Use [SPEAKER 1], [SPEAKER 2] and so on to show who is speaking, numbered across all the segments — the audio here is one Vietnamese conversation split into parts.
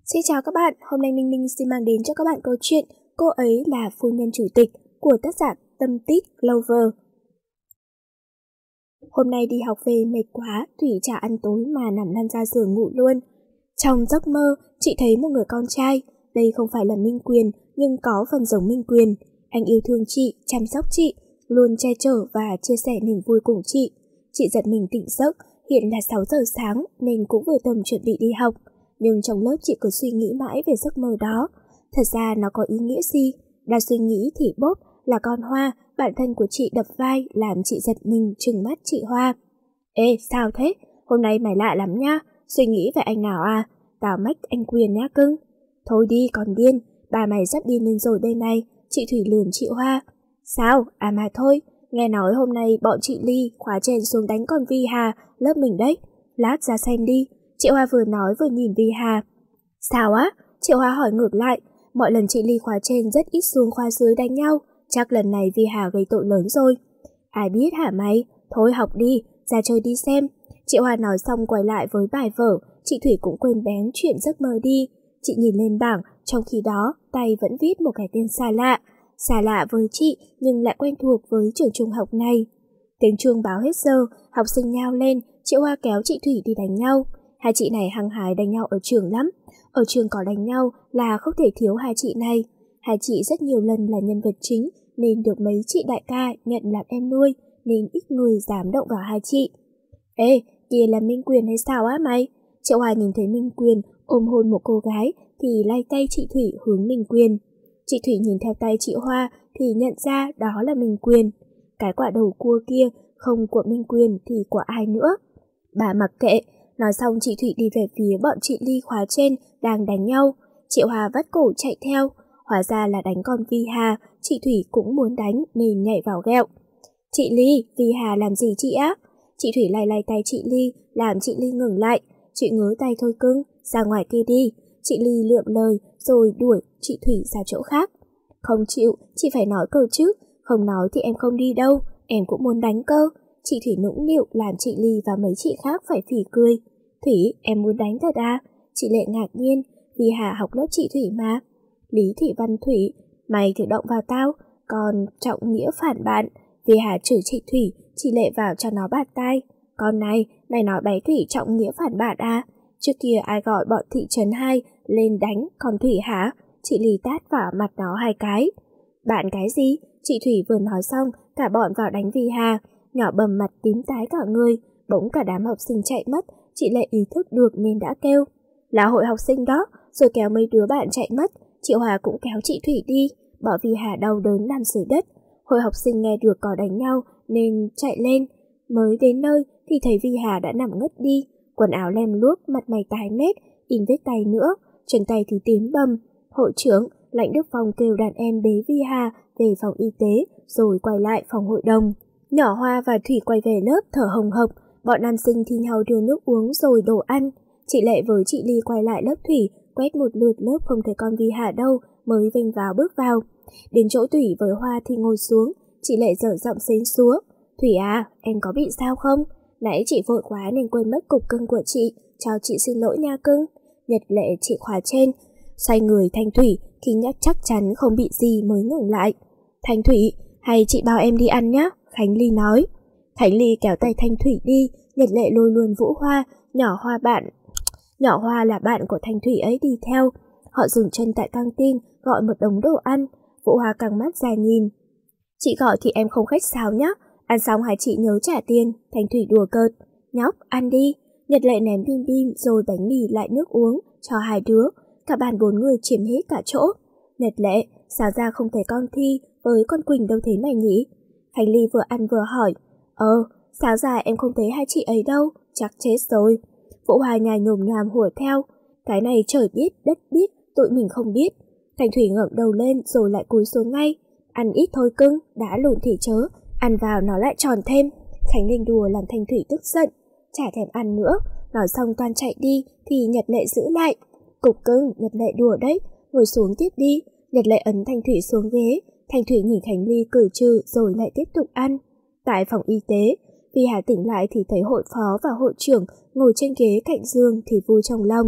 [SPEAKER 1] Xin chào các bạn, hôm nay Minh xin mang đến cho các bạn câu chuyện Cô ấy là phu nhân chủ tịch của tác giả Tâm Tích Lover. Hôm nay đi học về mệt quá, Thủy chả ăn tối mà nằm lăn ra giường ngủ luôn. Trong giấc mơ, chị thấy một người con trai, đây không phải là Minh Quyền nhưng có phần giống Minh Quyền. Anh yêu thương chị, chăm sóc chị, luôn che chở và chia sẻ niềm vui cùng chị. Chị giật mình tỉnh giấc, hiện là 6 giờ sáng nên cũng vừa tầm chuẩn bị đi học. Nhưng trong lớp chị cứ suy nghĩ mãi về giấc mơ đó. Thật ra nó có ý nghĩa gì? Đang suy nghĩ thì bốp là con Hoa, bạn thân của chị đập vai làm chị giật mình trừng mắt chị Hoa. Ê, sao thế? Hôm nay mày lạ lắm nhá. Suy nghĩ về anh nào à? Tao mách anh Quyền nhá cưng. Thôi đi còn điên, bà mày sắp điên lên rồi đây này. Chị Thủy lườm chị Hoa. Sao? À mà thôi, nghe nói hôm nay bọn chị Ly khóa trên xuống đánh con Vi Hà lớp mình đấy. Lát ra xem đi. Chị Hoa vừa nói vừa nhìn Vi Hà. Sao á? Chị Hoa hỏi ngược lại. Mọi lần chị Ly khóa trên rất ít xuống khóa dưới đánh nhau. Chắc lần này Vi Hà gây tội lớn rồi. Ai biết hả mày? Thôi học đi, ra chơi đi xem. Chị Hoa nói xong quay lại với bài vở. Chị Thủy cũng quên bén chuyện giấc mơ đi. Chị nhìn lên bảng, trong khi đó tay vẫn viết một cái tên xa lạ. Xa lạ với chị nhưng lại quen thuộc với trường trung học này. Tiếng chuông báo hết giờ, học sinh nhao lên. Chị Hoa kéo chị Thủy đi đánh nhau. Hai chị này hăng hái đánh nhau ở trường lắm. Ở trường có đánh nhau là không thể thiếu hai chị này. Hai chị rất nhiều lần là nhân vật chính nên được mấy chị đại ca nhận làm em nuôi, nên ít người dám động vào hai chị. Ê, kia là Minh Quyền hay sao á mày? Chị Hoa nhìn thấy Minh Quyền ôm hôn một cô gái thì lay tay chị Thủy hướng Minh Quyền. Chị Thủy nhìn theo tay chị Hoa thì nhận ra đó là Minh Quyền. Cái quả đầu cua kia không của Minh Quyền thì của ai nữa? Bà mặc kệ. Nói xong chị Thủy đi về phía bọn chị Ly khóa trên đang đánh nhau. Chị Hoa vắt cổ chạy theo. Hóa ra là đánh con Vi Hà. Chị Thủy cũng muốn đánh nên nhảy vào ghẹo. Chị Ly, Vi Hà làm gì chị á? Chị Thủy lay tay chị Ly làm chị Ly ngừng lại. Chị ngớ tay thôi cưng, ra ngoài kia đi. Chị Ly lượm lời rồi đuổi chị Thủy ra chỗ khác. Không chịu, chị phải nói cơ chứ. Không nói thì em không đi đâu. Em cũng muốn đánh cơ. Chị Thủy nũng nịu làm chị Ly và mấy chị khác phải phỉ cười. Thủy, em muốn đánh thật à? Chị Lệ ngạc nhiên, vì Hà học lớp chị Thủy mà. Lý Thị Văn Thủy, mày thử động vào tao, còn Trọng Nghĩa phản bạn. Vì Hà chửi chị Thủy, chị Lệ vào cho nó bạt tai. Con này, mày nói bé Thủy Trọng Nghĩa phản bạn à? Trước kia ai gọi bọn thị trấn 2 lên đánh con Thủy hả? Chị Ly tát vào mặt nó 2 cái. Bạn cái gì? Chị Thủy vừa nói xong, cả bọn vào đánh Vi Hà. Nhỏ bầm mặt tím tái cả người, bỗng cả đám học sinh chạy mất. Chị Lệ ý thức được nên đã kêu là hội học sinh đó, rồi kéo mấy đứa bạn chạy mất. Chị Hòa cũng kéo chị Thủy đi, bỏ Vi Hà đau đớn nằm dưới đất. Hội học sinh nghe được có đánh nhau nên chạy lên. Mới đến nơi thì thấy Vi Hà đã nằm ngất đi, quần áo lem luốc, mặt mày tái mét, in vết tay nữa, chân tay thì tím bầm. Hội trưởng Lãnh Đức Phong kêu đàn em bế Vi Hà về phòng y tế rồi quay lại phòng hội đồng. Nhỏ Hoa và Thủy quay về lớp thở hồng hộc. Bọn nam sinh thi nhau đưa nước uống rồi đồ ăn. Chị Lệ với chị Ly quay lại lớp Thủy, quét một lượt lớp không thấy con Vi Hà đâu, mới vênh vào bước vào. Đến chỗ Thủy với Hoa thì ngồi xuống, chị Lệ dở giọng xến xúa. Thủy à, em có bị sao không? Nãy chị vội quá nên quên mất cục cưng của chị, cho chị xin lỗi nha cưng. Nhật Lệ chị khóa trên, xoay người Thanh Thủy, khi nhắc chắc chắn không bị gì mới ngừng lại. Thanh Thủy, hay chị bao em đi ăn nhá, Khánh Ly nói. Khánh Ly kéo tay Thanh Thủy đi, Nhật Lệ lôi luôn Vũ Hoa, Nhỏ Hoa là bạn của Thanh Thủy ấy đi theo. Họ dừng chân tại căng tin, gọi một đống đồ ăn. Vũ Hoa căng mắt ra nhìn. Chị gọi thì em không khách sáo nhá, ăn xong hai chị nhớ trả tiền. Thanh Thủy đùa cợt. Nhóc, ăn đi. Nhật Lệ ném bim bim rồi bánh mì lại nước uống cho hai đứa. Cả bàn 4 người chiếm hết cả chỗ. Nhật Lệ, sao ra không thấy con Thi với con Quỳnh đâu thế mày nhỉ? Khánh Ly vừa ăn vừa hỏi. Sáng ra em không thấy hai chị ấy đâu, chắc chết rồi. Vũ Hoa nhài nhồm nhòm hùa theo. Cái này trời biết, đất biết, tụi mình không biết. Thanh Thủy ngẩng đầu lên rồi lại cúi xuống ngay. Ăn ít thôi cưng, đã lùn thì chớ, ăn vào nó lại tròn thêm. Khánh Linh đùa làm Thanh Thủy tức giận. Chả thèm ăn nữa, nói xong toan chạy đi thì Nhật Lệ giữ lại. Cục cưng, Nhật Lệ đùa đấy, ngồi xuống tiếp đi. Nhật Lệ ấn Thanh Thủy xuống ghế. Thanh Thủy nhìn Khánh Ly cười trừ rồi lại tiếp tục ăn. Tại phòng y tế, Vi Hà tỉnh lại thì thấy hội phó và hội trưởng ngồi trên ghế cạnh giường thì vui trong lòng.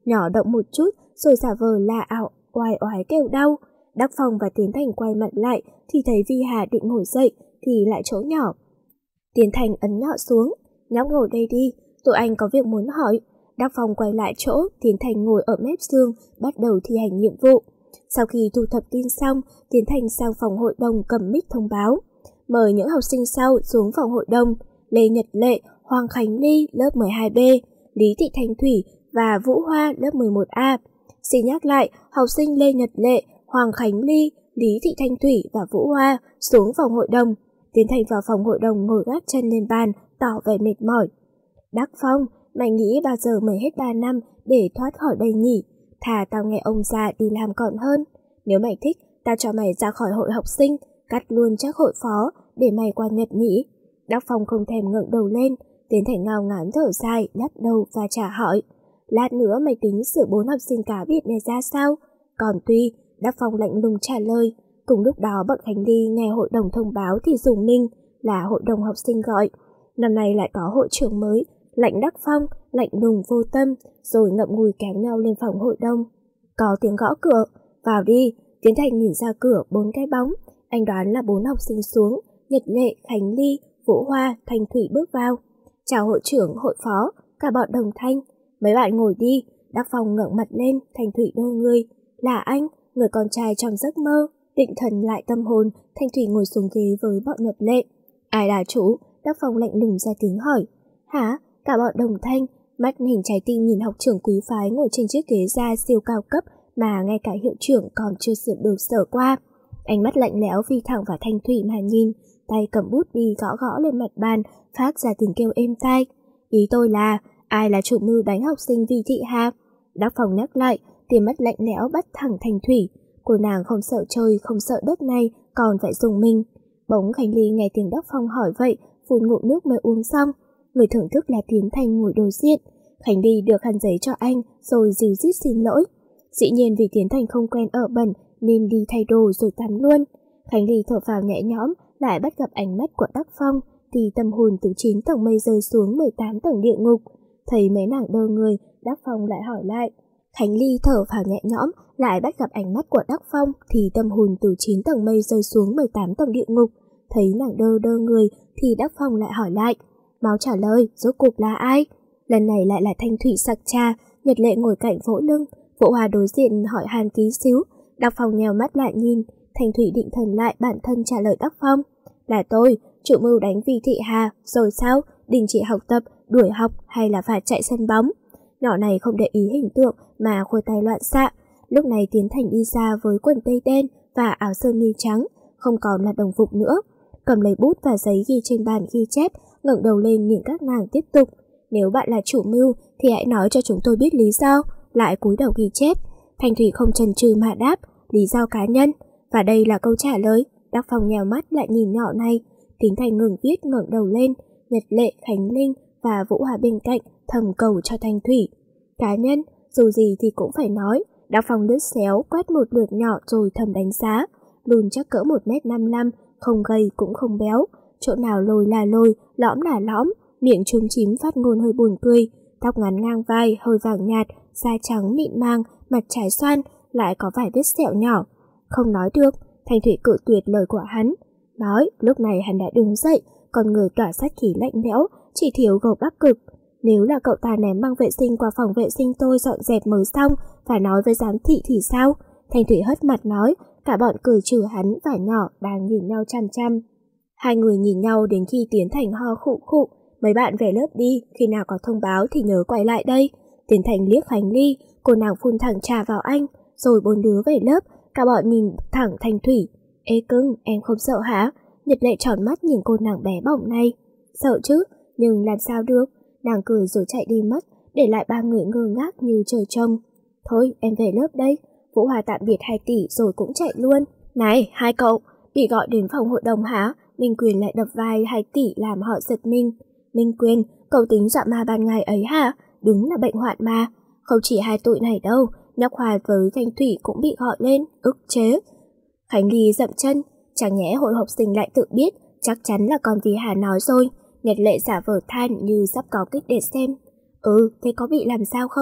[SPEAKER 1] nhỏ động một chút rồi giả vờ là ảo oai oái kêu đau. Đắc Phong và Tiến Thành quay mặt lại thì thấy Vi Hà định ngồi dậy thì lại chỗ nhỏ. Tiến Thành ấn nhọ xuống, nhóc ngồi đây đi, tụi anh có việc muốn hỏi. Đắc Phong quay lại chỗ, Tiến Thành ngồi ở mép giường, bắt đầu thi hành nhiệm vụ. Sau khi thu thập tin xong, Tiến Thành sang phòng hội đồng cầm mic thông báo. Mời những học sinh sau xuống phòng hội đồng: Lê Nhật Lệ, Hoàng Khánh Ly, lớp 12B, Lý Thị Thanh Thủy và Vũ Hoa, lớp 11A. Xin nhắc lại, học sinh Lê Nhật Lệ, Hoàng Khánh Ly, Lý Thị Thanh Thủy và Vũ Hoa xuống phòng hội đồng. Tiến Thành vào phòng hội đồng ngồi gác chân lên bàn, tỏ vẻ mệt mỏi. Đắc Phong, mày nghĩ bao giờ mày hết 3 năm để thoát khỏi đây nhỉ? Thà tao nghe ông già đi làm còn hơn. Nếu mày thích, tao cho mày ra khỏi hội học sinh, cắt luôn chắc hội phó để mày qua Nhật nhỉ? Đắc Phong không thèm ngẩng đầu lên. Tiến Thành ngao ngán thở dài, lắc đầu và trả hỏi. Lát nữa mày tính sửa 4 học sinh cá biệt này ra sao? Còn tuy, Đắc Phong lạnh lùng trả lời. Cùng lúc đó bọn Khánh Ly nghe hội đồng thông báo thì rùng mình, là hội đồng học sinh gọi. Năm nay lại có hội trưởng mới, lạnh Đắc Phong, lạnh lùng vô tâm, rồi ngậm ngùi kéo nhau lên phòng hội đồng. Có tiếng gõ cửa, vào đi. Tiến Thành nhìn ra cửa 4 cái bóng, anh đoán là 4 học sinh xuống. Nhật Lệ, Khánh Ly, Vũ Hoa, Thanh Thủy bước vào. Chào hội trưởng, hội phó, cả bọn đồng thanh. Mấy bạn ngồi đi. Đắc Phong ngẩng mặt lên, Thanh Thủy đơ người. Là anh, người con trai trong giấc mơ. Định thần lại tâm hồn, Thanh Thủy ngồi xuống ghế với bọn Nhật Lệ. Ai là chủ? Đắc Phong lạnh lùng ra tiếng hỏi. Hả? Cả bọn đồng thanh, mắt hình trái tim nhìn học trưởng quý phái ngồi trên chiếc ghế da siêu cao cấp mà ngay cả hiệu trưởng còn chưa sửa được sở qua. Ánh mắt lạnh lẽo phi thẳng vào Thanh Thủy mà nhìn, tay cầm bút đi gõ gõ lên mặt bàn, phát ra tiếng kêu êm tai. Ý tôi là, ai là chủ mưu đánh học sinh Vi Thị Hà? Đắc Phong nhắc lại, tia mắt lạnh lẽo bắt thẳng Thanh Thủy. Cô nàng không sợ trời, không sợ đất này, còn phải dùng mình. Bỗng Khánh Ly nghe tiếng Đắc Phong hỏi vậy, phun ngụm nước mới uống xong. Người thưởng thức là Tiến Thành ngồi đối diện. Khánh Ly đưa khăn giấy cho anh, rồi dìu dít xin lỗi. Dĩ nhiên vì Tiến Thành không quen ở bẩn, nên đi thay đồ rồi tắm luôn. Khánh Ly thở phào nhẹ nhõm, lại bắt gặp ánh mắt của Đắc Phong, thì tâm hồn từ 9 tầng mây rơi xuống 18 tầng địa ngục. Thấy mấy nàng đơ người, Đắc Phong lại hỏi lại. Khánh Ly thở phào nhẹ nhõm, lại bắt gặp ánh mắt của Đắc Phong, thì tâm hồn từ 9 tầng mây rơi xuống 18 tầng địa ngục. Thấy nàng đơ người, thì Đắc Phong lại hỏi lại. Máu trả lời, rốt cuộc là ai? Lần này lại là Thanh Thủy sặc trà. Nhật Lệ ngồi cạnh vỗ lưng, Vũ Hòa đối diện hỏi han tí xíu. Đắc Phong nhèo mắt lại nhìn, Thanh Thủy định thần lại bản thân trả lời Đắc Phong. Là tôi, chủ mưu đánh Vi Thị Hà, rồi sao? Đình chỉ học tập, đuổi học hay là phải chạy sân bóng? Nhỏ này không để ý hình tượng mà khuỷu tay loạn xạ. Lúc này Tiến Thành đi ra với quần tây đen và áo sơ mi trắng, không còn là đồng phục nữa. Cầm lấy bút và giấy ghi trên bàn ghi chép, ngẩng đầu lên nhìn các nàng tiếp tục. Nếu bạn là chủ mưu thì hãy nói cho chúng tôi biết lý do. Lại cúi đầu ghi chép. Thanh Thủy không chần chừ mà đáp, lý do cá nhân. Và đây là câu trả lời. Đắc Phong nhèo mắt lại nhìn nhỏ này. Tiến Thành ngừng viết, ngẩng đầu lên. Nhật Lệ, Khánh Linh và Vũ Hòa bên cạnh thầm cầu cho Thanh Thủy. Cá nhân, dù gì thì cũng phải nói. Đắc Phong lướt xéo, quét một lượt nhỏ rồi thầm đánh giá. Lùn chắc cỡ 1m55, không gầy cũng không béo. Chỗ nào lồi là lồi, lõm là lõm, miệng chúm chím phát ngôn hơi buồn cười. Tóc ngắn ngang vai, hơi vàng nhạt, da trắng mịn màng, mặt trái xoan, lại có vài vết sẹo nhỏ. Không nói được, Thanh Thủy cự tuyệt lời của hắn. Nói, lúc này hắn đã đứng dậy, còn người tỏa sát khí lạnh lẽo, chỉ thiếu gầu Bắc Cực. Nếu là cậu ta ném băng vệ sinh qua phòng vệ sinh tôi dọn dẹp mới xong, phải nói với giám thị thì sao? Thanh Thủy hất mặt nói, cả bọn cười trừ hắn và nhỏ đang nhìn nhau chăm chăm. Hai người nhìn nhau đến khi Tiến Thành ho khụ khụ. Mấy bạn về lớp đi, khi nào có thông báo thì nhớ quay lại đây. Tiến Thành liếc Khánh Ly, cô nàng phun thẳng trà vào anh, rồi 4 đứa về lớp, cả bọn nhìn thẳng Thanh Thủy. Ê cưng, em không sợ hả? Nhật Lệ tròn mắt nhìn cô nàng bé bỏng này. Sợ chứ, nhưng làm sao được? Nàng cười rồi chạy đi mất, để lại 3 người ngơ ngác như trời trông. Thôi, em về lớp đây. Vũ Hòa tạm biệt 2 tỷ rồi cũng chạy luôn. Này, hai cậu, bị gọi đến phòng hội đồng hả? Minh Quyền lại đập vai 2 tỷ làm họ giật mình. Minh Quyền, cậu tính dọa ma ban ngày ấy hả? Đúng là bệnh hoạn ma. Không chỉ 2 tụi này đâu, nhóc Hòa với Thanh Thủy cũng bị gọi lên, ức chế. Khánh Ly dậm chân, chẳng nhẽ hội học sinh lại tự biết, chắc chắn là con Vi Hà nói rồi. Nhật Lệ giả vờ than như sắp có kích để xem. Thế có bị làm sao không?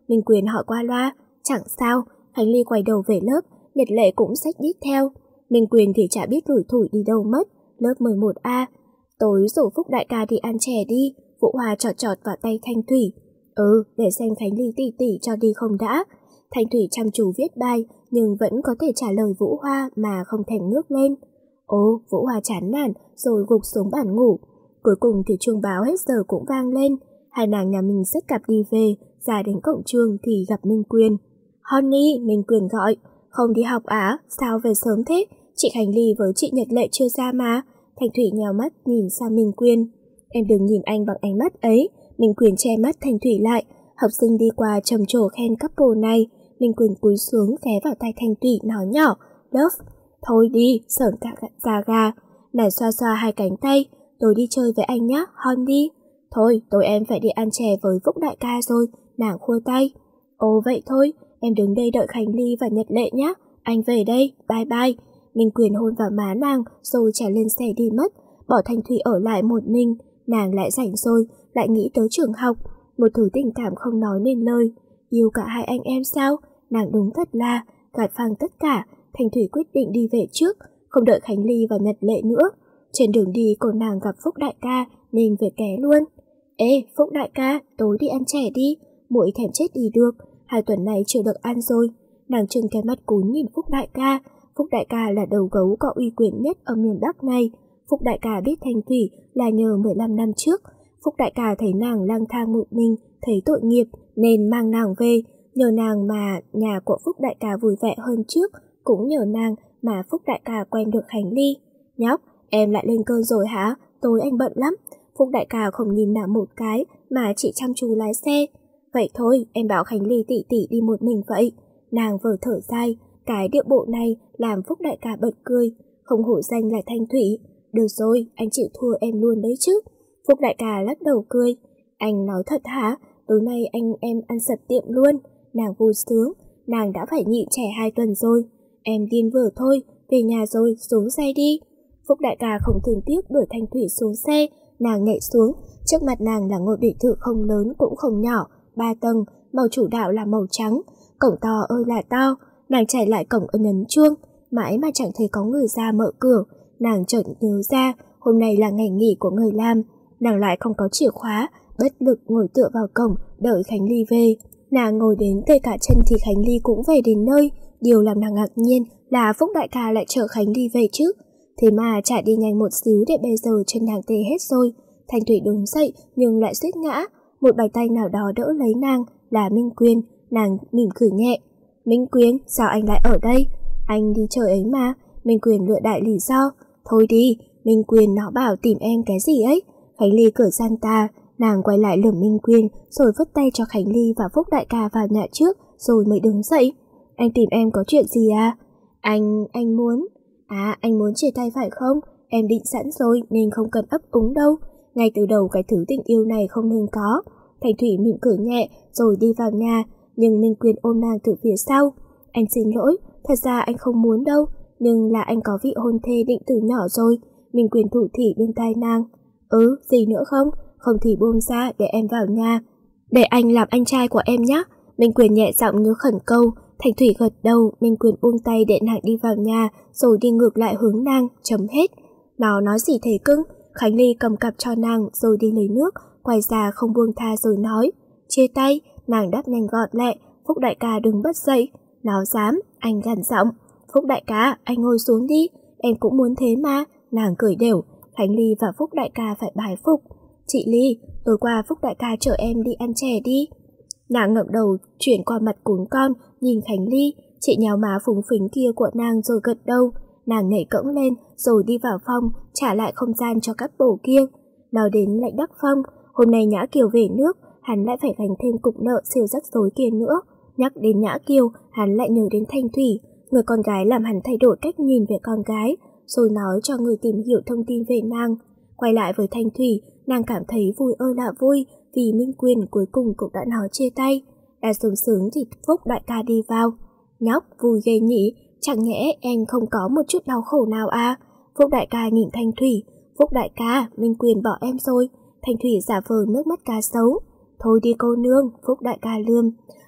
[SPEAKER 1] Minh Quyền hỏi qua loa. Chẳng sao. Khánh Ly quay đầu về lớp, Nhật Lệ cũng xách đít theo. Minh Quyền thì chả biết lủi thủi đi đâu mất. Lớp 11A. Tối rủ Phúc đại ca đi ăn chè đi. Vũ Hoa chọt chọt vào tay Thanh Thủy. Để xem Khánh Ly tỉ tỉ cho đi không đã. Thanh Thủy chăm chú viết bài, nhưng vẫn có thể trả lời Vũ Hoa mà không thèm ngước lên. Vũ Hoa chán nản rồi gục xuống bàn ngủ. Cuối cùng thì chuông báo hết giờ cũng vang lên. Hai nàng nhà mình xách cặp đi về, ra đến cổng trường thì gặp Minh Quyền. Honey, Minh Quyền gọi. Không đi học á? Sao về sớm thế? Chị Khánh Ly với chị Nhật Lệ chưa ra mà. Thanh Thủy nhào mắt nhìn sang Minh Quyền. Em đừng nhìn anh bằng ánh mắt ấy. Minh Quyền che mắt Thanh Thủy lại. Học sinh đi qua trầm trồ khen couple này. Minh Quyền cúi xuống ghé vào tay Thanh Thủy nói nhỏ. Love. Thôi đi, sởn cả da gà. Nàng xoa xoa hai cánh tay. Tôi đi chơi với anh nhé, Honey. Thôi, tối em phải đi ăn chè với Phúc đại ca rồi. Nàng khua tay. Vậy thôi, em đứng đây đợi Khánh Ly và Nhật Lệ nhé. Anh về đây, bye bye. Minh Quyền hôn vào má nàng rồi trèo lên xe đi mất. Bỏ Thanh Thủy ở lại một mình. Nàng lại rảnh rồi, lại nghĩ tới trường học. Một thứ tình cảm không nói nên lời. Yêu cả hai anh em sao? Nàng đúng thật là gạt phăng tất cả. Thanh Thủy quyết định đi về trước, không đợi Khánh Ly và Nhật Lệ nữa. Trên đường đi cô nàng gặp Phúc đại ca nên về ké luôn. Phúc đại ca, tối đi ăn chè đi. Muội thèm chết đi được, 2 tuần này chưa được ăn rồi. Nàng trừng cái mắt cún nhìn Phúc đại ca. Phúc đại ca là đầu gấu có uy quyền nhất ở miền Bắc này. Phúc đại ca biết Thanh Thủy là nhờ 15 năm trước. Phúc đại ca thấy nàng lang thang một mình, thấy tội nghiệp nên mang nàng về. Nhờ nàng mà nhà của Phúc đại ca vui vẻ hơn trước. Cũng nhờ nàng mà Phúc đại ca quen được Khánh Ly. Nhóc, em lại lên cơn rồi hả? Tối anh bận lắm. Phúc đại ca không nhìn nàng một cái mà chỉ chăm chú lái xe. Vậy thôi, em bảo Khánh Ly tỉ tỉ đi một mình vậy. Nàng vờ thở dài. Cái điệu bộ này làm Phúc đại ca bật cười. Không hổ danh là Thanh Thủy. Được rồi, anh chịu thua em luôn đấy chứ. Phúc đại ca lắc đầu cười. Anh nói thật hả? Tối nay anh em ăn sập tiệm luôn. Nàng vui sướng. Nàng đã phải nhịn trẻ 2 tuần rồi. Em điên vừa thôi. Về nhà rồi, xuống xe đi. Phúc đại ca không thương tiếc đuổi Thanh Thủy xuống xe. Nàng nhảy xuống. Trước mặt nàng là ngôi biệt thự không lớn cũng không nhỏ, 3 tầng, màu chủ đạo là màu trắng. Cổng to ơi là to. Nàng chạy lại cổng ấn chuông, mãi mà chẳng thấy có người ra mở cửa. Nàng chợt nhớ ra hôm nay là ngày nghỉ của người làm. Nàng lại không có chìa khóa, bất lực ngồi tựa vào cổng đợi Khánh Ly về. Nàng ngồi đến tê cả chân thì Khánh Ly cũng về đến nơi. Điều làm nàng ngạc nhiên là Phúc đại ca lại chở Khánh Ly về chứ. Thế mà chạy đi nhanh một xíu để bây giờ chân nàng tê hết rồi. Thanh Thủy đứng dậy nhưng lại suýt ngã. Một bàn tay nào đó đỡ lấy nàng là Minh Quyền. Nàng mỉm cười nhẹ. Minh Quyền, sao anh lại ở đây? Anh đi chơi ấy mà. Minh Quyền lựa đại lý do. Thôi đi, Minh Quyền nó bảo tìm em cái gì ấy. Khánh Ly cười gian ta. Nàng quay lại lườm Minh Quyền rồi vứt tay cho Khánh Ly và Phúc đại ca vào nhà trước rồi mới đứng dậy. Anh tìm em có chuyện gì à? Anh muốn... anh muốn chia tay phải không? Em định sẵn rồi nên không cần ấp úng đâu. Ngay từ đầu cái thứ tình yêu này không nên có. Thanh Thủy mỉm cười nhẹ rồi đi vào nhà. Nhưng Minh Quyền ôm nàng từ phía sau. Anh xin lỗi, thật ra anh không muốn đâu. Nhưng là anh có vị hôn thê định từ nhỏ rồi. Minh Quyền thủ thỉ bên tai nàng. Gì nữa không? Không thì buông ra để em vào nhà. Để anh làm anh trai của em nhé. Minh Quyền nhẹ giọng như khẩn câu. Thanh Thủy gật đầu. Minh Quyền buông tay để nàng đi vào nhà rồi đi ngược lại hướng nàng. Chấm hết. Nó nói gì thế cưng? Khánh Ly cầm cặp cho nàng rồi đi lấy nước. Quay ra không buông tha rồi nói. Chia tay. Nàng đáp nhanh gọn lẹ. Phúc đại ca đừng bất dậy. Nó dám. Anh gằn giọng. Phúc đại ca, anh ngồi xuống đi. Em cũng muốn thế mà. Nàng cười đều. Khánh Ly và Phúc đại ca phải bái phục. Chị Ly, tối qua Phúc đại ca chở em đi ăn chè đi. Nàng ngẩng đầu chuyển qua mặt cún con nhìn Khánh Ly. Chị nhéo má phúng phính kia của nàng rồi gật đầu. Nàng nhảy cẫng lên rồi đi vào phòng trả lại không gian cho các bổ kia. Nói đến Lãnh Đắc Phong, hôm nay Nhã Kiều về nước, hắn lại phải gánh thêm cục nợ siêu rắc rối kia nữa. Nhắc đến Nhã Kiều, hắn lại nhớ đến Thanh Thủy, người con gái làm hắn thay đổi cách nhìn về con gái, rồi nói cho người tìm hiểu thông tin về nàng. Quay lại với Thanh Thủy, nàng cảm thấy vui ơi là vui vì Minh Quyền cuối cùng cũng đã nói chia tay. Đã sung sướng thì Phúc đại ca đi vào. Nhóc, vui ghê nhỉ, chẳng nhẽ em không có một chút đau khổ nào à? Phúc đại ca nhìn Thanh Thủy. Phúc đại ca, Minh Quyền bỏ em rồi. Thanh Thủy giả vờ nước mắt cá sấu. Thôi đi cô nương, Phúc đại ca lườm.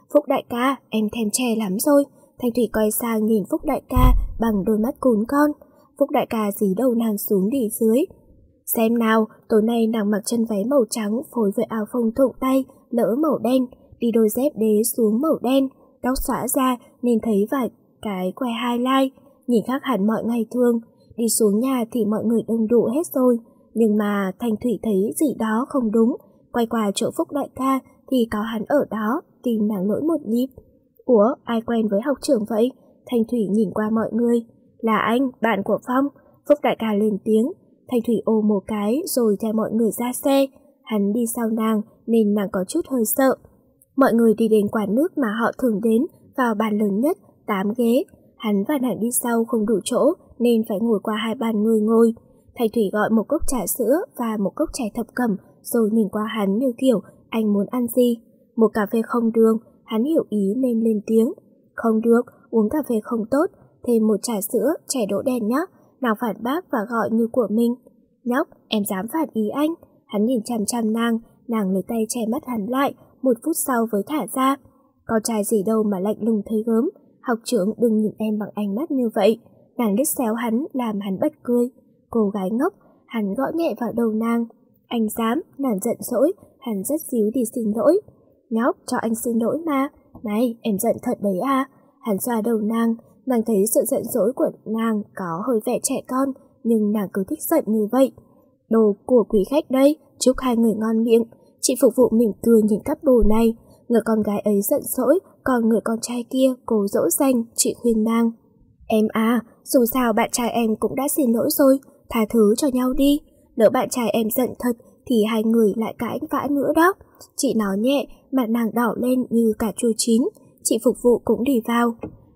[SPEAKER 1] Phúc đại ca, em thèm chè lắm rồi. Thanh Thủy quay sang nhìn Phúc đại ca bằng đôi mắt cún con. Phúc đại ca dí đầu nàng xuống đi dưới. Xem nào, tối nay nàng mặc chân váy màu trắng phối với áo phông thụng tay, lỡ màu đen, đi đôi dép đế xuống màu đen, tóc xõa ra nên thấy vài cái que highlight, nhìn khác hẳn mọi ngày thường. Đi xuống nhà thì mọi người đông đủ hết rồi, nhưng mà Thanh Thủy thấy gì đó không đúng, quay qua chỗ Phúc đại ca thì có hắn ở đó, tìm nàng lỗi một nhịp. Ủa, ai quen với học trưởng vậy? Thanh Thủy nhìn qua mọi người. Là anh, bạn của Phong. Phúc đại ca lên tiếng. Thanh Thủy ồ một cái rồi theo mọi người ra xe. Hắn đi sau nàng nên nàng có chút hơi sợ. Mọi người đi đến quán nước mà họ thường đến, vào bàn lớn nhất, 8 ghế. Hắn và nàng đi sau không đủ chỗ nên phải ngồi qua 2 bàn người ngồi. Thanh Thủy gọi một cốc trà sữa và một cốc chè thập cẩm rồi nhìn qua hắn như kiểu anh muốn ăn gì. Một cà phê không đường. Hắn hiểu ý nên lên tiếng. Không được, uống cà phê không tốt, thêm một trà sữa, chè đỗ đen nhé. Nàng phản bác và gọi như của mình. Nhóc, em dám phản ý anh. Hắn nhìn chằm chằm nàng lấy tay che mắt hắn lại, 1 phút sau mới thả ra. Con trai gì đâu mà lạnh lùng thấy gớm, học trưởng đừng nhìn em bằng ánh mắt như vậy. Nàng liếc xéo hắn làm hắn bật cười. Cô gái ngốc, hắn gõ nhẹ vào đầu nàng. Anh dám, nàng giận dỗi, hắn rất díu đi xin lỗi. Nhóc, cho anh xin lỗi mà. Này, em giận thật đấy à? Hắn xoa đầu nàng thấy sự giận dỗi của nàng có hơi vẻ trẻ con, nhưng nàng cứ thích giận như vậy. Đồ của quý khách đây, chúc hai người ngon miệng. Chị phục vụ mỉm cười nhìn cắp bồ này. Người con gái ấy giận dỗi, còn người con trai kia cố dỗ dành, chị khuyên nàng. Em à, dù sao bạn trai em cũng đã xin lỗi rồi, tha thứ cho nhau đi. Nếu bạn trai em giận thật thì hai người lại cãi vã nữa đó. Chị nói nhẹ, mặt nàng đỏ lên như cà chua chín. Chị phục vụ cũng đi vào.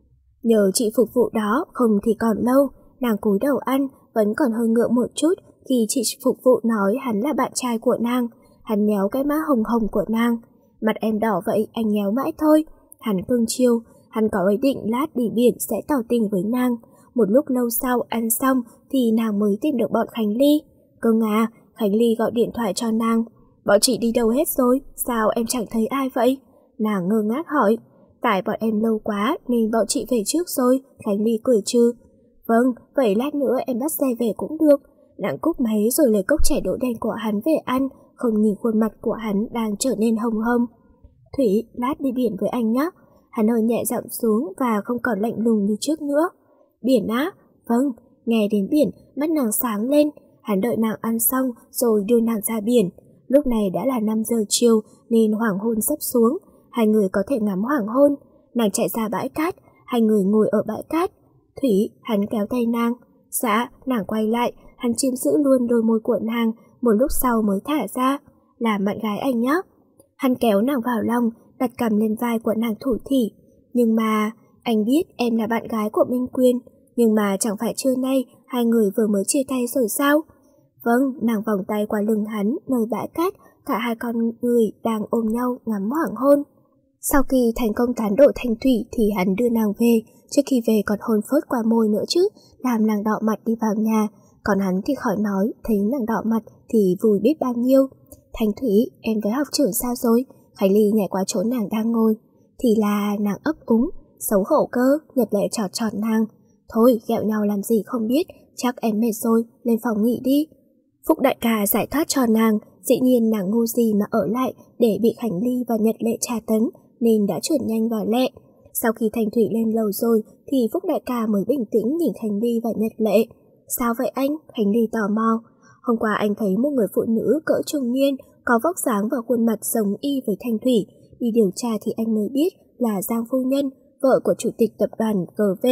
[SPEAKER 1] Nhờ chị phục vụ đó, không thì còn lâu. Nàng cúi đầu ăn, vẫn còn hơi ngượng một chút khi chị phục vụ nói hắn là bạn trai của nàng. Hắn nhéo cái má hồng hồng của nàng. Mặt em đỏ vậy, anh nhéo mãi thôi. Hắn cưng chiều, hắn có ý định lát đi biển sẽ tỏ tình với nàng. Một lúc lâu sau ăn xong thì nàng mới tìm được bọn Khánh Ly. Cưng à, Khánh Ly gọi điện thoại cho nàng. Bọn chị đi đâu hết rồi, sao em chẳng thấy ai vậy? Nàng ngơ ngác hỏi. Tại bọn em lâu quá nên bọn chị về trước rồi, Khánh Ly cười trừ. Vâng, vậy lát nữa em bắt xe về cũng được. Nàng cúp máy rồi lấy cốc chè đỗ đen của hắn về ăn, không nhìn khuôn mặt của hắn đang trở nên hồng hồng. Thủy, lát đi biển với anh nhé. Hắn hơi nhẹ giọng xuống và không còn lạnh lùng như trước nữa. Biển á? Vâng, nghe đến biển, mắt nàng sáng lên. Hắn đợi nàng ăn xong rồi đưa nàng ra biển. Lúc này đã là 5 giờ chiều nên hoàng hôn sắp xuống. Hai người có thể ngắm hoàng hôn. Nàng chạy ra bãi cát, hai người ngồi ở bãi cát. Thủy, hắn kéo tay nàng. Dạ, nàng quay lại, hắn chiếm giữ luôn đôi môi của nàng, một lúc sau mới thả ra. Là bạn gái anh nhé. Hắn kéo nàng vào lòng, đặt cằm lên vai của nàng thủ thỉ. Nhưng mà, anh biết em là bạn gái của Minh Quyên, nhưng mà chẳng phải trưa nay hai người vừa mới chia tay rồi sao? Vâng, nàng vòng tay qua lưng hắn, nơi bãi cát, cả hai con người đang ôm nhau ngắm hoàng hôn. Sau khi thành công tán đổ Thanh Thủy thì hắn đưa nàng về, trước khi về còn hôn phớt qua môi nữa chứ, làm nàng đỏ mặt đi vào nhà. Còn hắn thì khỏi nói, thấy nàng đỏ mặt thì vui biết bao nhiêu. Thanh Thủy, em với học trưởng sao rồi? Khánh Ly nhảy qua chỗ nàng đang ngồi. Thì là nàng ấp úng, xấu hổ cơ, Nhật Lệ chọt chọt nàng. Thôi, ghẹo nhau làm gì không biết, chắc em mệt rồi, lên phòng nghỉ đi. Phúc đại ca giải thoát cho nàng, dĩ nhiên nàng ngu gì mà ở lại để bị Khánh Ly và Nhật Lệ tra tấn, nên đã chuyển nhanh vào lẹ. Sau khi Thanh Thủy lên lầu rồi thì Phúc đại ca mới bình tĩnh nhìn Khánh Ly và Nhật Lệ. Sao vậy anh? Khánh Ly tò mò. Hôm qua anh thấy một người phụ nữ cỡ trung niên, có vóc dáng và khuôn mặt giống y với Thanh Thủy. Đi điều tra thì anh mới biết là Giang phu nhân, vợ của chủ tịch tập đoàn GV.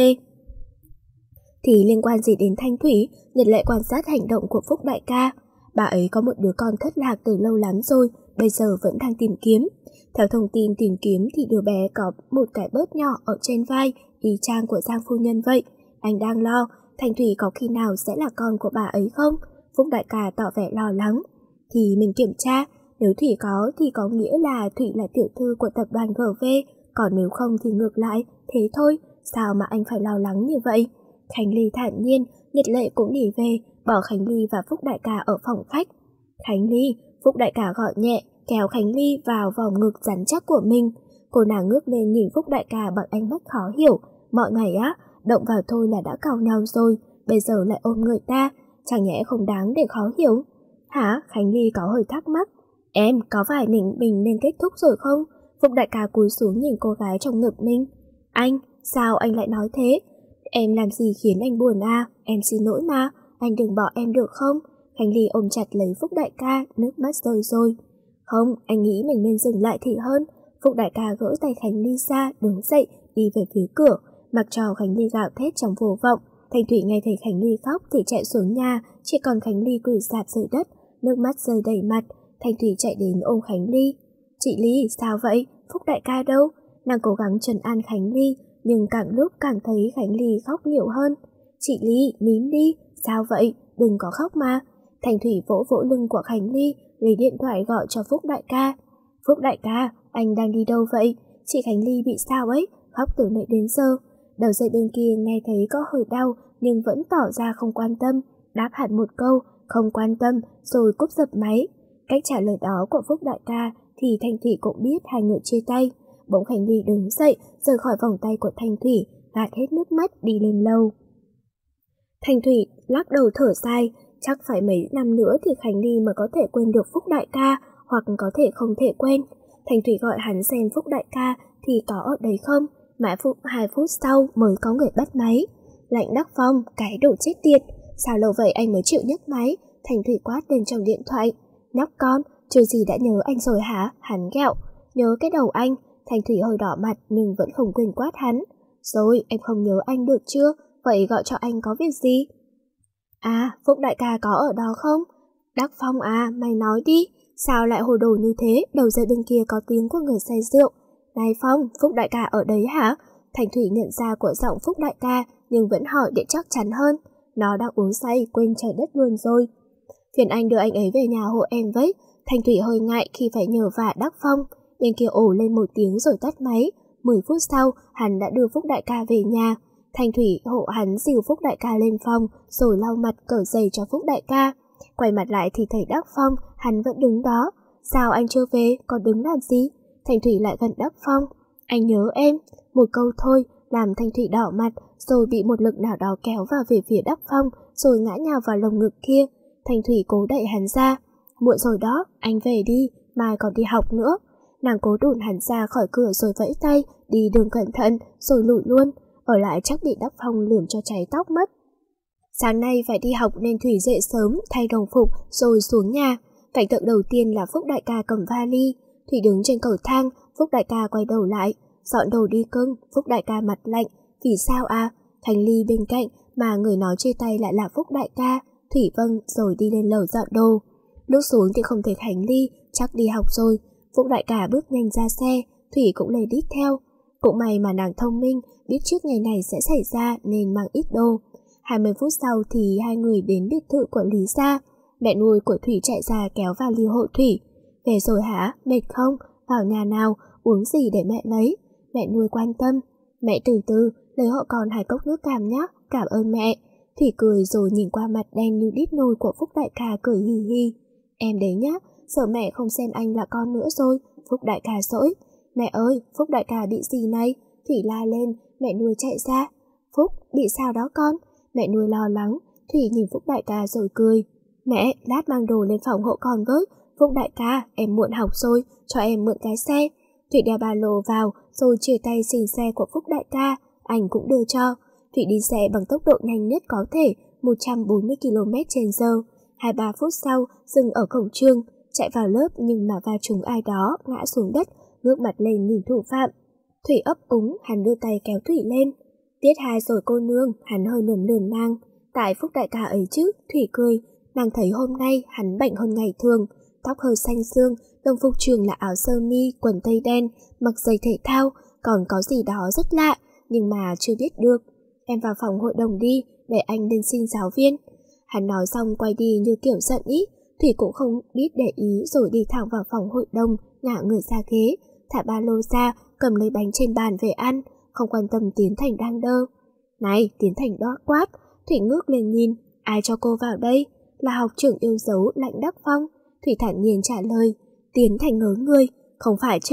[SPEAKER 1] Thì liên quan gì đến Thanh Thủy? Nhật Lệ quan sát hành động của Phúc đại ca. Bà ấy có một đứa con thất lạc từ lâu lắm rồi, bây giờ vẫn đang tìm kiếm. Theo thông tin tìm kiếm thì đứa bé có một cái bớt nhỏ ở trên vai, y chang của Giang phu nhân vậy. Anh đang lo, Thanh Thủy có khi nào sẽ là con của bà ấy không? Phúc đại ca tỏ vẻ lo lắng. Thì mình kiểm tra, nếu Thủy có thì có nghĩa là Thủy là tiểu thư của tập đoàn GV, còn nếu không thì ngược lại, thế thôi, sao mà anh phải lo lắng như vậy? Khánh Ly thản nhiên, Nhật Lệ cũng đi về, bỏ Khánh Ly và Phúc đại ca ở phòng khách. Khánh Ly, Phúc đại ca gọi nhẹ, kéo Khánh Ly vào vòng ngực rắn chắc của mình. Cô nàng ngước lên nhìn Phúc đại ca bằng ánh mắt khó hiểu. Mọi ngày á, động vào thôi là đã cào nhau rồi, bây giờ lại ôm người ta, chẳng nhẽ không đáng để khó hiểu. Hả? Khánh Ly có hơi thắc mắc. Em, có phải mình nên kết thúc rồi không? Phúc đại ca cúi xuống nhìn cô gái trong ngực mình. Anh, sao anh lại nói thế? Em làm gì khiến anh buồn à? Em xin lỗi mà, anh đừng bỏ em được không? Khánh Ly ôm chặt lấy Phúc đại ca, nước mắt rơi rồi. Không, anh nghĩ mình nên dừng lại thì hơn. Phúc đại ca gỡ tay Khánh Ly ra, đứng dậy, đi về phía cửa, mặc cho Khánh Ly gào thét trong vô vọng. Thanh Thủy nghe thấy Khánh Ly khóc thì chạy xuống nhà, chỉ còn Khánh Ly quỳ rạp dưới đất, nước mắt rơi đầy mặt. Thanh Thủy chạy đến ôm Khánh Ly. Chị Ly, sao vậy? Phúc đại ca đâu? Nàng cố gắng trấn an Khánh Ly, nhưng càng lúc càng thấy Khánh Ly khóc nhiều hơn. Chị Ly, nín đi, sao vậy? Đừng có khóc mà. Thanh Thủy vỗ vỗ lưng của Khánh Ly, lấy điện thoại gọi cho Phúc đại ca. Phúc đại ca, anh đang đi đâu vậy? Chị Khánh Ly bị sao ấy? Khóc từ nãy đến giờ. Đầu dây bên kia nghe thấy có hơi đau nhưng vẫn tỏ ra không quan tâm, đáp hẳn một câu không quan tâm rồi cúp dập máy. Cách trả lời đó của Phúc đại ca thì Thanh Thủy cũng biết hai người chia tay. Bỗng Khánh Ly đứng dậy rời khỏi vòng tay của Thanh Thủy, gạt hết nước mắt đi lên lầu. Thanh Thủy lắc đầu thở dài, chắc phải mấy năm nữa thì Khánh Ly mới có thể quên được Phúc đại ca, hoặc có thể không thể quên. Thanh Thủy gọi hắn xem Phúc đại ca thì có ở đấy không, mãi 2 phút sau mới có người bắt máy. Lãnh Đắc Phong, cái đồ chết tiệt, sao lâu vậy anh mới chịu nhấc máy? Thanh Thủy quát lên trong điện thoại. Nhóc con, chưa gì đã nhớ anh rồi hả? Hắn ghẹo. Nhớ cái đầu anh. Thanh Thủy hơi đỏ mặt nhưng vẫn không quên quát hắn. Rồi, em không nhớ anh được chưa? Vậy gọi cho anh có việc gì? À, Phúc đại ca có ở đó không? Đắc Phong à, mày nói đi. Sao lại hồ đồ như thế? Đầu dây bên kia có tiếng của người say rượu. Này Phong, Phúc đại ca ở đấy hả? Thanh Thủy nhận ra của giọng Phúc đại ca nhưng vẫn hỏi để chắc chắn hơn. Nó đang uống say quên trời đất luôn rồi. Phiền anh đưa anh ấy về nhà hộ em với. Thanh Thủy hơi ngại khi phải nhờ vả Đắc Phong. Bên kia ồ lên một tiếng rồi tắt máy. 10 phút sau hắn đã đưa Phúc đại ca về nhà. Thanh Thủy hộ hắn dìu Phúc đại ca lên phòng rồi lau mặt cởi giày cho Phúc đại ca. Quay mặt lại thì thấy Đắc Phong, hắn vẫn đứng đó. Sao anh chưa về, còn đứng làm gì? Thanh Thủy lại gần Đắc Phong. Anh nhớ em. Một câu thôi làm Thanh Thủy đỏ mặt, rồi bị một lực nào đó kéo vào về phía Đắc Phong, rồi ngã nhào vào lồng ngực kia. Thanh Thủy cố đẩy hắn ra. Muộn rồi đó, anh về đi, mai còn đi học nữa. Nàng cố đùn hắn ra khỏi cửa rồi vẫy tay, đi đường cẩn thận, rồi lủi luôn. Ở lại chắc bị Đắc Phong lườm cho cháy tóc mất. Sáng nay phải đi học nên Thủy dậy sớm, thay đồng phục rồi xuống nhà. Cảnh tượng đầu tiên là Phúc đại ca cầm vali. Thủy đứng trên cầu thang, Phúc đại ca quay đầu lại. Dọn đồ đi cưng. Phúc đại ca mặt lạnh. Vì sao à? Khánh Ly bên cạnh mà người nói chia tay lại là Phúc đại ca. Thủy vâng rồi đi lên lầu dọn đồ. Lúc xuống thì không thấy Khánh Ly, chắc đi học rồi. Phúc đại ca bước nhanh ra xe, Thủy cũng lê đít theo. Cũng may mà nàng thông minh, biết trước ngày này sẽ xảy ra nên mang ít đồ. 20 phút sau thì hai người đến biệt thự của Lý gia. Mẹ nuôi của Thủy chạy ra kéo vali hộ Thủy. Về rồi hả? Mệt không? Vào nhà nào? Uống gì để mẹ lấy? Mẹ nuôi quan tâm. Mẹ từ từ, lấy hộ con 2 cốc nước cam nhé, cảm ơn mẹ. Thủy cười rồi nhìn qua mặt đen như đít nồi của Phúc đại ca cười hì hì. Em đấy nhá, sợ mẹ không xem anh là con nữa rồi. Phúc đại ca dỗi. Mẹ ơi, Phúc đại ca bị gì này? Thủy la lên, mẹ nuôi chạy ra. Phúc, bị sao đó con? Mẹ nuôi lo lắng. Thủy nhìn Phúc đại ca rồi cười. Mẹ, lát mang đồ lên phòng hộ con với. Phúc đại ca, em muộn học rồi, cho em mượn cái xe. Thủy đeo ba lô vào rồi chia tay xin xe của Phúc đại ca, anh cũng đưa cho. Thủy đi xe bằng tốc độ nhanh nhất có thể, 140 km/h. 2-3 phút sau dừng ở cổng trường, chạy vào lớp nhưng mà va trúng ai đó, ngã xuống đất, ngước mặt lên nhìn thủ phạm. Thủy ấp úng, hắn đưa tay kéo Thủy lên. Tiết 2 rồi cô nương, hắn hơi lườm lườm nàng. Tại Phúc đại ca ấy chứ, Thủy cười. Nàng thấy hôm nay hắn bệnh hơn ngày thường, tóc hơi xanh xương, đồng phục trường là áo sơ mi, quần tây đen, mặc giày thể thao, còn có gì đó rất lạ, nhưng mà chưa biết được. Em vào phòng hội đồng đi, để anh lên xin giáo viên. Hắn nói xong quay đi như kiểu giận ý. Thủy cũng không biết để ý rồi đi thẳng vào phòng hội đồng, ngả người ra ghế, thả ba lô ra, cầm lấy bánh trên bàn về ăn, không quan tâm Tiến Thành đang đơ. Này, Tiến Thành đó quát. Thủy ngước lên nhìn, ai cho cô vào đây? Là học trưởng yêu dấu Lãnh Đắc Phong. Thủy thản nhiên trả lời. Tiến Thành ngớ người, không phải chứ,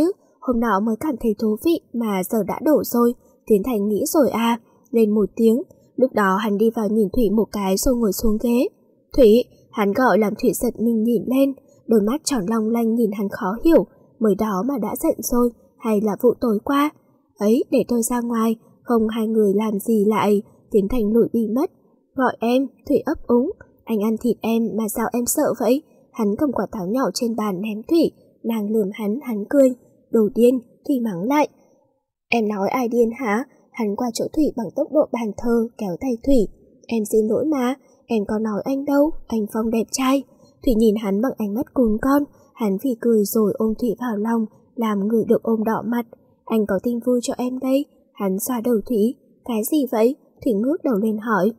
[SPEAKER 1] hôm nọ mới cảm thấy thú vị mà giờ đã đổ rồi, Tiến Thành nghĩ rồi à, lên một tiếng. Lúc đó hắn đi vào nhìn Thủy một cái rồi ngồi xuống ghế. Thủy, hắn gọi làm Thủy giật mình nhìn lên, đôi mắt tròn long lanh nhìn hắn khó hiểu, mới đó mà đã giận rồi, hay là vụ tối qua? Ấy, để tôi ra ngoài, không hai người làm gì lại. Tiến Thành lùi đi mất. Gọi em, Thủy ấp úng. Anh ăn thịt em mà sao em sợ vậy? Hắn cầm quả táo nhỏ trên bàn ném Thủy, nàng lườm hắn cười. Đồ điên, Thủy mắng lại. Em nói ai điên hả? Hắn qua chỗ Thủy bằng tốc độ bàn thờ, kéo tay Thủy. Em xin lỗi mà, em có nói anh đâu, anh Phong đẹp trai. Thủy nhìn hắn bằng ánh mắt cún con, hắn phì cười rồi ôm Thủy vào lòng, làm người được ôm đỏ mặt. Anh có tin vui cho em đây. Hắn xoa đầu Thủy. Cái gì vậy? Thủy ngước đầu lên hỏi.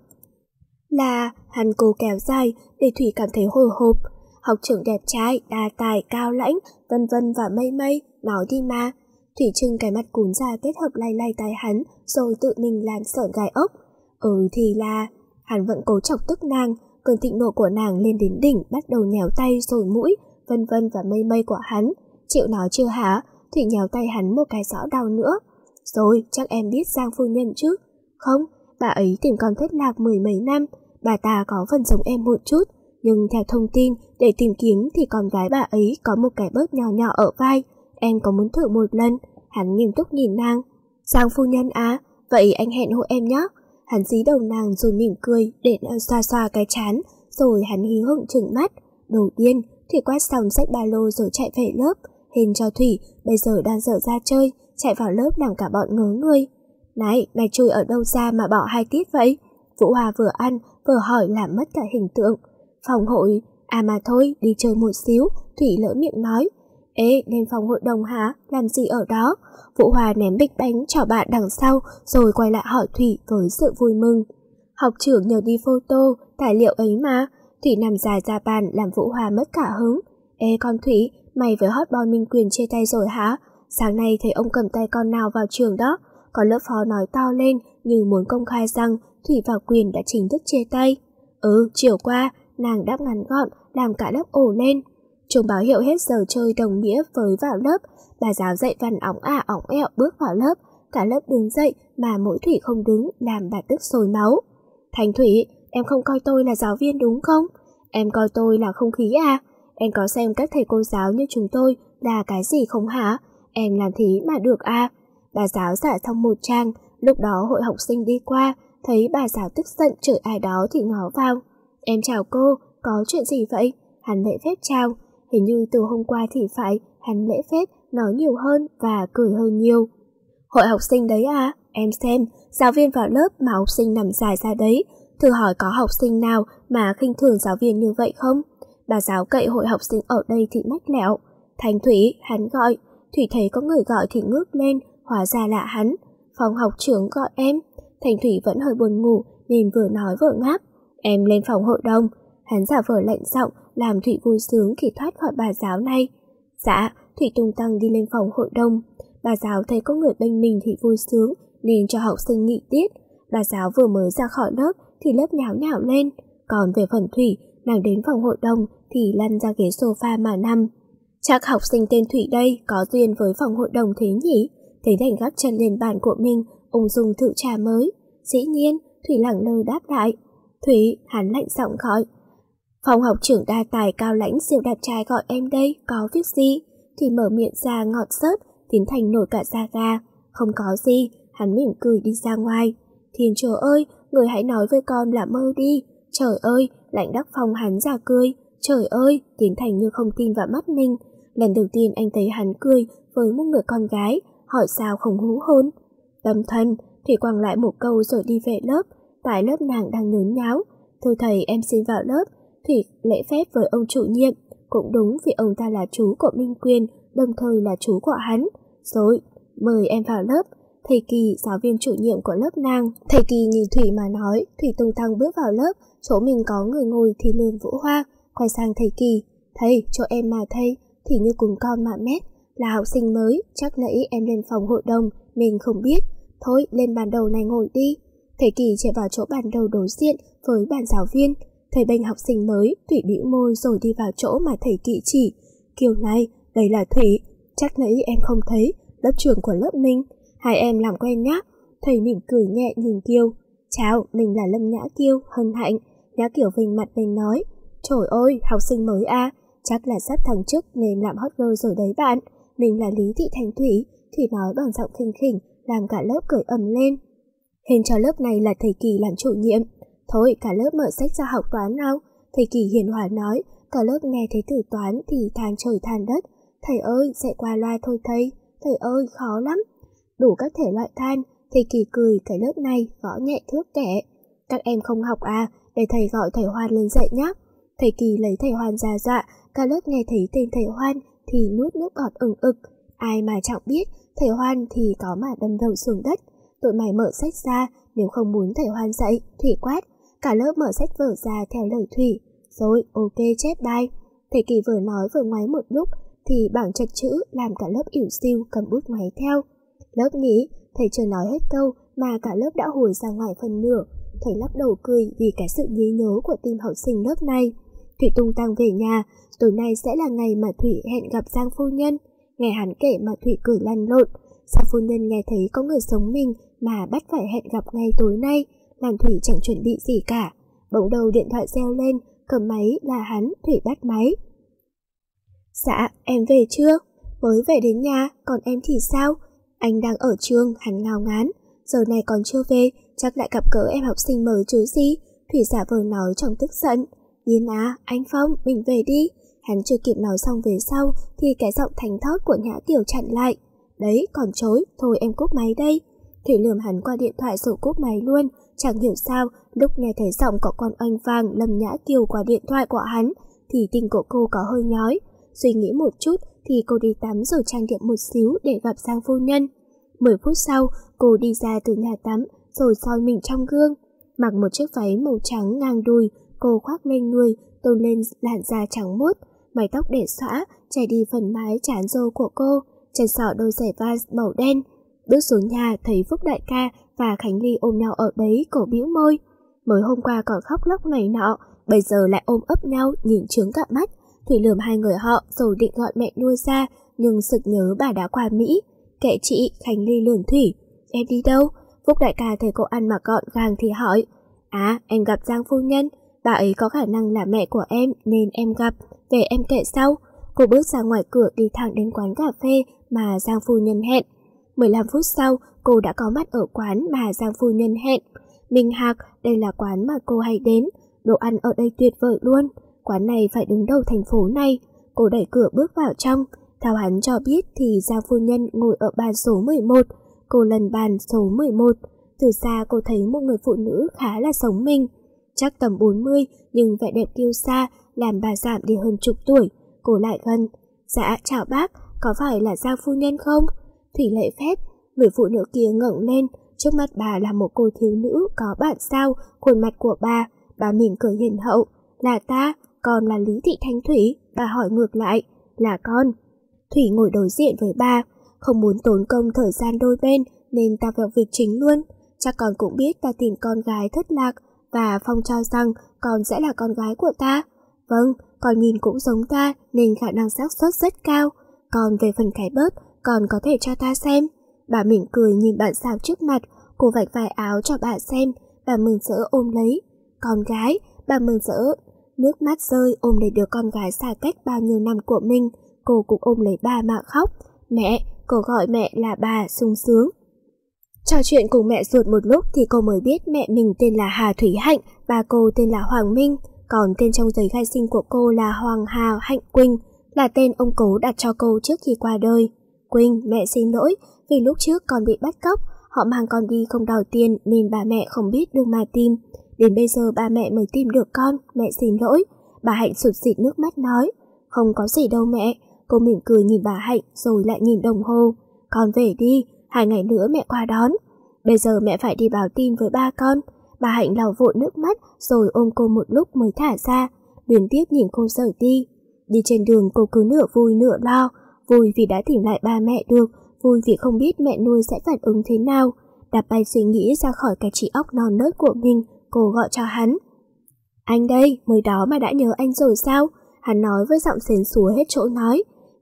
[SPEAKER 1] Là, hắn cố kéo dài để Thủy cảm thấy hồi hộp. Học trưởng đẹp trai, đa tài, cao lãnh, vân vân và mây mây, nói đi mà. Thủy trưng cái mặt cún ra kết hợp lay lay tai hắn, rồi tự mình làm sởn gai ốc. Thì là, hắn vẫn cố chọc tức nàng, cơn thịnh nộ của nàng lên đến đỉnh, bắt đầu nhéo tay rồi mũi, vân vân và mây mây của hắn. Chịu nói chưa hả? Thủy nhéo tay hắn một cái rõ đau nữa. Rồi, chắc em biết Giang phu nhân chứ? Không, bà ấy tìm con thất lạc 10 mấy năm, bà ta có phần giống em một chút, nhưng theo thông tin, để tìm kiếm thì con gái bà ấy có một cái bớt nhỏ nhỏ ở vai. Em có muốn thử một lần? Hắn nghiêm túc nhìn nàng. Giang phu nhân à? Vậy anh hẹn hộ em nhé. Hắn dí đầu nàng rồi mỉm cười để nàng xoa xoa cái trán, rồi hắn hí hửng trừng mắt. Đồ điên, Thủy quát xong xách ba lô rồi chạy về lớp. Hình cho Thủy bây giờ đang dở ra chơi, chạy vào lớp làm cả bọn ngớ người. Này, mày chui ở đâu ra mà bỏ 2 tiết vậy? Vũ Hòa vừa ăn vừa hỏi làm mất cả hình tượng. Phòng hội, à mà thôi, đi chơi một xíu. Thủy lỡ miệng nói. Ê, lên phòng hội đồng hả? Làm gì ở đó? Vũ Hòa ném bịch bánh cho bạn đằng sau rồi quay lại hỏi Thủy với sự vui mừng. Học trưởng nhờ đi photo tài liệu ấy mà. Thủy nằm dài ra bàn làm Vũ Hòa mất cả hứng. Ê con Thủy, mày với hot boy Minh Quyền chia tay rồi hả? Sáng nay thấy ông cầm tay con nào vào trường đó. Có lớp phó nói to lên như muốn công khai rằng Thủy và Quyền đã chính thức chia tay. Chiều qua, nàng đáp ngắn gọn làm cả lớp ồ lên. Chúng báo hiệu hết giờ chơi đồng nghĩa với vào lớp. Bà giáo dạy văn óng óng ẹo bước vào lớp. Cả lớp đứng dậy mà mỗi Thủy không đứng làm bà tức sôi máu. Thành Thủy, em không coi tôi là giáo viên đúng không? Em coi tôi là không khí à? Em có xem các thầy cô giáo như chúng tôi là cái gì không hả? Em làm thế mà được à? Bà giáo xả xong một trang, lúc đó hội học sinh đi qua, thấy bà giáo tức giận chửi ai đó thì ngó vào. Em chào cô, có chuyện gì vậy? Hắn lễ phép chào, hình như từ hôm qua thì phải, hắn lễ phép nói nhiều hơn và cười hơn nhiều. Hội học sinh đấy à? Em xem, giáo viên vào lớp mà học sinh nằm dài ra đấy, thử hỏi có học sinh nào mà khinh thường giáo viên như vậy không? Bà giáo cậy hội học sinh ở đây thì mách lẹo. Thành Thủy, hắn gọi. Thủy thấy có người gọi thì ngước lên, hóa ra là hắn. Phòng học trưởng gọi em. Thành Thủy vẫn hơi buồn ngủ nên vừa nói vừa ngáp. Em lên phòng hội đồng. Hắn giả vờ lạnh giọng làm Thủy vui sướng khi thoát khỏi bà giáo này. Dạ, Thủy tung tăng đi lên phòng hội đồng. Bà giáo thấy có người bênh mình thì vui sướng nên cho học sinh nghỉ tiết. Bà giáo vừa mới ra khỏi lớp thì lớp nháo nhào lên. Còn về phần Thủy, nàng đến phòng hội đồng thì lăn ra ghế sofa mà nằm. Chắc học sinh tên Thủy đây có duyên với phòng hội đồng thế nhỉ? Thấy Thành gác chân lên bàn của mình, ung dung thử trà mới. Dĩ nhiên, Thủy lẳng lơ đáp lại. Thủy, hắn lạnh giọng gọi. Phòng học trưởng đa tài cao lãnh siêu đẹp trai gọi em đây, có việc gì? Thì mở miệng ra ngọt xớt, Tiến Thành nổi cả da gà. Không có gì, hắn mỉm cười đi ra ngoài. Thiên Chúa ơi, người hãy nói với con là mơ đi. Trời ơi, lãnh đắc Phong hắn ra cười. Trời ơi, Tiến Thành như không tin vào mắt mình. Lần đầu tiên anh thấy hắn cười với một người con gái, hỏi sao không hú hôn. Tâm thần, Thủy quăng lại một câu rồi đi về lớp. Tại lớp nàng đang nhốn nháo. Thưa thầy, em xin vào lớp. Thủy lễ phép với ông chủ nhiệm. Cũng đúng vì ông ta là chú của Minh Quyền, đồng thời là chú của hắn. Rồi, mời em vào lớp. Thầy Kỳ, giáo viên chủ nhiệm của lớp nàng. Thầy Kỳ nhìn Thủy mà nói. Thủy tung tăng bước vào lớp. Chỗ mình có người ngồi thì lườm Vũ Hoa. Quay sang thầy Kỳ. Thầy, chỗ em mà thầy. Thì như cùng con mà mét. Là học sinh mới, chắc nãy em lên phòng hội đồng mình không biết. Thôi, lên bàn đầu này ngồi đi. Thầy Kỳ chạy vào chỗ bàn đầu đối diện với bàn giáo viên. Thầy bênh học sinh mới, Thủy bĩu môi rồi đi vào chỗ mà thầy Kỳ chỉ. Kiều này, đây là Thủy. Chắc nãy em không thấy, lớp trưởng của lớp mình. Hai em làm quen nhá. Thầy mỉm cười nhẹ nhìn Kiều. Chào, mình là Lâm Nhã Kiều, hân hạnh. Nhã Kiều vinh mặt lên nói. Trời ơi, học sinh mới à, chắc là sắp thăng chức nên làm hot girl rồi đấy bạn. Mình là Lý Thị Thanh Thủy. Thủy nói bằng giọng khinh khỉnh, làm cả lớp cười ầm lên. Hình cho lớp này là thầy Kỳ làm chủ nhiệm. Thôi, cả lớp mở sách ra học toán nào. Thầy Kỳ hiền hòa nói. Cả lớp nghe thấy từ toán thì than trời than đất. Thầy ơi, dạy qua loa thôi thầy. Thầy ơi, khó lắm. Đủ các thể loại than. Thầy Kỳ cười, cái lớp này gõ nhẹ thước kẻ. Các em không học à, để thầy gọi thầy Hoan lên dạy nhé. Thầy Kỳ lấy thầy Hoan ra dọa. Cả lớp nghe thấy tên thầy Hoan thì nuốt nước bọt ừng ực. Ai mà chẳng biết, thầy Hoan thì có mà đâm đầu xuống đất. Tụi mày mở sách ra, nếu không muốn thầy Hoan dạy, Thủy quát. Cả lớp mở sách vở ra theo lời Thủy. Rồi, ok chép bài. Thầy Kỳ vừa nói vừa ngoáy một lúc thì bảng chật chữ làm cả lớp ỉu xìu cầm bút máy theo. Lớp nghĩ, thầy chưa nói hết câu mà cả lớp đã hùa ra ngoài phần nửa. Thầy lắc đầu cười vì cái sự nhí nhố của team học sinh lớp này. Thủy tung tăng về nhà, tối nay sẽ là ngày mà Thủy hẹn gặp Giang phu nhân. Nghe hắn kể mà Thủy cười lăn lộn. Giang phu nhân nghe thấy có người sống mình mà bắt phải hẹn gặp ngay tối nay, làm Thủy chẳng chuẩn bị gì cả. Bỗng đầu điện thoại reo lên, cầm máy là hắn. Thủy bắt máy. Dạ, em về chưa? Mới về đến nhà, còn em thì sao? Anh đang ở trường, hắn ngao ngán. Giờ này còn chưa về, chắc lại gặp gỡ em học sinh mới chứ gì. Thủy giả vờ nói trong tức giận. Điên à, anh Phong, mình về đi. Hắn chưa kịp nói xong về sau thì cái giọng thánh thót của Nhã Kiều chặn lại. Đấy, còn chối, thôi em cúp máy đây. Thủy lườm hắn qua điện thoại rồi cúp máy luôn. Chẳng hiểu sao, lúc nghe thấy giọng có con oanh vàng Lâm Nhã Kiều qua điện thoại của hắn thì tình của cô có hơi nhói. Suy nghĩ một chút thì cô đi tắm rồi trang điểm một xíu để gặp Giang phu nhân. 10 phút sau, cô đi ra từ nhà tắm rồi soi mình trong gương. Mặc một chiếc váy màu trắng ngang đùi, cô khoác lên người, tôn lên làn da trắng muốt, mái tóc để xõa, chảy đi phần mái trán râu của cô, chân sọ đôi giày Vans màu đen. Bước xuống nhà thấy Phúc đại ca và Khánh Ly ôm nhau ở đấy, cổ bĩu môi. Mới hôm qua còn khóc lóc này nọ, bây giờ lại ôm ấp nhau nhìn trướng cả mắt. Thủy lườm hai người họ rồi định gọi mẹ nuôi ra, nhưng sực nhớ bà đã qua Mỹ. Kệ chị, Khánh Ly lườm Thủy. Em đi đâu? Phúc đại ca thấy cô ăn mặc gọn gàng thì hỏi. À, em gặp Giang phu nhân. Bà ấy có khả năng là mẹ của em nên em gặp. Về em kể sau. Cô bước ra ngoài cửa đi thẳng đến quán cà phê mà Giang phu nhân hẹn. 15 phút sau, cô đã có mặt ở quán mà Giang phu nhân hẹn. Minh Hạc, đây là quán mà cô hay đến. Đồ ăn ở đây tuyệt vời luôn. Quán này phải đứng đầu thành phố này. Cô đẩy cửa bước vào trong. Theo hắn cho biết thì Giang phu nhân ngồi ở bàn số 11. Cô lần bàn số 11. Từ xa cô thấy một người phụ nữ khá là sống mình. Chắc tầm 40 nhưng vẻ đẹp kiêu sa làm bà giảm đi hơn chục tuổi. Cô lại gần. Dạ, chào bác, có phải là Giang phu nhân không? Thủy lễ phép. Người phụ nữ kia ngẩng lên. Trước mắt bà là một cô thiếu nữ có bản sao, khuôn mặt của bà mỉm cười hiền hậu. Là ta, con là Lý Thị Thanh Thủy. Bà hỏi ngược lại. Là con. Thủy ngồi đối diện với bà. Không muốn tốn công thời gian đôi bên nên ta vào việc chính luôn. Chắc con cũng biết ta tìm con gái thất lạc và Phong cho rằng con sẽ là con gái của ta. Vâng, con nhìn cũng giống ta nên khả năng xác suất rất cao. Còn về phần cái bớt, con có thể cho ta xem. Bà mỉm cười nhìn bạn sao trước mặt. Cô vạch vài áo cho bà xem. Bà mừng rỡ ôm lấy. Con gái, bà mừng rỡ. Nước mắt rơi ôm lấy đứa con gái xa cách bao nhiêu năm của mình. Cô cũng ôm lấy bà mà khóc. Mẹ, cô gọi mẹ là bà sung sướng. Trò chuyện cùng mẹ ruột một lúc thì cô mới biết mẹ mình tên là Hà Thủy Hạnh và cô tên là Hoàng Minh. Còn tên trong giấy khai sinh của cô là Hoàng Hà Hạnh Quỳnh, là tên ông cố đặt cho cô trước khi qua đời. Quỳnh, mẹ xin lỗi vì lúc trước con bị bắt cóc, họ mang con đi không đòi tiền nên bà mẹ không biết đường mà tìm. Đến bây giờ ba mẹ mới tìm được con, mẹ xin lỗi. Bà Hạnh sụt sịt nước mắt nói. Không có gì đâu mẹ. Cô mỉm cười nhìn bà Hạnh rồi lại nhìn đồng hồ. Con về đi, 2 ngày nữa mẹ qua đón. Bây giờ mẹ phải đi báo tin với ba con. Bà Hạnh lau vội nước mắt rồi ôm cô một lúc mới thả ra. Luyến tiếc nhìn cô rời đi. Đi trên đường cô cứ nửa vui nửa lo. Vui vì đã tìm lại ba mẹ được, vui vì không biết mẹ nuôi sẽ phản ứng thế nào. Đạp bay suy nghĩ ra khỏi cái trí óc non nớt của mình, cô gọi cho hắn. Anh đây, mới đó mà đã nhớ anh rồi sao? Hắn nói với giọng xến xúa hết chỗ nói.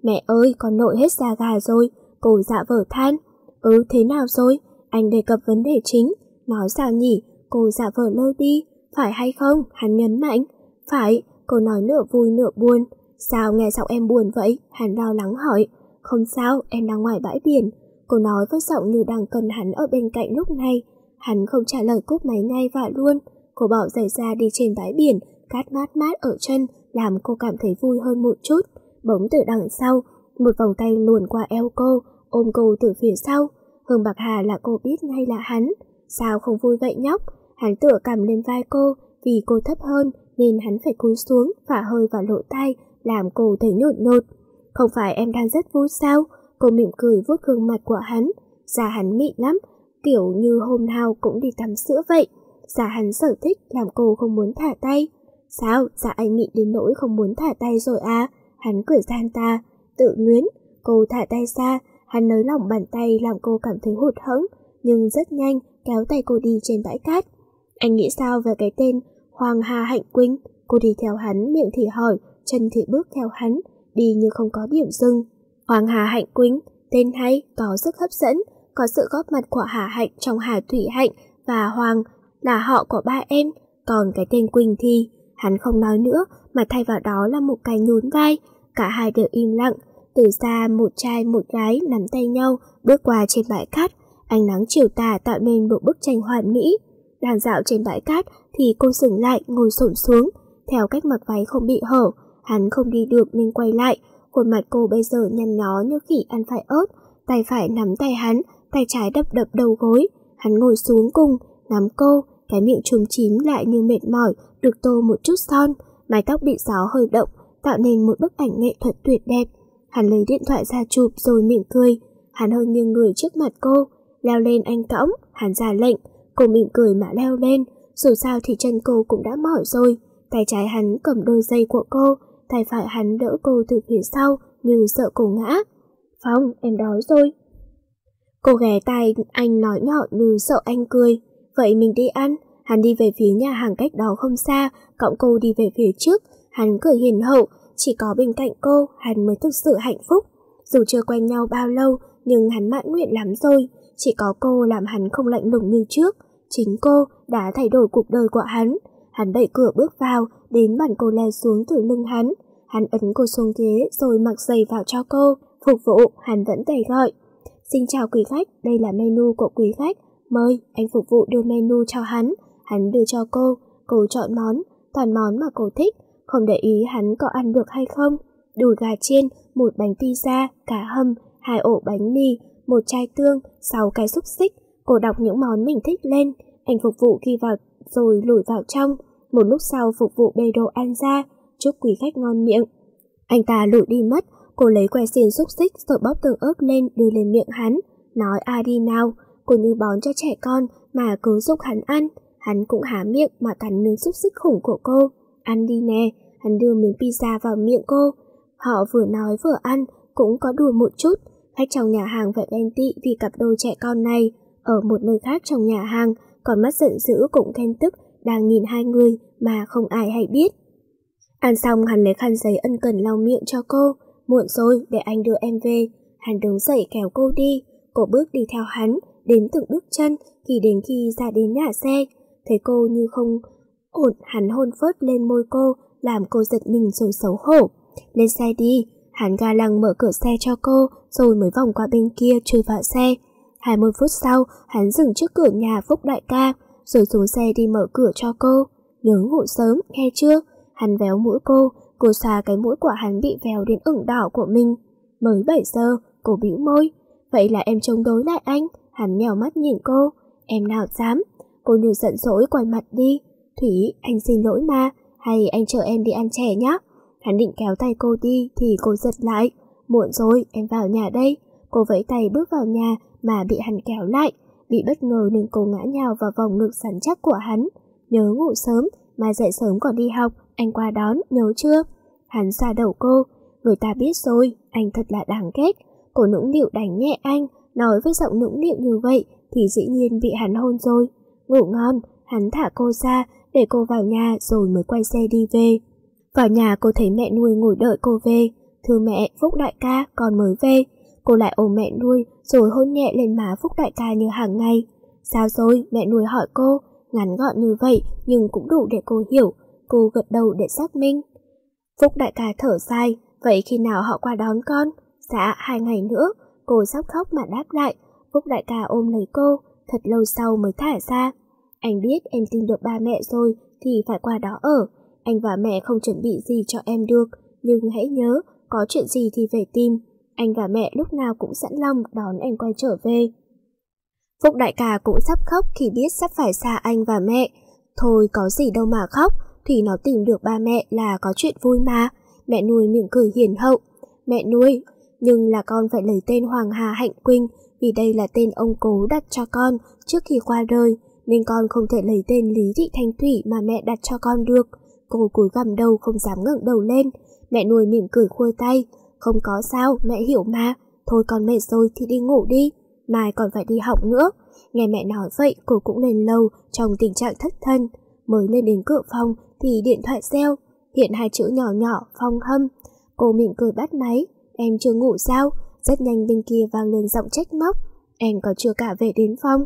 [SPEAKER 1] Mẹ ơi, con nội hết da gà rồi, cô dạ vờ than. Thế nào rồi? Anh đề cập vấn đề chính. Nói sao nhỉ? Cô dạ vờ lơ đi. Phải hay không? Hắn nhấn mạnh. Phải, cô nói nửa vui nửa buồn. Sao nghe giọng em buồn vậy? Hắn lo lắng hỏi. Không sao, em đang ngoài bãi biển. Cô nói với giọng như đang cần hắn ở bên cạnh lúc này. Hắn không trả lời, cúp máy ngay và luôn. Cô bỏ giày ra đi trên bãi biển, cát mát mát ở chân, làm cô cảm thấy vui hơn một chút. Bỗng từ đằng sau, một vòng tay luồn qua eo cô, ôm cô từ phía sau. Hương Bạc Hà là cô biết ngay là hắn. Sao không vui vậy nhóc? Hắn tựa cằm lên vai cô, vì cô thấp hơn nên hắn phải cúi xuống phả hơi vào lỗ tai, làm cô thấy nhột nhột. Không phải em đang rất vui sao? Cô mỉm cười vuốt gương mặt của hắn. Da hắn mịn lắm, kiểu như hôm nào cũng đi tắm sữa vậy. Da hắn sở thích làm cô không muốn thả tay. Sao? Da anh mịn đến nỗi không muốn thả tay rồi à? Hắn cười gian ta, tự luyến. Cô thả tay ra, hắn nới lỏng bàn tay làm cô cảm thấy hụt hẫng, nhưng rất nhanh kéo tay cô đi trên bãi cát. Anh nghĩ sao về cái tên Hoàng Hà Hạnh Quynh? Cô đi theo hắn, miệng thì hỏi, chân thì bước theo hắn, đi như không có điểm dừng. Hoàng Hà Hạnh Quynh, tên hay, có sức hấp dẫn, có sự góp mặt của Hà Hạnh trong Hà Thủy Hạnh và Hoàng là họ của ba em, còn cái tên Quỳnh thì hắn không nói nữa mà thay vào đó là một cái nhún vai. Cả hai đều im lặng. Từ xa một trai một gái nắm tay nhau bước qua trên bãi cát. Ánh nắng chiều tà tạo nên một bức tranh hoàn mỹ. Đang dạo trên bãi cát thì cô dừng lại, ngồi xổm xuống. Theo cách mặc váy không bị hở, hắn không đi được nên quay lại. Khuôn mặt cô bây giờ nhăn nhó như khỉ ăn phải ớt. Tay phải nắm tay hắn, tay trái đập đập đầu gối. Hắn ngồi xuống cùng, nắm cô. Cái miệng chúm chím lại như mệt mỏi, được tô một chút son. Mái tóc bị gió hơi động, tạo nên một bức ảnh nghệ thuật tuyệt đẹp. Hắn lấy điện thoại ra chụp rồi mỉm cười. Hắn hơi nghiêng người trước mặt cô. Leo lên anh cõng, hắn ra lệnh. Cô mỉm cười mà leo lên. Dù sao thì chân cô cũng đã mỏi rồi. Tay trái hắn cầm đôi dây của cô, tay phải hắn đỡ cô từ phía sau như sợ cô ngã. Phong, em đói rồi. Cô ghé tai anh nói nhỏ như sợ anh cười. Vậy mình đi ăn. Hắn đi về phía nhà hàng cách đó không xa, cõng cô đi về phía trước. Hắn cười hiền hậu, chỉ có bên cạnh cô hắn mới thực sự hạnh phúc. Dù chưa quen nhau bao lâu nhưng hắn mãn nguyện lắm rồi. Chỉ có cô làm hắn không lạnh lùng như trước. Chính cô đã thay đổi cuộc đời của hắn. Hắn đẩy cửa bước vào, đến bàn cô leo xuống từ lưng hắn. Hắn ấn cô xuống ghế rồi mặc giày vào cho cô. Phục vụ, hắn vẫn tay gọi. Xin chào quý khách, đây là menu của quý khách. Mời, anh phục vụ đưa menu cho hắn. Hắn đưa cho cô chọn món, toàn món mà cô thích, không để ý hắn có ăn được hay không. Đùi gà chiên, một bánh pizza, cá hầm, 2 ổ bánh mì, một chai tương, 6 cái xúc xích. Cô đọc những món mình thích lên. Anh phục vụ ghi vào rồi lùi vào trong. Một lúc sau phục vụ bê đồ ăn ra. Chúc quý khách ngon miệng. Anh ta lùi đi mất. Cô lấy que xiên xúc xích rồi bóp tương ớt lên đưa lên miệng hắn. Nói ai đi nào. Cô như bón cho trẻ con mà cứ giúp hắn ăn. Hắn cũng há miệng mà cắn miếng xúc xích khủng của cô. Ăn đi nè. Hắn đưa miếng pizza vào miệng cô. Họ vừa nói vừa ăn, cũng có đùa một chút. Khách trong nhà hàng phải ghen tị vì cặp đôi trẻ con này. Ở một nơi khác trong nhà hàng, còn mắt giận dữ cũng ghen tức đang nhìn hai người mà không ai hay biết. Ăn xong hắn lấy khăn giấy ân cần lau miệng cho cô. Muộn rồi, để anh đưa em về. Hắn đứng dậy kéo cô đi. Cô bước đi theo hắn, đến từng bước chân, đến khi ra đến nhà xe. Thấy cô như không ổn, hắn hôn phớt lên môi cô, làm cô giật mình rồi xấu hổ. Lên xe đi. Hắn ga lăng mở cửa xe cho cô, rồi mới vòng qua bên kia chui vào xe. 20 phút sau, hắn dừng trước cửa nhà Phúc đại ca, rồi xuống xe đi mở cửa cho cô. Nhớ ngủ sớm, nghe chưa? Hắn véo mũi cô xoa cái mũi của hắn bị véo đến ửng đỏ của mình. Mới 7 giờ, cô bĩu môi. Vậy là em chống đối lại anh? Hắn nhèo mắt nhìn cô. Em nào dám? Cô như giận dỗi quay mặt đi. Thủy, anh xin lỗi mà, hay anh chờ em đi ăn chè nhé. Hắn định kéo tay cô đi thì cô giật lại. Muộn rồi, em vào nhà đây. Cô vẫy tay bước vào nhà mà bị hắn kéo lại. Bị bất ngờ nên cô ngã nhào vào vòng ngực săn chắc của hắn. Nhớ ngủ sớm, mai dậy sớm còn đi học, anh qua đón, nhớ chưa? Hắn xoa đầu cô. Người ta biết rồi, anh thật là đáng ghét. Cô nũng nịu đánh nhẹ anh, nói với giọng nũng nịu như vậy thì dĩ nhiên bị hắn hôn rồi. Ngủ ngon, hắn thả cô ra để cô vào nhà rồi mới quay xe đi về. Vào nhà cô thấy mẹ nuôi ngồi đợi cô về. Thưa mẹ, Phúc đại ca, con mới về. Cô lại ôm mẹ nuôi rồi hôn nhẹ lên má Phúc đại ca như hàng ngày. Sao rồi? Mẹ nuôi hỏi cô. Ngắn gọn như vậy nhưng cũng đủ để cô hiểu. Cô gật đầu để xác minh. Phúc đại ca thở dài. Vậy khi nào họ qua đón con? Dạ, 2 ngày nữa. Cô sắp khóc mà đáp lại. Phúc đại ca ôm lấy cô, thật lâu sau mới thả ra. Anh biết em tìm được ba mẹ rồi thì phải qua đó ở. Anh và mẹ không chuẩn bị gì cho em được, nhưng hãy nhớ, có chuyện gì thì về tìm. Anh và mẹ lúc nào cũng sẵn lòng đón anh quay trở về. Phúc đại ca cũng sắp khóc khi biết sắp phải xa anh và mẹ. Thôi có gì đâu mà khóc, Thủy nó tìm được ba mẹ là có chuyện vui mà. Mẹ nuôi mỉm cười hiền hậu. Mẹ nuôi, nhưng là con phải lấy tên Hoàng Hà Hạnh Quỳnh, vì đây là tên ông cố đặt cho con trước khi qua đời, nên con không thể lấy tên Lý Thị Thanh Thủy mà mẹ đặt cho con được. Cô cúi gằm đầu không dám ngẩng đầu lên. Mẹ nuôi mỉm cười khua tay. Không có sao, mẹ hiểu mà. Thôi con mệt rồi thì đi ngủ đi, mai còn phải đi học nữa. Nghe mẹ nói vậy, cô cũng lên lầu trong tình trạng thất thần. Mới lên đến cửa phòng thì điện thoại reo, hiện 2 chữ nhỏ nhỏ Phong Hâm. Cô mỉm cười bắt máy. Em chưa ngủ sao? Rất nhanh bên kia vang lên giọng trách móc. Em còn chưa cả về đến phòng.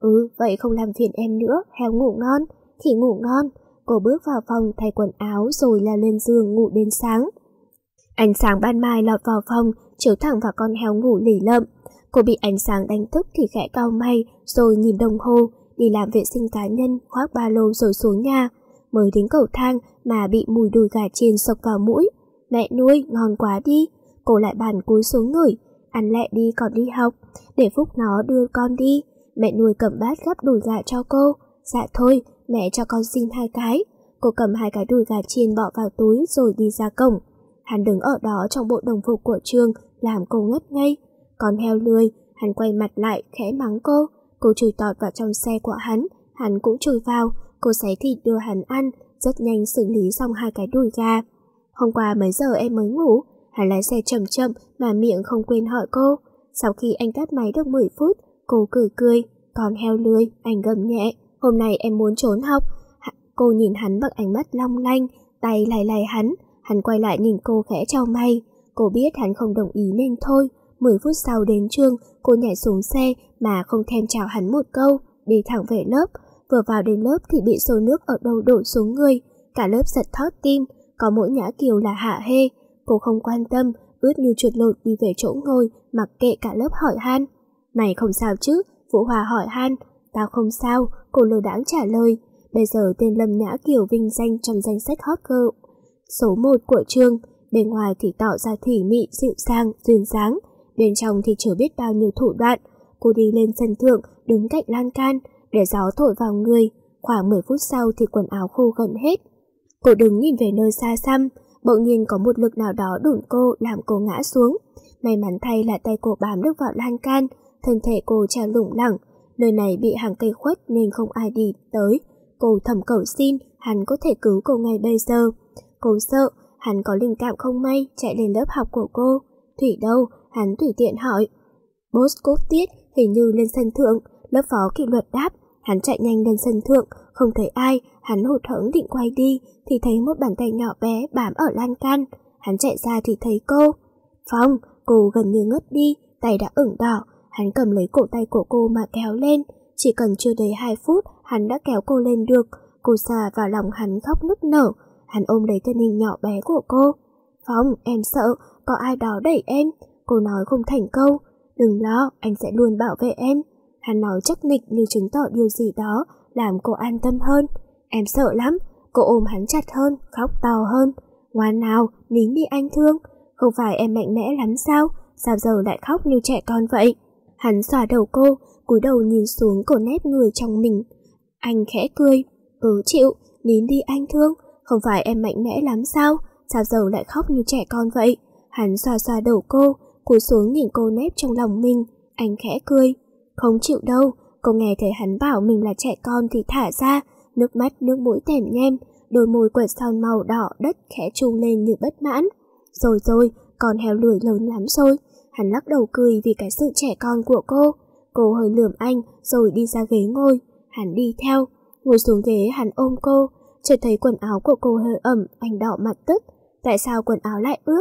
[SPEAKER 1] Vậy không làm phiền em nữa, heo ngủ ngon. Khỉ ngủ ngon. Cô bước vào phòng thay quần áo rồi là lên giường ngủ đến sáng. Ánh sáng ban mai lọt vào phòng, chiếu thẳng vào con heo ngủ lì lợm. Cô bị ánh sáng đánh thức thì khẽ cau mày, rồi nhìn đồng hồ, đi làm vệ sinh cá nhân, khoác ba lô rồi xuống nhà. Mới đến cầu thang mà bị mùi đùi gà chiên xộc vào mũi. Mẹ nuôi, ngon quá đi. Cô lại bàn cúi xuống ngửi. Ăn lẹ đi còn đi học, để Phúc nó đưa con đi. Mẹ nuôi cầm bát gắp đùi gà cho cô. Dạ thôi, mẹ cho con xin 2 cái. Cô cầm 2 cái đùi gà chiên bỏ vào túi rồi đi ra cổng. Hắn đứng ở đó trong bộ đồng phục của trường, làm cô ngất ngây. Con heo lười, hắn quay mặt lại khẽ mắng cô. Cô chui tọt vào trong xe của hắn cũng chui vào. Cô xé thịt đưa hắn ăn, rất nhanh xử lý xong 2 cái đùi gà. Hôm qua mấy giờ em mới ngủ? Hắn lái xe chậm chậm mà miệng không quên hỏi cô. Sau khi anh tắt máy được 10 phút, cô cười. Con heo lười, anh gầm nhẹ. Hôm nay em muốn trốn học. Cô nhìn hắn bằng ánh mắt long lanh, tay lay hắn. Hắn quay lại nhìn cô khẽ chau mày. Cô biết hắn không đồng ý nên thôi. 10 phút sau đến trường, cô nhảy xuống xe mà không thèm chào hắn một câu, đi thẳng về lớp. Vừa vào đến lớp thì bị xô nước ở đâu đổ xuống người. Cả lớp giật thót tim, có mỗi Nhã Kiều là hả hê. Cô không quan tâm, ướt như chuột lột đi về chỗ ngồi, mặc kệ cả lớp hỏi han. Mày không sao chứ? Vũ Hòa hỏi han. Tao không sao, cô lơ đãng trả lời. Bây giờ tên Lâm Nhã Kiều vinh danh trong danh sách hot girl số 1 của trường. Bên ngoài thì tỏ ra thủy mị, dịu dàng, duyên dáng. Bên trong thì chưa biết bao nhiêu thủ đoạn. Cô đi lên sân thượng, đứng cạnh lan can, để gió thổi vào người. Khoảng 10 phút sau thì quần áo khô gần hết. Cô đứng nhìn về nơi xa xăm. Bỗng nhiên có một lực nào đó đụng cô, làm cô ngã xuống. May mắn thay là tay cô bám được vào lan can, thân thể cô treo lủng lẳng. Nơi này bị hàng cây khuất nên không ai đi tới. Cô thầm cầu xin hắn có thể cứu cô ngay bây giờ. Cô sợ hắn có linh cảm không may chạy lên lớp học của cô. Thủy đâu? Hắn tùy tiện hỏi. Boss cúp tiết hình như lên sân thượng. Lớp phó kỷ luật đáp. Hắn chạy nhanh lên sân thượng, không thấy ai. Hắn hụt hẫng định quay đi thì thấy một bàn tay nhỏ bé bám ở lan can. Hắn chạy ra thì thấy cô. Phong, cô gần như ngất đi, tay đã ửng đỏ. Hắn cầm lấy cổ tay của cô mà kéo lên. Chỉ cần chưa đầy 2 phút, hắn đã kéo cô lên được. Cô xà vào lòng hắn khóc nức nở. Hắn ôm lấy thân hình nhỏ bé của cô. Phong, em sợ, có ai đó đẩy em. Cô nói không thành câu. Đừng lo, anh sẽ luôn bảo vệ em. Hắn nói chắc nịch như chứng tỏ điều gì đó, làm cô an tâm hơn. Em sợ lắm. Cô ôm hắn chặt hơn, khóc to hơn. Ngoan nào, nín đi anh thương. Không phải em mạnh mẽ lắm sao? Sao giờ lại khóc như trẻ con vậy? Hắn xòa đầu cô, cúi đầu nhìn xuống cô nép người trong mình. Anh khẽ cười. Chịu, nín đi anh thương. Không phải em mạnh mẽ lắm sao? Sao giờ lại khóc như trẻ con vậy? Hắn xoa đầu cô, cúi xuống nhìn cô nép trong lòng mình. Anh khẽ cười. Không chịu đâu. Cô nghe thấy hắn bảo mình là trẻ con thì thả ra. Nước mắt nước mũi tèm nhem, đôi môi quệt son màu đỏ đất khẽ trung lên như bất mãn. Rồi, con heo lười lớn lắm rồi. Hắn lắc đầu cười vì cái sự trẻ con của cô. Cô hơi lườm anh rồi đi ra ghế ngồi. Hắn đi theo. Ngồi xuống ghế hắn ôm cô. Chợt thấy quần áo của cô hơi ẩm, anh đỏ mặt tức. Tại sao quần áo lại ướt?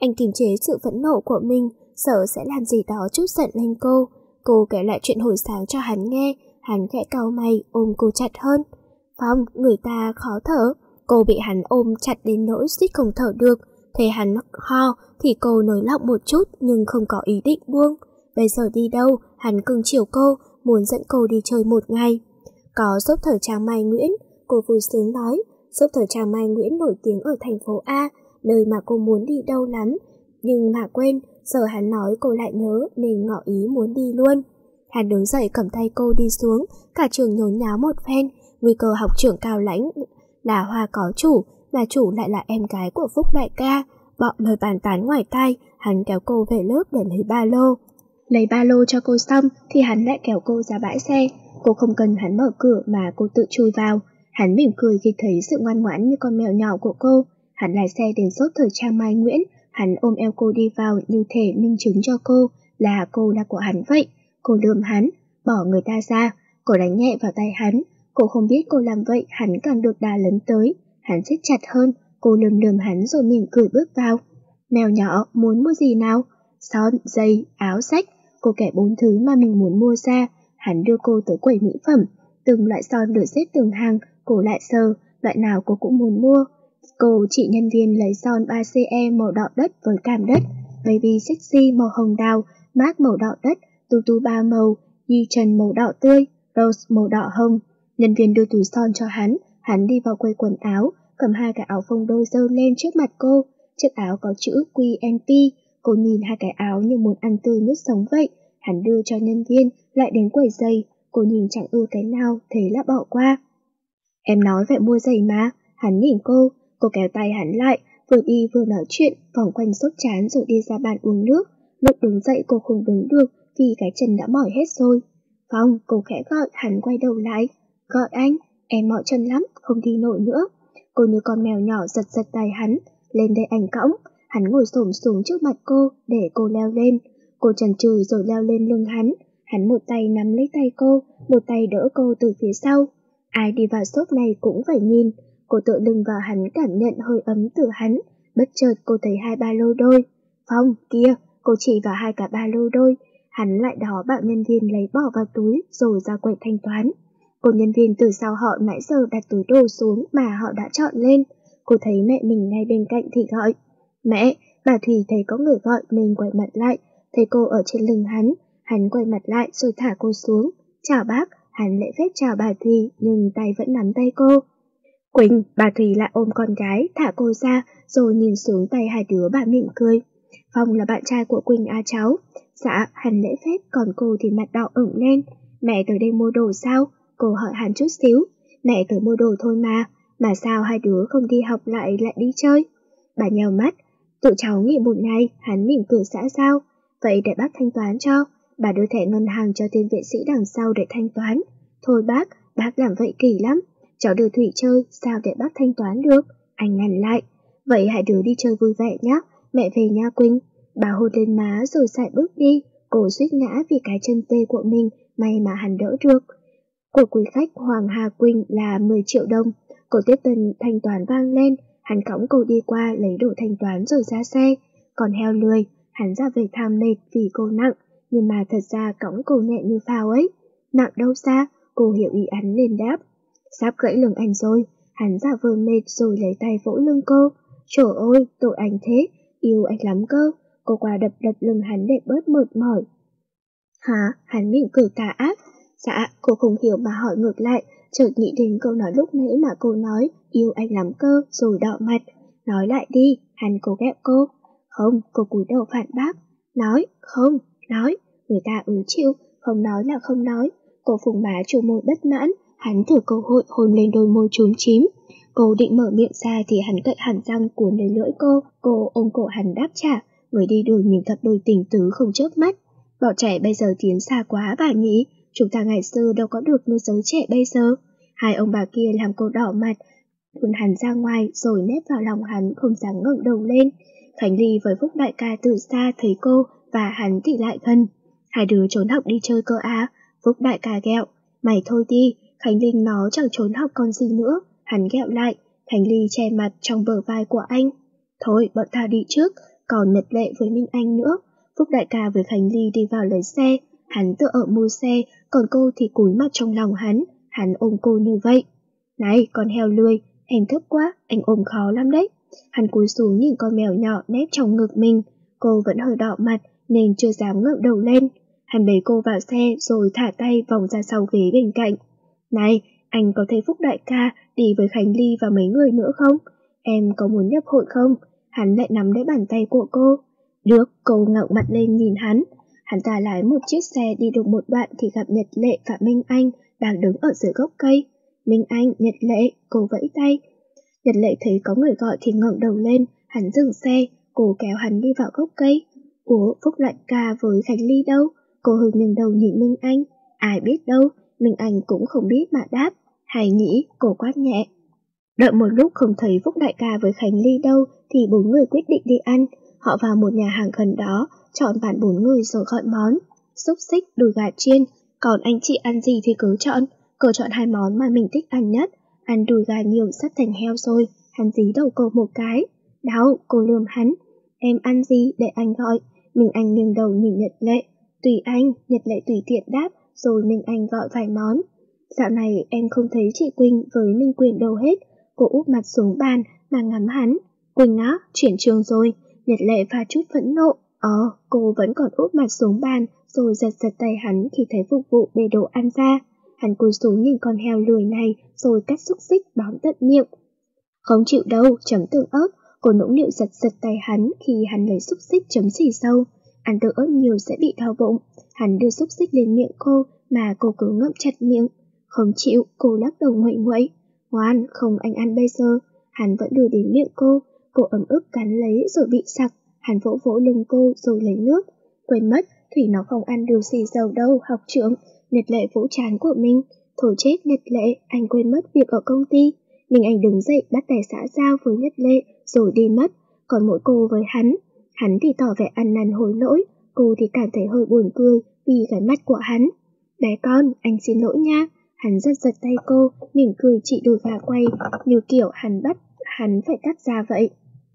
[SPEAKER 1] Anh kiềm chế sự phẫn nộ của mình, sợ sẽ làm gì đó chút giận lên cô. Cô kể lại chuyện hồi sáng cho hắn nghe, hắn khẽ cau mày ôm cô chặt hơn. Phong, người ta khó thở. Cô bị hắn ôm chặt đến nỗi suýt không thở được. Thấy hắn ho thì cô nới lỏng một chút nhưng không có ý định buông. Bây giờ đi đâu, hắn cưng chiều cô, muốn dẫn cô đi chơi một ngày. Có shop thời trang Mai Nguyễn, cô vui sướng nói. Shop thời trang Mai Nguyễn nổi tiếng ở thành phố A, nơi mà cô muốn đi đâu lắm. Nhưng mà quên, giờ hắn nói cô lại nhớ nên ngỏ ý muốn đi luôn. Hắn đứng dậy cầm tay cô đi xuống, cả trường nhốn nháo một phen. Nguy cơ học trưởng cao lãnh là Hoa có chủ, mà chủ lại là em gái của Phúc đại ca. Bọn lời bàn tán ngoài tai, hắn kéo cô về lớp để lấy ba lô. Lấy ba lô cho cô xong thì hắn lại kéo cô ra bãi xe. Cô không cần hắn mở cửa mà cô tự chui vào. Hắn mỉm cười khi thấy sự ngoan ngoãn như con mèo nhỏ của cô. Hắn lái xe đến shop thời trang Mai Nguyễn. Hắn ôm eo cô đi vào như thể minh chứng cho cô là của hắn vậy. Cô lườm hắn, bỏ người ta ra. Cô đánh nhẹ vào tay hắn. Cô không biết cô làm vậy hắn càng được đà lấn tới. Hắn siết chặt hơn. Cô lườm hắn rồi mỉm cười bước vào. Mèo nhỏ, muốn mua gì nào? Son, giày, áo, sách. Cô kể 4 thứ mà mình muốn mua ra. Hắn đưa cô tới quầy mỹ phẩm. Từng loại son được xếp từng hàng. Cô lại sờ, loại nào cô cũng muốn mua. Cô chị nhân viên lấy son 3CE màu đỏ đất với cam đất, Baby Sexy màu hồng đào, Marc màu đỏ đất, Tutu 3 màu, Di Trần màu đỏ tươi, Rose màu đỏ hồng. Nhân viên đưa túi son cho hắn đi vào quầy quần áo, cầm 2 cái áo phông đôi giơ lên trước mặt cô. Chiếc áo có chữ QNP, cô nhìn 2 cái áo như muốn ăn tươi nuốt sống vậy. Hắn đưa cho nhân viên, lại đến quầy giày, cô nhìn chẳng ưa cái nào, thế là bỏ qua. Em nói vậy mua giày mà, hắn nhìn cô kéo tay hắn lại, vừa đi vừa nói chuyện, vòng quanh sốt chán rồi đi ra bàn uống nước. Lúc đứng dậy cô không đứng được vì cái chân đã mỏi hết rồi. Phong, cô khẽ gọi, hắn quay đầu lại. Gọi anh, em mỏi chân lắm, không đi nổi nữa. Cô như con mèo nhỏ giật tay hắn, lên đây anh cõng. Hắn ngồi xổm xuống trước mặt cô để cô leo lên. Cô chần chừ rồi leo lên lưng hắn một tay nắm lấy tay cô, một tay đỡ cô từ phía sau. Ai đi vào shop này cũng phải nhìn. Cô tựa lưng vào hắn cảm nhận hơi ấm từ hắn. Bất chợt cô thấy 2 ba lô đôi. Phong, kia, cô chỉ vào 2 cả ba lô đôi. Hắn lại đó bảo nhân viên lấy bỏ vào túi rồi ra quầy thanh toán. Cô nhân viên từ sau họ nãy giờ đặt túi đồ xuống mà họ đã chọn lên. Cô thấy mẹ mình ngay bên cạnh thì gọi. Mẹ, bà Thùy thấy có người gọi nên quay mặt lại. Thấy cô ở trên lưng hắn quay mặt lại rồi thả cô xuống. Chào bác, hắn lễ phép chào bà Thùy nhưng tay vẫn nắm tay cô. Quỳnh, bà Thùy lại ôm con gái, thả cô ra, rồi nhìn xuống tay 2 đứa bà mỉm cười. Phong là bạn trai của Quỳnh à cháu? Dạ, hắn lễ phép, còn cô thì mặt đỏ ửng lên. Mẹ tới đây mua đồ sao? Cô hỏi hắn chút xíu. Mẹ tới mua đồ thôi mà sao 2 đứa không đi học lại đi chơi? Bà nhèo mắt, tụi cháu nghỉ một ngày, hắn mỉm cười xã giao. Vậy để bác thanh toán cho. Bà đưa thẻ ngân hàng cho tên vệ sĩ đằng sau để thanh toán. Thôi bác làm vậy kỳ lắm. Cháu đưa Thủy chơi, sao để bác thanh toán được? Anh ngăn lại. Vậy 2 đứa đi chơi vui vẻ nhé, mẹ về nha Quỳnh. Bà hôn lên má rồi sải bước đi. Cô suýt ngã vì cái chân tê của mình, may mà hắn đỡ được. Của quý khách Hoàng Hà Quỳnh là 10 triệu đồng. Cô tiếp tân thanh toán vang lên. Hắn cõng cô đi qua lấy đồ thanh toán rồi ra xe. Còn heo lười, hắn ra về tham mệt vì cô nặng, nhưng mà thật ra cõng cô nhẹ như phao ấy. Nặng đâu xa, cô hiểu ý hắn nên đáp. Sắp gãy lưng anh rồi. Hắn giả vờ mệt rồi lấy tay vỗ lưng cô. Trời ơi, tội anh thế, yêu anh lắm cơ. Cô qua đập lưng hắn để bớt mệt mỏi. Hả? Hắn mỉm cười tà ác. Dạ, cô không hiểu mà hỏi ngược lại, chợt nghĩ đến câu nói lúc nãy mà cô nói yêu anh lắm cơ rồi đỏ mặt. Nói lại đi, hắn cố ghẹo cô. Không, cô cúi đầu phản bác. Nói, không, nói. Người ta chịu, không nói là không nói. Cô phùng má trù môi bất mãn. Hắn thử cơ hội hôn lên đôi môi chúm chím. Cô định mở miệng ra thì hắn cậy hàm răng cuốn lấy lưỡi cô ôm cổ hắn đáp trả. Người đi đường nhìn cặp đôi tình tứ không chớp mắt. Bọn trẻ bây giờ tiến xa quá bà nhỉ. Chúng ta ngày xưa đâu có được như giới trẻ bây giờ. 2 ông bà kia làm cô đỏ mặt, đuôn hắn ra ngoài rồi nép vào lòng hắn không dám ngẩng đầu lên. Khánh Ly với Phúc đại ca từ xa thấy cô và hắn thì lại gần. 2 đứa trốn học đi chơi cơ à? Phúc đại ca ghẹo. Mày thôi đi, Khánh Linh nó chẳng trốn học còn gì nữa. Hắn ghẹo lại. Khánh Ly che mặt trong bờ vai của anh. Thôi bọn tao đi trước, còn Nhật Lệ với Minh Anh nữa. Phúc đại ca với Khánh Ly đi vào lấy xe, hắn tựa ở mui xe, còn cô thì cúi mặt trong lòng hắn ôm cô như vậy. Này, con heo lười, em thấp quá, anh ôm khó lắm đấy. Hắn cúi xuống nhìn con mèo nhỏ nép trong ngực mình, cô vẫn hơi đỏ mặt nên chưa dám ngẩng đầu lên. Hắn bế cô vào xe rồi thả tay vòng ra sau ghế bên cạnh. Này, anh có thấy Phúc đại ca đi với Khánh Ly và mấy người nữa không? Em có muốn nhập hội không? Hắn lại nắm lấy bàn tay của cô. Được, cô ngẩng mặt lên nhìn hắn. Hắn ta lái một chiếc xe đi được một đoạn thì gặp Nhật Lệ và Minh Anh đang đứng ở dưới gốc cây. Minh Anh, Nhật Lệ, cô vẫy tay. Nhật Lệ thấy có người gọi thì ngẩng đầu lên, hắn dừng xe, cô kéo hắn đi vào gốc cây. Ủa, Phúc đại ca với Khánh Ly đâu? Cô hơi nghiêng đầu nhìn Minh Anh. Ai biết đâu, Minh Anh cũng không biết mà đáp. Hay nghĩ, cô quát nhẹ. Đợi một lúc không thấy Phúc đại ca với Khánh Ly đâu thì bốn người quyết định đi ăn. Họ vào một nhà hàng gần đó, chọn bàn bốn người rồi gọi món. Xúc xích, đùi gà chiên, còn anh chị ăn gì thì cứ chọn. Cô chọn hai món mà mình thích ăn nhất. Ăn đùi gà nhiều sắp thành heo rồi. Hắn dí đầu cô một cái. Đau, cô lườm hắn. Em ăn gì để anh gọi? Minh Anh nghiêng đầu nhìn Nhật Lệ. Tùy anh, Nhật Lệ tùy tiện đáp, rồi Minh Anh gọi vài món. Dạo này em không thấy chị Quỳnh với Minh Quyền đâu hết. Cô úp mặt xuống bàn mà ngắm hắn. Quỳnh á, chuyển trường rồi. Nhật Lệ pha chút phẫn nộ. Cô vẫn còn úp mặt xuống bàn rồi giật giật tay hắn khi thấy phục vụ bê đồ ăn ra. Hắn cúi xuống nhìn con heo lười này rồi cắt xúc xích bám tận miệng. Không chịu đâu, chấm tương ớt. Cô nũng nịu giật giật tay hắn khi hắn lấy xúc xích chấm xì dầu. Ăn tương ớt nhiều sẽ bị đau bụng. Hắn đưa xúc xích lên miệng cô mà cô cứ ngậm chặt miệng. Không chịu, cô lắc đầu nguậy nguậy. Ngoan, không anh ăn bây giờ. Hắn vẫn đưa đến miệng cô ấm ức cắn lấy rồi bị sặc. Hắn vỗ vỗ lưng cô rồi lấy nước. Quên mất, Thủy nó không ăn được xì dầu đâu, học trưởng. Nhật Lệ vỗ trán của mình. Thôi chết Nhật Lệ, anh quên mất việc ở công ty. Minh Anh đứng dậy bắt tay xã giao với Nhật Lệ rồi đi mất. Còn mỗi cô với hắn thì tỏ vẻ ăn năn hối lỗi. Cô thì cảm thấy hơi buồn cười vì cái mắt của hắn. Bé con, anh xin lỗi nha. Hắn giật giật tay cô, mỉm cười chị đùi gà quay, như kiểu hắn phải cắt ra vậy.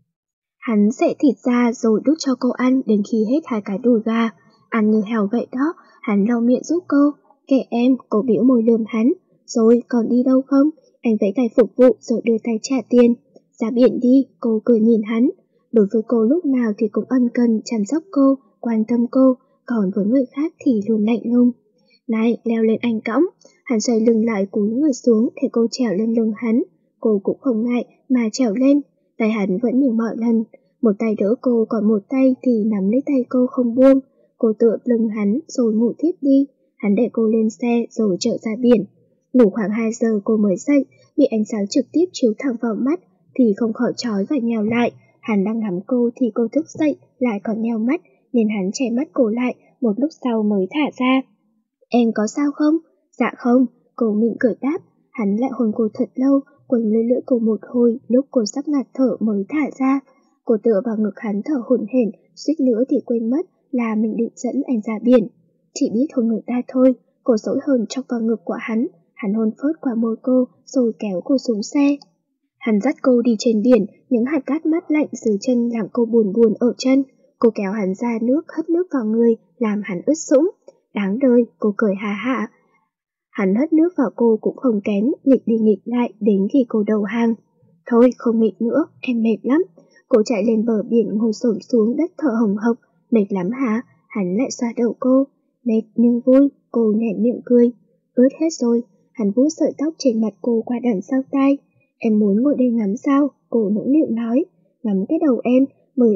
[SPEAKER 1] Hắn xẻ thịt ra rồi đút cho cô ăn đến khi hết hai cái đùi gà. Ăn như heo vậy đó, hắn lau miệng giúp cô. Kệ em, cô bĩu môi lườm hắn. Rồi, còn đi đâu không? Anh vẫy tay phục vụ rồi đưa tay trả tiền. Ra biển đi, cô cười nhìn hắn. Đối với cô lúc nào thì cũng ân cần, chăm sóc cô, quan tâm cô, còn với người khác thì luôn lạnh lùng. Này, leo lên anh cõng. Hắn xoay lưng lại cúi người xuống thì cô trèo lên lưng hắn. Cô cũng không ngại mà trèo lên. Tay hắn vẫn như mọi lần. Một tay đỡ cô còn một tay thì nắm lấy tay cô không buông. Cô tựa lưng hắn rồi ngủ tiếp đi. Hắn để cô lên xe rồi chở ra biển. Ngủ khoảng 2 giờ cô mới dậy, bị ánh sáng trực tiếp chiếu thẳng vào mắt thì không khỏi chói và nhèo lại. Hắn đang ngắm cô thì cô thức dậy lại còn nheo mắt nên hắn che mắt cô lại, một lúc sau mới thả ra. Em có sao không? Dạ không, cô mỉm cười đáp. Hắn lại hôn cô thật lâu, quấn lấy lưỡi cô một hồi, lúc cô sắp ngạt thở mới thả ra. Cô tựa vào ngực hắn thở hổn hển, suýt nữa thì quên mất là mình định dẫn anh ra biển. Chỉ biết hôn người ta thôi, cô dỗi hơn chọc vào ngực của hắn hôn phớt qua môi cô rồi kéo cô xuống xe. Hắn dắt cô đi trên biển, những hạt cát mát lạnh dưới chân làm cô buồn buồn ở chân. Cô kéo hắn ra nước, hất nước vào người, làm hắn ướt sũng. Đáng đời, cô cười hà hả. Hắn hất nước vào cô cũng không kém, nghịch đi nghịch lại đến khi cô đầu hàng. Thôi, không nghịch nữa, em mệt lắm. Cô chạy lên bờ biển ngồi xổm xuống đất thở hồng hộc. Mệt lắm hả? Hắn lại xoa đầu cô. Mệt nhưng vui, cô nhoẻn miệng cười. Ướt hết rồi. Hắn vuốt sợi tóc trên mặt cô qua đằng sau tai. Em muốn ngồi đây ngắm sao? Cô nũng nịu nói. Ngắm cái đầu em, mới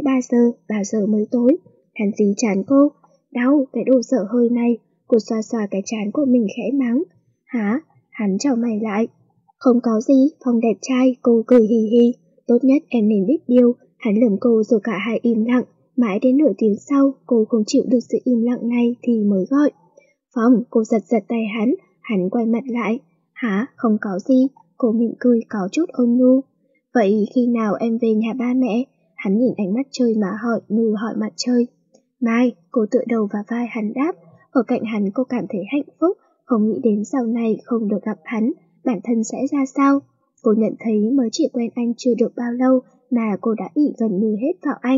[SPEAKER 1] 3 giờ mới tối. Hắn dí trán cô. Đau, cái đồ dở hơi này. Cô xoa xoa cái trán của mình khẽ mắng. Hả? Hắn chào mày lại. Không có gì, Phong đẹp trai, cô cười hì hì. Tốt nhất em nên biết điều. Hắn lườm cô rồi cả hai im lặng. Mãi đến nửa tiếng sau, cô không chịu được sự im lặng này thì mới gọi. Phong, cô giật giật tay hắn quay mặt lại. Hả, không có gì, cô mỉm cười có chút ôn nhu. Vậy khi nào em về nhà ba mẹ? Hắn nhìn ánh mắt chơi mà hỏi như hỏi mặt chơi. Mai, cô tựa đầu vào vai hắn đáp. Ở cạnh hắn cô cảm thấy hạnh phúc, không nghĩ đến sau này không được gặp hắn, bản thân sẽ ra sao. Cô nhận thấy mới chỉ quen anh chưa được bao lâu mà cô đã ỷ gần như hết vào anh.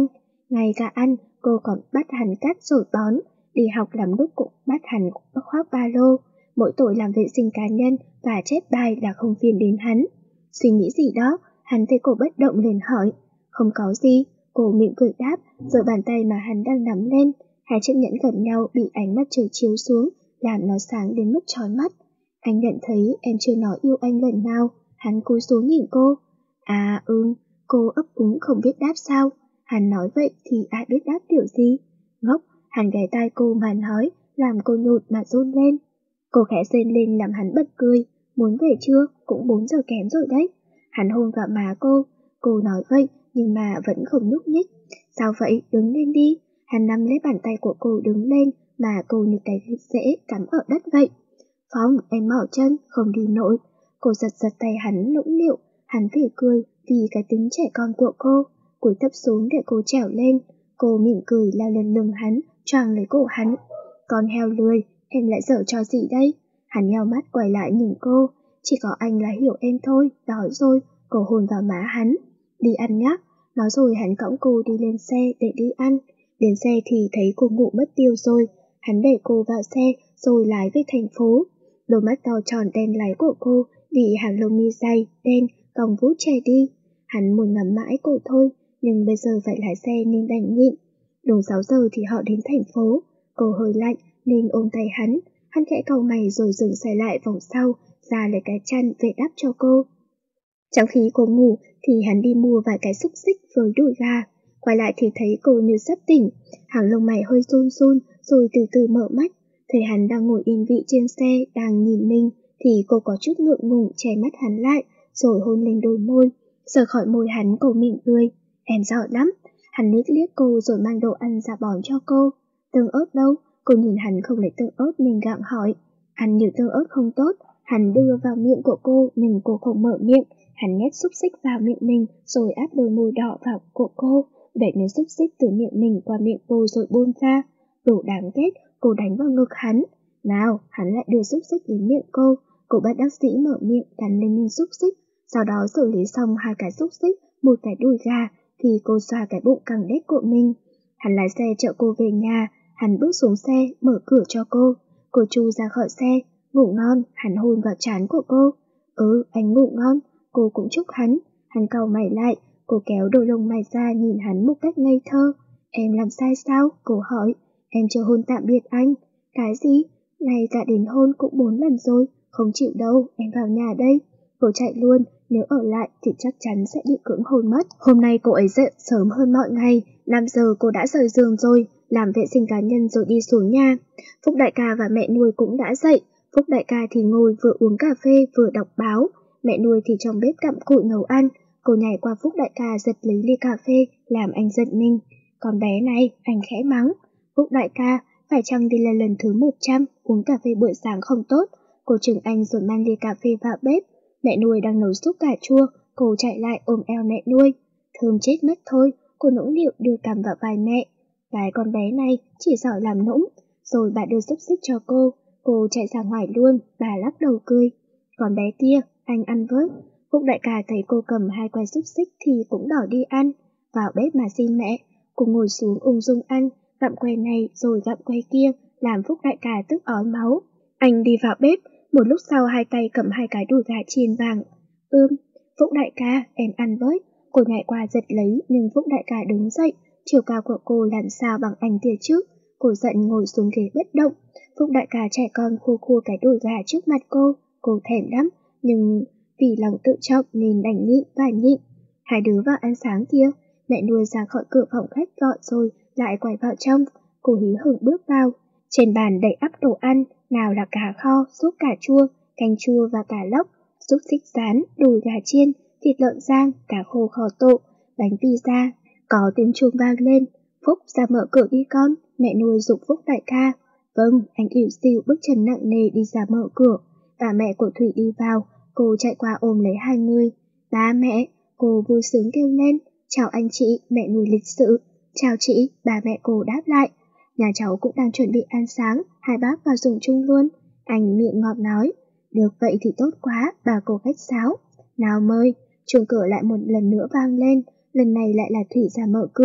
[SPEAKER 1] Ngay cả ăn, cô còn bắt hắn cắt rồi bón, đi học làm lúc cũng bắt hắn khoác ba lô. Mỗi tội làm vệ sinh cá nhân và chép bài là không phiền đến hắn. Suy nghĩ gì đó, hắn thấy cô bất động liền hỏi. Không có gì, cô mỉm cười đáp, giơ bàn tay mà hắn đang nắm lên. Hai chiếc nhẫn gần nhau bị ánh mặt trời chiếu xuống, làm nó sáng đến mức chói mắt. Anh nhận thấy em chưa nói yêu anh lần nào, hắn cúi xuống nhìn cô. À cô ấp úng không biết đáp sao. Hắn nói vậy thì ai biết đáp điều gì. Ngốc, hắn ghé tai cô mà nói, làm cô nhột mà run lên. Cô khẽ rên lên làm hắn bật cười. Muốn về chưa? Cũng 4 giờ kém rồi đấy. Hắn hôn vào má cô nói vậy nhưng mà vẫn không nhúc nhích. Sao vậy? Đứng lên đi. Hắn nắm lấy bàn tay của cô đứng lên mà cô như cái rễ cắm ở đất vậy. Phong, em mỏi chân, không đi nổi. Cô giật tay hắn nũng nịu. Hắn phỉ cười vì cái tính trẻ con của cô. Cúi thấp xuống để cô trèo lên. Cô mỉm cười lao lên lưng hắn, choàng lấy cổ hắn. Con heo lười, em lại dở trò gì đây? Hắn nheo mắt quay lại nhìn cô. Chỉ có anh là hiểu em thôi, đói rồi. Cô hôn vào má hắn. Đi ăn nhá. Nói rồi hắn cõng cô đi lên xe để đi ăn. Đến xe thì thấy cô ngủ mất tiêu rồi. Hắn để cô vào xe rồi lái về thành phố. Đôi mắt to tròn đen láy của cô bị hàng lông mi dày, đen, cong vút che đi. Hắn muốn ngắm mãi cô thôi, nhưng bây giờ phải lái xe nên đành nhịn. Đúng 6 giờ thì họ đến thành phố. Cô hơi lạnh nên ôm tay hắn. Hắn khẽ cau mày rồi dừng xe lại vòng sau, ra lấy cái chăn về đắp cho cô. Trong khi cô ngủ thì hắn đi mua vài cái xúc xích với đùi gà. Quay lại thì thấy cô như sắp tỉnh. Hàng lông mày hơi run run rồi từ từ mở mắt. Thấy hắn đang ngồi yên vị trên xe đang nhìn mình thì cô có chút ngượng ngùng che mắt hắn lại rồi hôn lên đôi môi. Sờ khỏi môi hắn cô mỉm cười. Em giỏi lắm. Hắn liếc cô rồi mang đồ ăn ra bón cho cô. Tương ớt đâu? Cô nhìn hắn không lấy tương ớt nên gặng hỏi. Ăn nhiều tương ớt không tốt. Hắn đưa vào miệng của cô nhưng cô không mở miệng. Hắn nhét xúc xích vào miệng mình rồi áp đôi môi đỏ vào của cô, đẩy miếng xúc xích từ miệng mình qua miệng cô rồi buông ra. Đồ đáng ghét, cô đánh vào ngực hắn. Nào, hắn lại đưa xúc xích đến miệng cô. Cô bắt đắc dĩ mở miệng cắn lên miếng xúc xích. Sau đó xử lý xong 2 cái xúc xích, 1 cái đùi gà thì cô xoa cái bụng căng đét của mình. Hắn lái xe chở cô về nhà. Hắn bước xuống xe, mở cửa cho cô. Cô chui ra khỏi xe. Ngủ ngon. Hắn hôn vào trán của cô. Anh ngủ ngon. Cô cũng chúc hắn. Hắn cau mày lại. Cô kéo đôi lông mày ra nhìn hắn một cách ngây thơ. Em làm sai sao? Cô hỏi. Em chưa hôn tạm biệt anh. Cái gì? Ngay cả đến hôn cũng 4 lần rồi. Không chịu đâu, em vào nhà đây. Cô chạy luôn. Nếu ở lại thì chắc chắn sẽ bị cưỡng hôn mất. Hôm nay cô ấy dậy sớm hơn mọi ngày. 5 giờ cô đã rời giường rồi, làm vệ sinh cá nhân rồi đi xuống nhà. Phúc đại ca và mẹ nuôi cũng đã dậy. Phúc đại ca thì ngồi vừa uống cà phê vừa đọc báo. Mẹ nuôi thì trong bếp cặm cụi nấu ăn. Cô nhảy qua Phúc đại ca giật lấy ly cà phê, làm anh giận mình. Con bé này, anh khẽ mắng. Phúc đại ca, phải chăng đây là lần thứ 100 uống cà phê buổi sáng không tốt? Cô chừng anh rồi mang ly cà phê vào bếp. Mẹ nuôi đang nấu súp cà chua, cô chạy lại ôm eo mẹ nuôi. Thơm chết mất thôi, cô nũng nịu đưa cằm vào vai mẹ. Cái con bé này chỉ giỏi làm nũng. Rồi bà đưa xúc xích cho cô chạy ra ngoài luôn, bà lắc đầu cười. Con bé kia, anh ăn với. Phúc đại ca thấy cô cầm 2 que xúc xích thì cũng đòi đi ăn. Vào bếp mà xin mẹ, cô ngồi xuống ung dung ăn, gặm que này rồi gặm que kia, làm Phúc đại ca tức ói máu. Anh đi vào bếp, một lúc sau 2 tay cầm 2 cái đùi gà chiên vàng. Phúc đại ca, em ăn với. Cô nhảy qua giật lấy nhưng Phúc đại ca đứng dậy, chiều cao của cô làm sao bằng anh tia trước. Cô giận ngồi xuống ghế bất động. Phúc đại ca trẻ con khua cái đùi gà trước mặt cô thèm lắm, nhưng vì lòng tự trọng nên đành nhịn và nhịn. 2 đứa vào ăn sáng kia. Mẹ nuôi ra khỏi cửa phòng khách gọi rồi lại quay vào trong. Cô hí hửng bước vào. Trên bàn đầy ắp đồ ăn, nào là cà kho, súp cà chua, canh chua và cà lóc, xúc xích rán, đùi gà chiên, thịt lợn rang, cá khô kho tộ, bánh pizza. Có tiếng chuông vang lên. Phúc ra mở cửa đi con. Mẹ nuôi giục Phúc đại ca. Vâng, anh ỉu xìu bước chân nặng nề đi ra mở cửa. Và mẹ của Thủy đi vào. Cô chạy qua ôm lấy 2 người. Ba mẹ, cô vui sướng kêu lên. Chào anh chị, mẹ nuôi lịch sự. Chào chị, bà mẹ cô đáp lại. Nhà cháu cũng đang chuẩn bị ăn sáng, 2 bác vào dùng chung luôn. Anh miệng ngọt nói. Được vậy thì tốt quá, bà cô khách sáo. Nào mời. Chuông cửa lại một lần nữa vang lên. Lần này lại là Thủy ra mở cửa.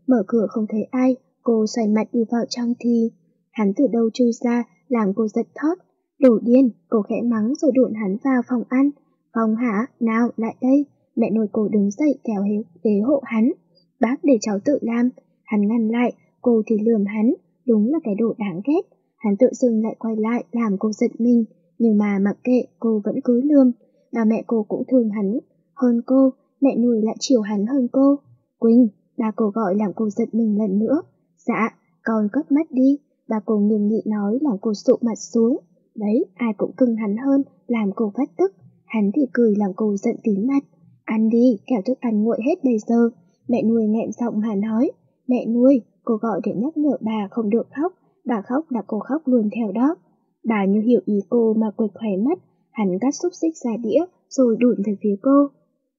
[SPEAKER 1] Mở cửa không thấy ai, cô xoay mặt đi vào trong thì hắn từ đâu chui ra, làm cô giật thót. Đủ điên, cô khẽ mắng rồi đuổi hắn vào phòng ăn. Phong hả, nào lại đây. Mẹ nuôi cô đứng dậy kéo ghế hộ hắn. Bác để cháu tự làm. Hắn ngăn lại, cô thì lườm hắn, đúng là cái đồ đáng ghét. Hắn tự dưng lại quay lại làm cô giận mình, nhưng mà mặc kệ cô vẫn cứ lườm. Bà mẹ cô cũng thương hắn hơn cô, mẹ nuôi lại chiều hắn hơn cô. Quỳnh, bà cô gọi làm cô giận mình lần nữa. Dạ, con cất mắt đi, bà cô nghiêm nghị nói làm cô sụ mặt xuống. Đấy, ai cũng cưng hắn hơn, làm cô phát tức. Hắn thì cười làm cô giận tím mặt. Ăn đi, kẻo thức ăn nguội hết bây giờ. Mẹ nuôi nghẹn giọng mà nói. Mẹ nuôi, cô gọi để nhắc nhở bà không được khóc. Bà khóc là cô khóc luôn theo đó. Bà như hiểu ý cô mà quệt khóe mắt. Hắn cắt xúc xích ra đĩa rồi đụn về phía cô.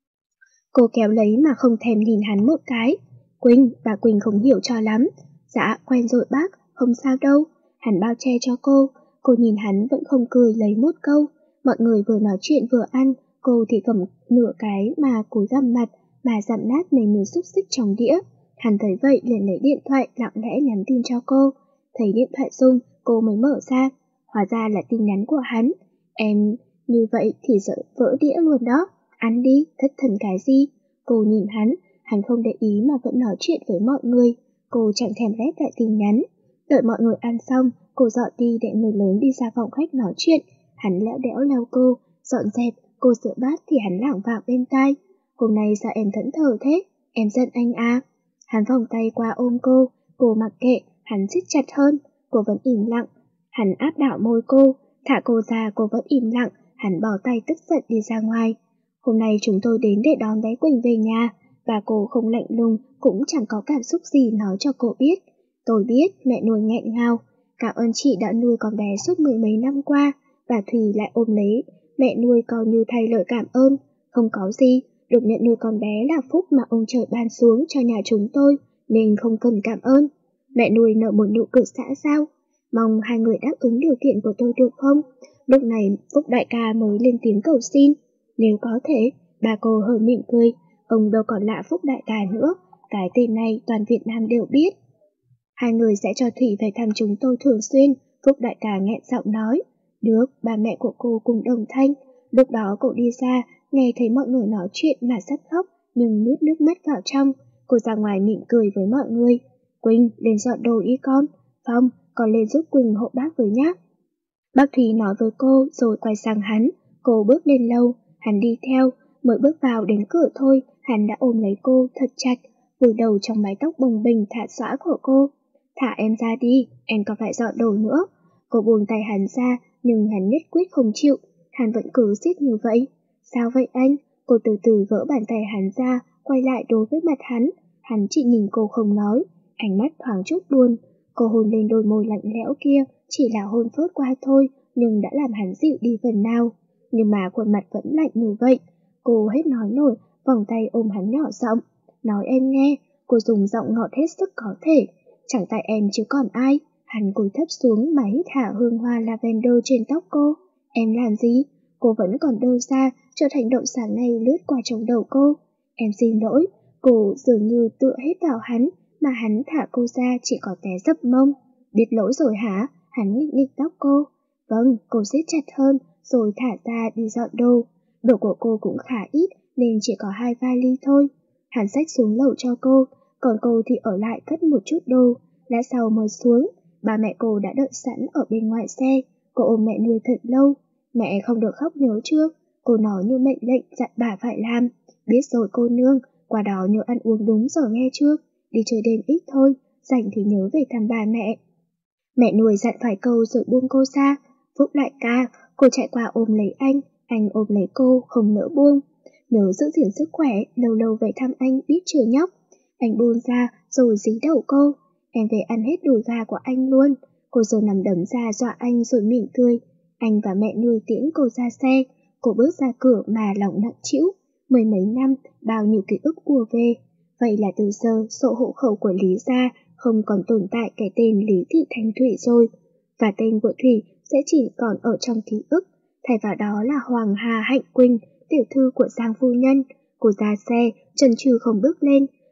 [SPEAKER 1] Cô kéo lấy mà không thèm nhìn hắn một cái. Quỳnh, bà Quỳnh không hiểu cho lắm. Dạ, quen rồi bác, không sao đâu. Hắn bao che cho cô nhìn hắn vẫn không cười lấy một câu. Mọi người vừa nói chuyện vừa ăn, cô thì cầm nửa cái mà cúi gằm mặt, mà dặm nát mấy miếng xúc xích trong đĩa. Hắn thấy vậy liền lấy điện thoại lặng lẽ nhắn tin cho cô. Thấy điện thoại rung, cô mới mở ra. Hóa ra là tin nhắn của hắn. Em như vậy thì sợ vỡ đĩa luôn đó. Ăn đi, thất thần cái gì? Cô nhìn hắn không để ý mà vẫn nói chuyện với mọi người. Cô chẳng thèm rep lại tin nhắn. Đợi mọi người ăn xong, cô dọn đi để người lớn đi ra phòng khách nói chuyện. Hắn lẽo đẽo leo cô, dọn dẹp, cô rửa bát thì hắn lảng vào bên tai. Hôm nay sao em thẫn thờ thế? Em giận anh à? Hắn vòng tay qua ôm cô mặc kệ, hắn siết chặt hơn, cô vẫn im lặng. Hắn áp đảo môi cô, thả cô ra cô vẫn im lặng, hắn bỏ tay tức giận đi ra ngoài. Hôm nay chúng tôi đến để đón bé Quỳnh về nhà, và cô không lạnh lùng, cũng chẳng có cảm xúc gì nói cho cô biết. Tôi biết, mẹ nuôi nghẹn ngào. Cảm ơn chị đã nuôi con bé suốt mười mấy năm qua, và Thùy lại ôm lấy mẹ nuôi coi như thay lời cảm ơn. Không có gì, được nhận nuôi con bé là phúc mà ông trời ban xuống cho nhà chúng tôi, nên không cần cảm ơn. Mẹ nuôi nở một nụ cười xã giao. Mong hai người đáp ứng điều kiện của tôi được không? Lúc này Phúc đại ca mới lên tiếng cầu xin. Nếu có thể, bà cô hơi mỉm cười. Ông đâu còn lạ Phúc đại ca nữa, cái tên này toàn Việt Nam đều biết. Hai người sẽ cho Thủy về thăm chúng tôi thường xuyên, Phúc đại ca nghẹn giọng nói. Được, bà mẹ của cô cùng đồng thanh. Lúc đó cô đi ra, nghe thấy mọi người nói chuyện mà sắp khóc, nhưng nuốt nước mắt vào trong. Cô ra ngoài mỉm cười với mọi người. Quỳnh, lên dọn đồ đi con. Phong, con lên giúp Quỳnh hộ bác với nhá. Bác Thủy nói với cô rồi quay sang hắn. Cô bước lên lầu, hắn đi theo. Mới bước vào đến cửa thôi, hắn đã ôm lấy cô thật chặt, vùi đầu trong mái tóc bồng bềnh thả xõa của cô. Thả em ra đi, em còn phải dọn đồ nữa. Cô buông tay hắn ra, nhưng hắn nhất quyết không chịu. Hắn vẫn cứ siết như vậy. Sao vậy anh? Cô từ từ gỡ bàn tay hắn ra, quay lại đối với mặt hắn. Hắn chỉ nhìn cô không nói, ánh mắt thoáng chút buồn. Cô hôn lên đôi môi lạnh lẽo kia, chỉ là hôn phớt qua thôi, nhưng đã làm hắn dịu đi phần nào. Nhưng mà khuôn mặt vẫn lạnh như vậy. Cô hết nói nổi, vòng tay ôm hắn nhỏ giọng. Nói em nghe, cô dùng giọng ngọt hết sức có thể. Chẳng tại em chứ còn ai. Hắn cúi thấp xuống mà hít thả hương hoa lavender trên tóc cô. Em làm gì? Cô vẫn còn đơ ra, cho hành động sáng nay lướt qua trong đầu cô. Em xin lỗi. Cô dường như tựa hết vào hắn, mà hắn thả cô ra chỉ có té dập mông. Biết lỗi rồi hả? Hắn nghịch nghịch tóc cô. Vâng, cô siết chặt hơn, rồi thả ra đi dọn đồ. Đồ của cô cũng khá ít, nên chỉ có 2 vali thôi. Hắn xách xuống lầu cho cô, còn cô thì ở lại cất một chút đồ. Lát sau mới xuống, ba mẹ cô đã đợi sẵn ở bên ngoài xe. Cô ôm mẹ nuôi thật lâu. Mẹ không được khóc nhớ chưa? Cô nói như mệnh lệnh dặn bà phải làm. Biết rồi cô nương, qua đó nhớ ăn uống đúng giờ nghe chưa? Đi chơi đêm ít thôi, rảnh thì nhớ về thăm bà mẹ. Mẹ nuôi dặn phải câu rồi buông cô ra. Phúc đại ca, cô chạy qua ôm lấy anh ôm lấy cô, không nỡ buông. Nhớ giữ gìn sức khỏe, lâu lâu về thăm anh biết chưa nhóc. Anh buông ra rồi dí đầu cô. Em về ăn hết đùi gà của anh luôn. Cô giờ nằm đấm ra dọa anh rồi mỉm cười. Anh và mẹ nuôi tiễn cô ra xe. Cô bước ra cửa mà lòng nặng trĩu. Mười mấy năm, bao nhiêu ký ức ùa về. Vậy là từ giờ sổ hộ khẩu của Lý gia không còn tồn tại cái tên Lý Thị Thanh Thủy rồi. Và tên của Thủy sẽ chỉ còn ở trong ký ức. Thay vào đó là Hoàng Hà Hạnh Quỳnh, tiểu thư của Giang phu nhân. Cô ra xe, chần chừ không bước lên.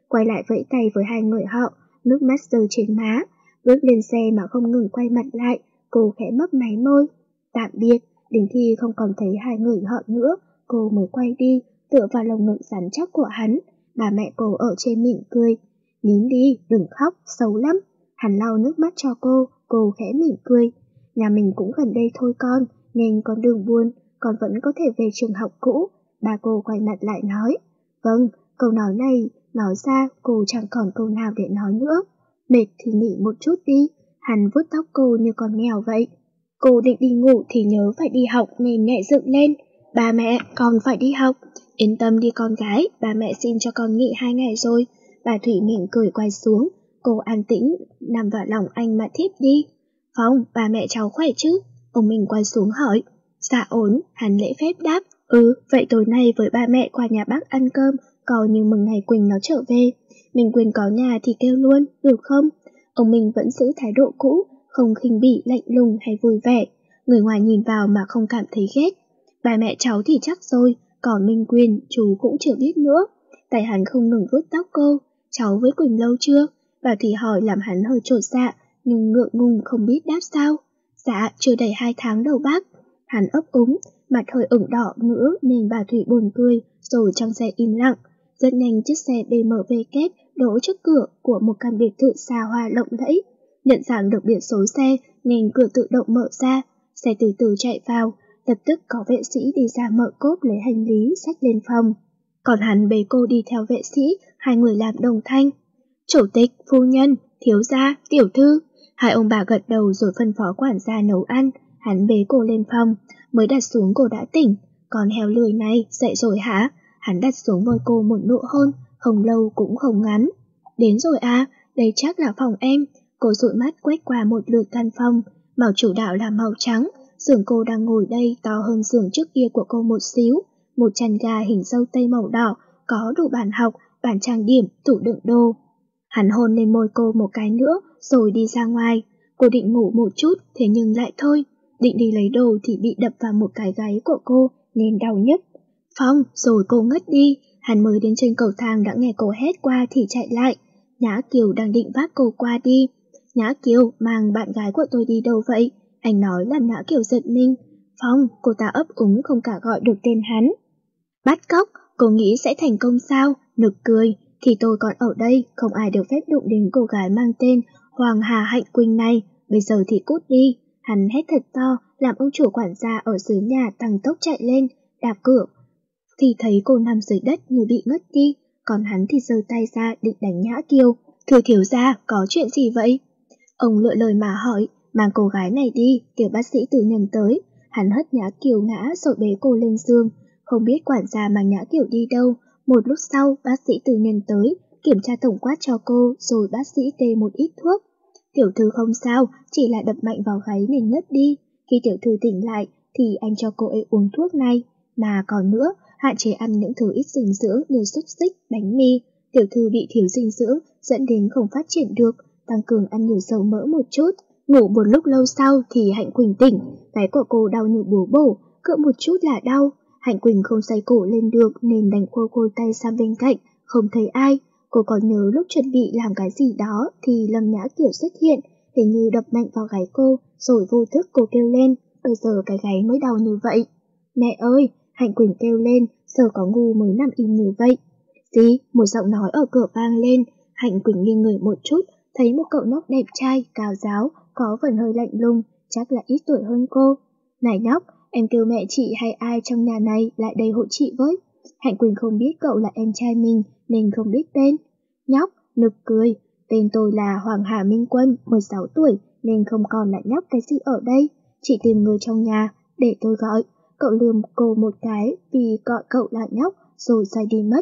[SPEAKER 1] quay lại vẫy tay với hai người họ, nước mắt rơi trên má. Bước lên xe mà không ngừng quay mặt lại, cô khẽ mấp máy môi. Tạm biệt, đến khi không còn thấy hai người họ nữa, cô mới quay đi, tựa vào lồng ngực rắn chắc của hắn. Bà mẹ cô ở trên mỉm cười. Nín đi, đừng khóc, xấu lắm. Hắn lau nước mắt cho cô khẽ mỉm cười. Nhà mình cũng gần đây thôi con, nên con đừng buồn, con vẫn có thể về trường học cũ. Bà cô quay mặt lại nói. Vâng, câu nói này, nói ra cô chẳng còn câu nào để nói nữa. Mệt thì nghỉ một chút đi, hắn vuốt tóc cô như con mèo vậy. Cô định đi ngủ thì nhớ phải đi học nên nhảy dựng lên. Ba mẹ, con phải đi học. Yên tâm đi con gái, ba mẹ xin cho con nghỉ 2 ngày rồi. Bà Thủy mỉm cười quay xuống, cô an tĩnh nằm vào lòng anh mà thiếp đi. Phong, ba mẹ cháu khỏe chứ? Ông mình quay xuống hỏi. Dạ ổn, hắn lễ phép đáp. Vậy tối nay với ba mẹ qua nhà bác ăn cơm, coi như mừng ngày Quỳnh nó trở về. Mình Quỳnh có nhà thì kêu luôn, được không? Ông mình vẫn giữ thái độ cũ, không khinh bỉ, lạnh lùng hay vui vẻ. Người ngoài nhìn vào mà không cảm thấy ghét. Ba mẹ cháu thì chắc rồi, còn Minh Quyền chú cũng chưa biết nữa. Tại hắn không ngừng vuốt tóc cô. Cháu với Quỳnh lâu chưa? Bà Thủy hỏi làm hắn hơi chột dạ, nhưng ngượng ngùng không biết đáp sao. Dạ, chưa đầy 2 tháng đâu bác. Hắn ấp úng, mặt hơi ửng đỏ nữa nên bà Thủy buồn cười, rồi trong xe im lặng. Rất nhanh chiếc xe BMW kép đỗ trước cửa của một căn biệt thự xa hoa lộng lẫy. Nhận dạng được biển số xe nên cửa tự động mở ra, xe từ từ chạy vào, lập tức có vệ sĩ đi ra mở cốp lấy hành lý xách lên phòng. Còn hắn bế cô đi theo vệ sĩ, hai người làm đồng thanh. Chủ tịch, phu nhân, thiếu gia, tiểu thư. Hai ông bà gật đầu rồi phân phó quản gia nấu ăn. Hắn bế cô lên phòng, mới đặt xuống cô đã tỉnh. Còn heo lười này, dậy rồi hả? Hắn đặt xuống môi cô một nụ hôn, không lâu cũng không ngắn. Đến rồi à, đây chắc là phòng em. Cô dụi mắt quét qua một lượt căn phòng, màu chủ đạo là màu trắng. Giường cô đang ngồi đây to hơn giường trước kia của cô một xíu. Một chăn ga hình dâu tây màu đỏ, có đủ bàn học, bàn trang điểm, tủ đựng đồ. Hắn hôn lên môi cô một cái nữa, rồi đi ra ngoài. Cô định ngủ một chút, thế nhưng lại thôi. Định đi lấy đồ thì bị đập vào một cái gáy của cô, nên đau nhức. Phong, rồi cô ngất đi. Hắn mới đến trên cầu thang đã nghe cô hét qua thì chạy lại. Nhã Kiều đang định vác cô qua đi. Nhã Kiều, mang bạn gái của tôi đi đâu vậy? Anh nói làm Nhã Kiều giật mình. Phong, cô ta ấp úng không cả gọi được tên hắn. Bắt cóc, cô nghĩ sẽ thành công sao? Nực cười, thì tôi còn ở đây, không ai được phép đụng đến cô gái mang tên Hoàng Hà Hạnh Quỳnh này, bây giờ thì cút đi. Hắn hét thật to, làm ông chủ quản gia ở dưới nhà tăng tốc chạy lên, đạp cửa. Thì thấy cô nằm dưới đất như bị ngất đi, còn hắn thì giơ tay ra định đánh Nhã Kiều. Thưa thiếu gia, có chuyện gì vậy? Ông lựa lời mà hỏi, mang cô gái này đi, kêu bác sĩ tư nhân tới. Hắn hất Nhã Kiều ngã rồi bế cô lên giường. Không biết quản gia mang Nhã Kiều đi đâu. Một lúc sau, bác sĩ tư nhân tới, kiểm tra tổng quát cho cô, rồi bác sĩ kê một ít thuốc. Tiểu thư không sao, chỉ là đập mạnh vào gáy nên ngất đi. Khi tiểu thư tỉnh lại, thì anh cho cô ấy uống thuốc này. Mà còn nữa, hạn chế ăn những thứ ít dinh dưỡng như xúc xích, bánh mì. Tiểu thư bị thiếu dinh dưỡng, dẫn đến không phát triển được, tăng cường ăn nhiều dầu mỡ một chút. Ngủ một lúc lâu sau thì Hạnh Quỳnh tỉnh, gáy của cô đau như búa bổ, cựa một chút là đau. Hạnh Quỳnh không xoay cổ lên được nên đành khô tay sang bên cạnh, không thấy ai. Cô còn nhớ lúc chuẩn bị làm cái gì đó thì Lâm Nhã Kiều xuất hiện, hình như đập mạnh vào gáy cô, rồi vô thức cô kêu lên, bây giờ cái gáy mới đau như vậy. Mẹ ơi, Hạnh Quỳnh kêu lên, giờ có ngu mới nằm im như vậy. Gì? Một giọng nói ở cửa vang lên. Hạnh Quỳnh nghiêng người một chút, thấy một cậu nhóc đẹp trai, cao ráo, có phần hơi lạnh lùng, chắc là ít tuổi hơn cô. Này nhóc, em kêu mẹ chị hay ai trong nhà này lại đây hộ chị với. Hạnh Quỳnh không biết cậu là em trai mình nên không biết tên. Nhóc, nực cười, tên tôi là Hoàng Hà Minh Quân, 16 tuổi nên không còn là nhóc cái gì ở đây. Chị tìm người trong nhà, để tôi gọi. Cậu lườm cô một cái vì gọi cậu là nhóc rồi xoay đi mất.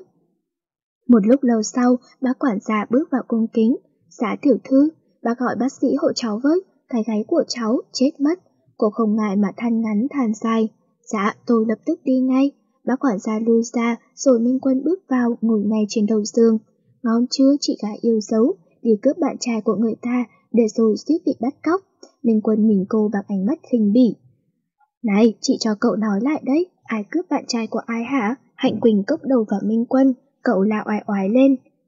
[SPEAKER 1] Một lúc lâu sau, bác quản gia bước vào cung kính. Dạ tiểu thư, bác gọi bác sĩ hộ cháu với, cái gáy của cháu chết mất. Cô không ngại mà than ngắn than dài. Dạ, tôi lập tức đi ngay. Bác quản gia lui ra, rồi Minh Quân bước vào ngồi ngay trên đầu giường. Ngon chưa chị gái yêu dấu, đi cướp bạn trai của người ta, để rồi suýt bị bắt cóc. Minh Quân nhìn cô bằng ánh mắt khinh bỉ. Này, chị cho cậu nói lại đấy, ai cướp bạn trai của ai hả? Hạnh Quỳnh cốc đầu vào Minh Quân, cậu la oai oái lên.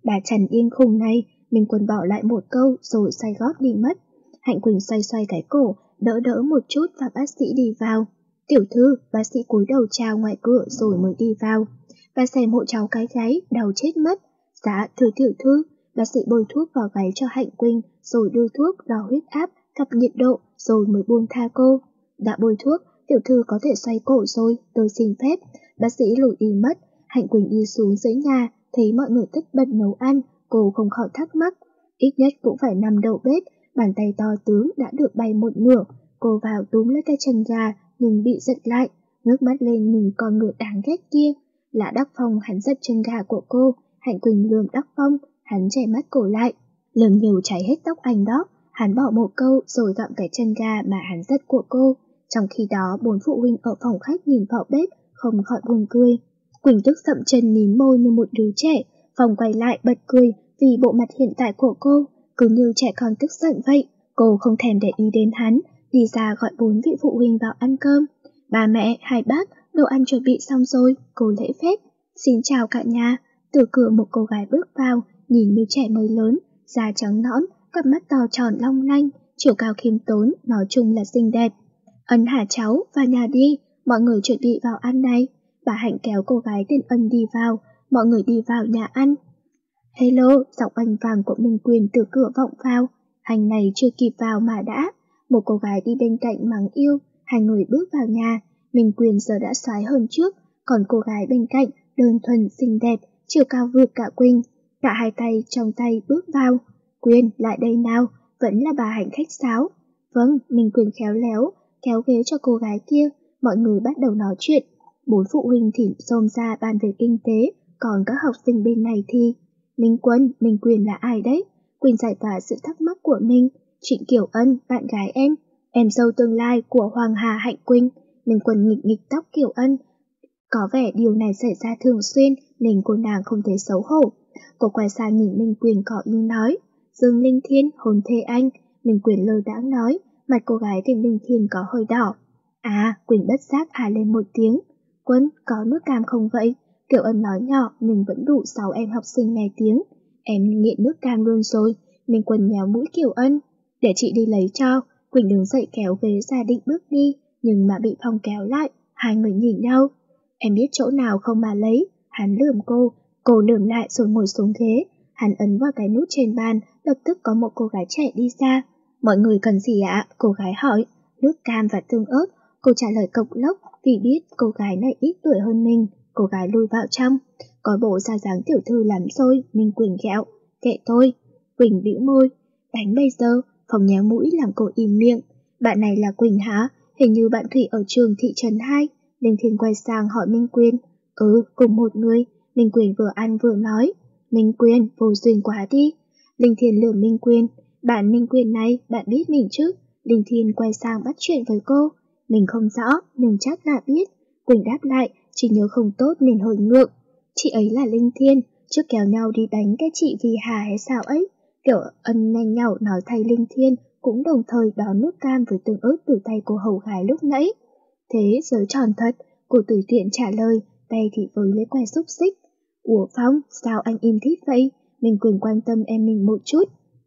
[SPEAKER 1] Bà Trần điên khùng này, Minh Quân bỏ lại một câu rồi xoay gót đi mất. Hạnh Quỳnh xoay xoay cái cổ, đỡ đỡ một chút và bác sĩ đi vào. Tiểu thư, bác sĩ cúi đầu chào ngoài cửa rồi mới đi vào. Bà xem hộ cháu cái gáy, đau chết mất. Dạ, thưa tiểu thư, bác sĩ bôi thuốc vào gáy cho Hạnh Quỳnh, rồi đưa thuốc, đo huyết áp, cặp nhiệt độ, rồi mới buông tha cô. Đã bôi thuốc, tiểu thư có thể xoay cổ rồi, tôi xin phép. Bác sĩ lùi đi mất, Hạnh Quỳnh đi xuống dưới nhà, thấy mọi người tất bật nấu ăn, cô không khỏi thắc mắc. Ít nhất cũng phải nằm đầu bếp, bàn tay to tướng đã được bay một nửa. Cô vào túm lấy cái chân gà, nhưng bị giật lại, ngước mắt lên nhìn con người đáng ghét kia. Lã Đắc Phong hắn giật chân gà của cô, Hạnh Quỳnh lườm Đắc Phong, hắn che mắt cổ lại. Lườm nhiều chảy hết tóc anh đó, hắn bỏ một câu rồi gặm cái chân gà mà hắn giật của cô. Trong khi đó 4 phụ huynh ở phòng khách nhìn vào bếp, không khỏi buồn cười. Quỳnh tức dậm chân mím môi như một đứa trẻ, Phong quay lại bật cười vì bộ mặt hiện tại của cô, cứ như trẻ con tức giận vậy. Cô không thèm để ý đến hắn, đi ra gọi 4 vị phụ huynh vào ăn cơm. Ba mẹ, hai bác, đồ ăn chuẩn bị xong rồi, cô lễ phép. Xin chào cả nhà. Từ cửa một cô gái bước vào, nhìn như trẻ mới lớn, da trắng nõn, cặp mắt to tròn long lanh, chiều cao khiêm tốn, nói chung là xinh đẹp. Ân hả cháu, vào nhà đi, mọi người chuẩn bị vào ăn này. Bà Hạnh kéo cô gái tên Ân đi vào, mọi người đi vào nhà ăn. Hello, giọng anh vàng của Minh Quyền từ cửa vọng vào. Anh này chưa kịp vào mà đã. Một cô gái đi bên cạnh mắng yêu, hai người bước vào nhà. Minh Quyền giờ đã xoái hơn trước, còn cô gái bên cạnh đơn thuần xinh đẹp, chiều cao vượt cả Quỳnh. Cả hai tay trong tay bước vào. Quyền, lại đây nào, vẫn là bà Hạnh khách sáo. Vâng, Minh Quyền khéo léo, kéo ghế cho cô gái kia, mọi người bắt đầu nói chuyện. 4 phụ huynh thì xôm ra bàn về kinh tế, còn các học sinh bên này thì... Minh Quân, Minh Quyền là ai đấy? Quỳnh giải tỏa sự thắc mắc của mình. Trịnh Kiều Ân, bạn gái em dâu tương lai của Hoàng Hà Hạnh Quỳnh. Minh Quân nghịch nghịch tóc Kiều Ân. Có vẻ điều này xảy ra thường xuyên nên cô nàng không thấy xấu hổ. Cô quay sang nhìn Minh Quyền có ý nói. Dương Linh Thiên hôn thê anh. Minh Quyền lơ đãng nói, mặt cô gái tên Linh Thiên có hơi đỏ. À, Quỳnh bất giác lên một tiếng. Quân, có nước cam không vậy? Kiều Ân nói nhỏ nhưng vẫn đủ 6 em học sinh nghe tiếng. Em nghiện nước cam luôn rồi. Minh Quân nhéo mũi Kiều Ân. Để chị đi lấy cho. Quỳnh đứng dậy kéo ghế ra định bước đi, nhưng mà bị Phong kéo lại. Hai người nhìn nhau. Em biết chỗ nào không mà lấy. Hắn lườm cô lườm lại rồi ngồi xuống ghế. Hắn ấn vào cái nút trên bàn, lập tức có một cô gái trẻ đi ra. Mọi người cần gì ạ? Cô gái hỏi. Nước cam và tương ớt. Cô trả lời cộc lốc vì biết cô gái này ít tuổi hơn mình. Cô gái lui vào trong. Có bộ ra dáng tiểu thư lắm rồi. Minh Quỳnh ghẹo. Kệ tôi. Quỳnh bĩu môi. Đánh bây giờ. Phong nhéo mũi làm cô im miệng. Bạn này là Quỳnh hả? Hình như bạn Thủy ở trường thị trấn 2. Linh Thiên quay sang hỏi Minh Quyền. Cùng một người. Minh Quyền vừa ăn vừa nói. Minh Quyền, vô duyên quá đi. Linh Thiên lườm Minh Quyền. Bạn Minh Quyền này, bạn biết mình chứ? Linh Thiên quay sang bắt chuyện với cô. Mình không rõ, nhưng chắc là biết. Quỳnh đáp lại, chỉ nhớ không tốt nên hơi ngượng. Chị ấy là Linh Thiên, trước kéo nhau đi đánh cái chị Vì Hà hay sao ấy. Kiểu Ân nhanh nhảu nói thay Linh Thiên cũng đồng thời đón nước cam với tương ớt từ tay cô hầu gái lúc nãy. Thế giới tròn thật, cô tùy tiện trả lời, tay thì với lấy que xúc xích. Ủa Phong, sao anh im thít vậy? Mình Quyền quan tâm em mình một chút.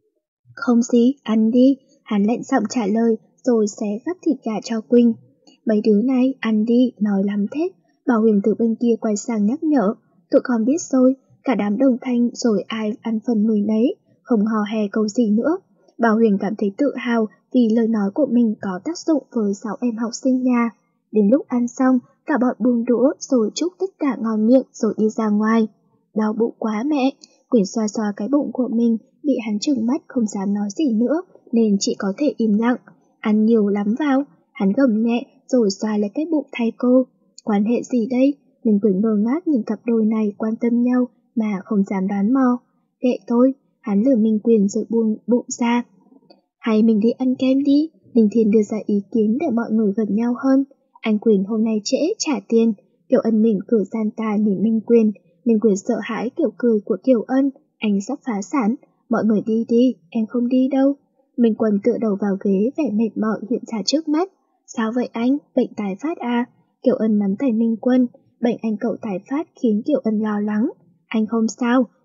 [SPEAKER 1] Không gì, ăn đi. Hắn lạnh giọng trả lời, rồi xé gắp thịt gà cho Quỳnh. Mấy đứa này, ăn đi, nói lắm thế. Bảo Huyền từ bên kia quay sang nhắc nhở. Tụi con biết rồi, cả đám đồng thanh rồi ai ăn phần người nấy, không hò hè câu gì nữa. Bảo Huyền cảm thấy tự hào vì lời nói của mình có tác dụng với 6 em học sinh nhà. Đến lúc ăn xong, cả bọn buông đũa rồi chúc tất cả ngon miệng rồi đi ra ngoài. Đau bụng quá mẹ. Quỳnh xoa xoa cái bụng của mình, bị hắn trừng mắt không dám nói gì nữa, nên chỉ có thể im lặng. Ăn nhiều lắm vào. Hắn gầm nhẹ rồi xoa lấy cái bụng thay cô. Quan hệ gì đây? Mình Quỳnh ngơ ngác nhìn cặp đôi này quan tâm nhau mà không dám đoán mò. Kệ tôi. Hắn lườm Minh Quyền rồi buông bụng ra. Hay mình đi ăn kem đi. Linh Thiên đưa ra ý kiến để mọi người gần nhau hơn. Anh Quyền hôm nay trễ trả tiền. Kiều Ân mỉm cười gian tà nhìn Minh Quyền. Minh Quyền sợ hãi kiểu cười của Kiều Ân. Anh sắp phá sản. Mọi người đi đi, em không đi đâu. Minh Quân tựa đầu vào ghế, vẻ mệt mỏi hiện ra trước mắt. Sao vậy anh? Bệnh tái phát à? Kiều Ân nắm tay Minh Quân. Bệnh anh cậu tái phát khiến Kiều Ân lo lắng. Anh không sao,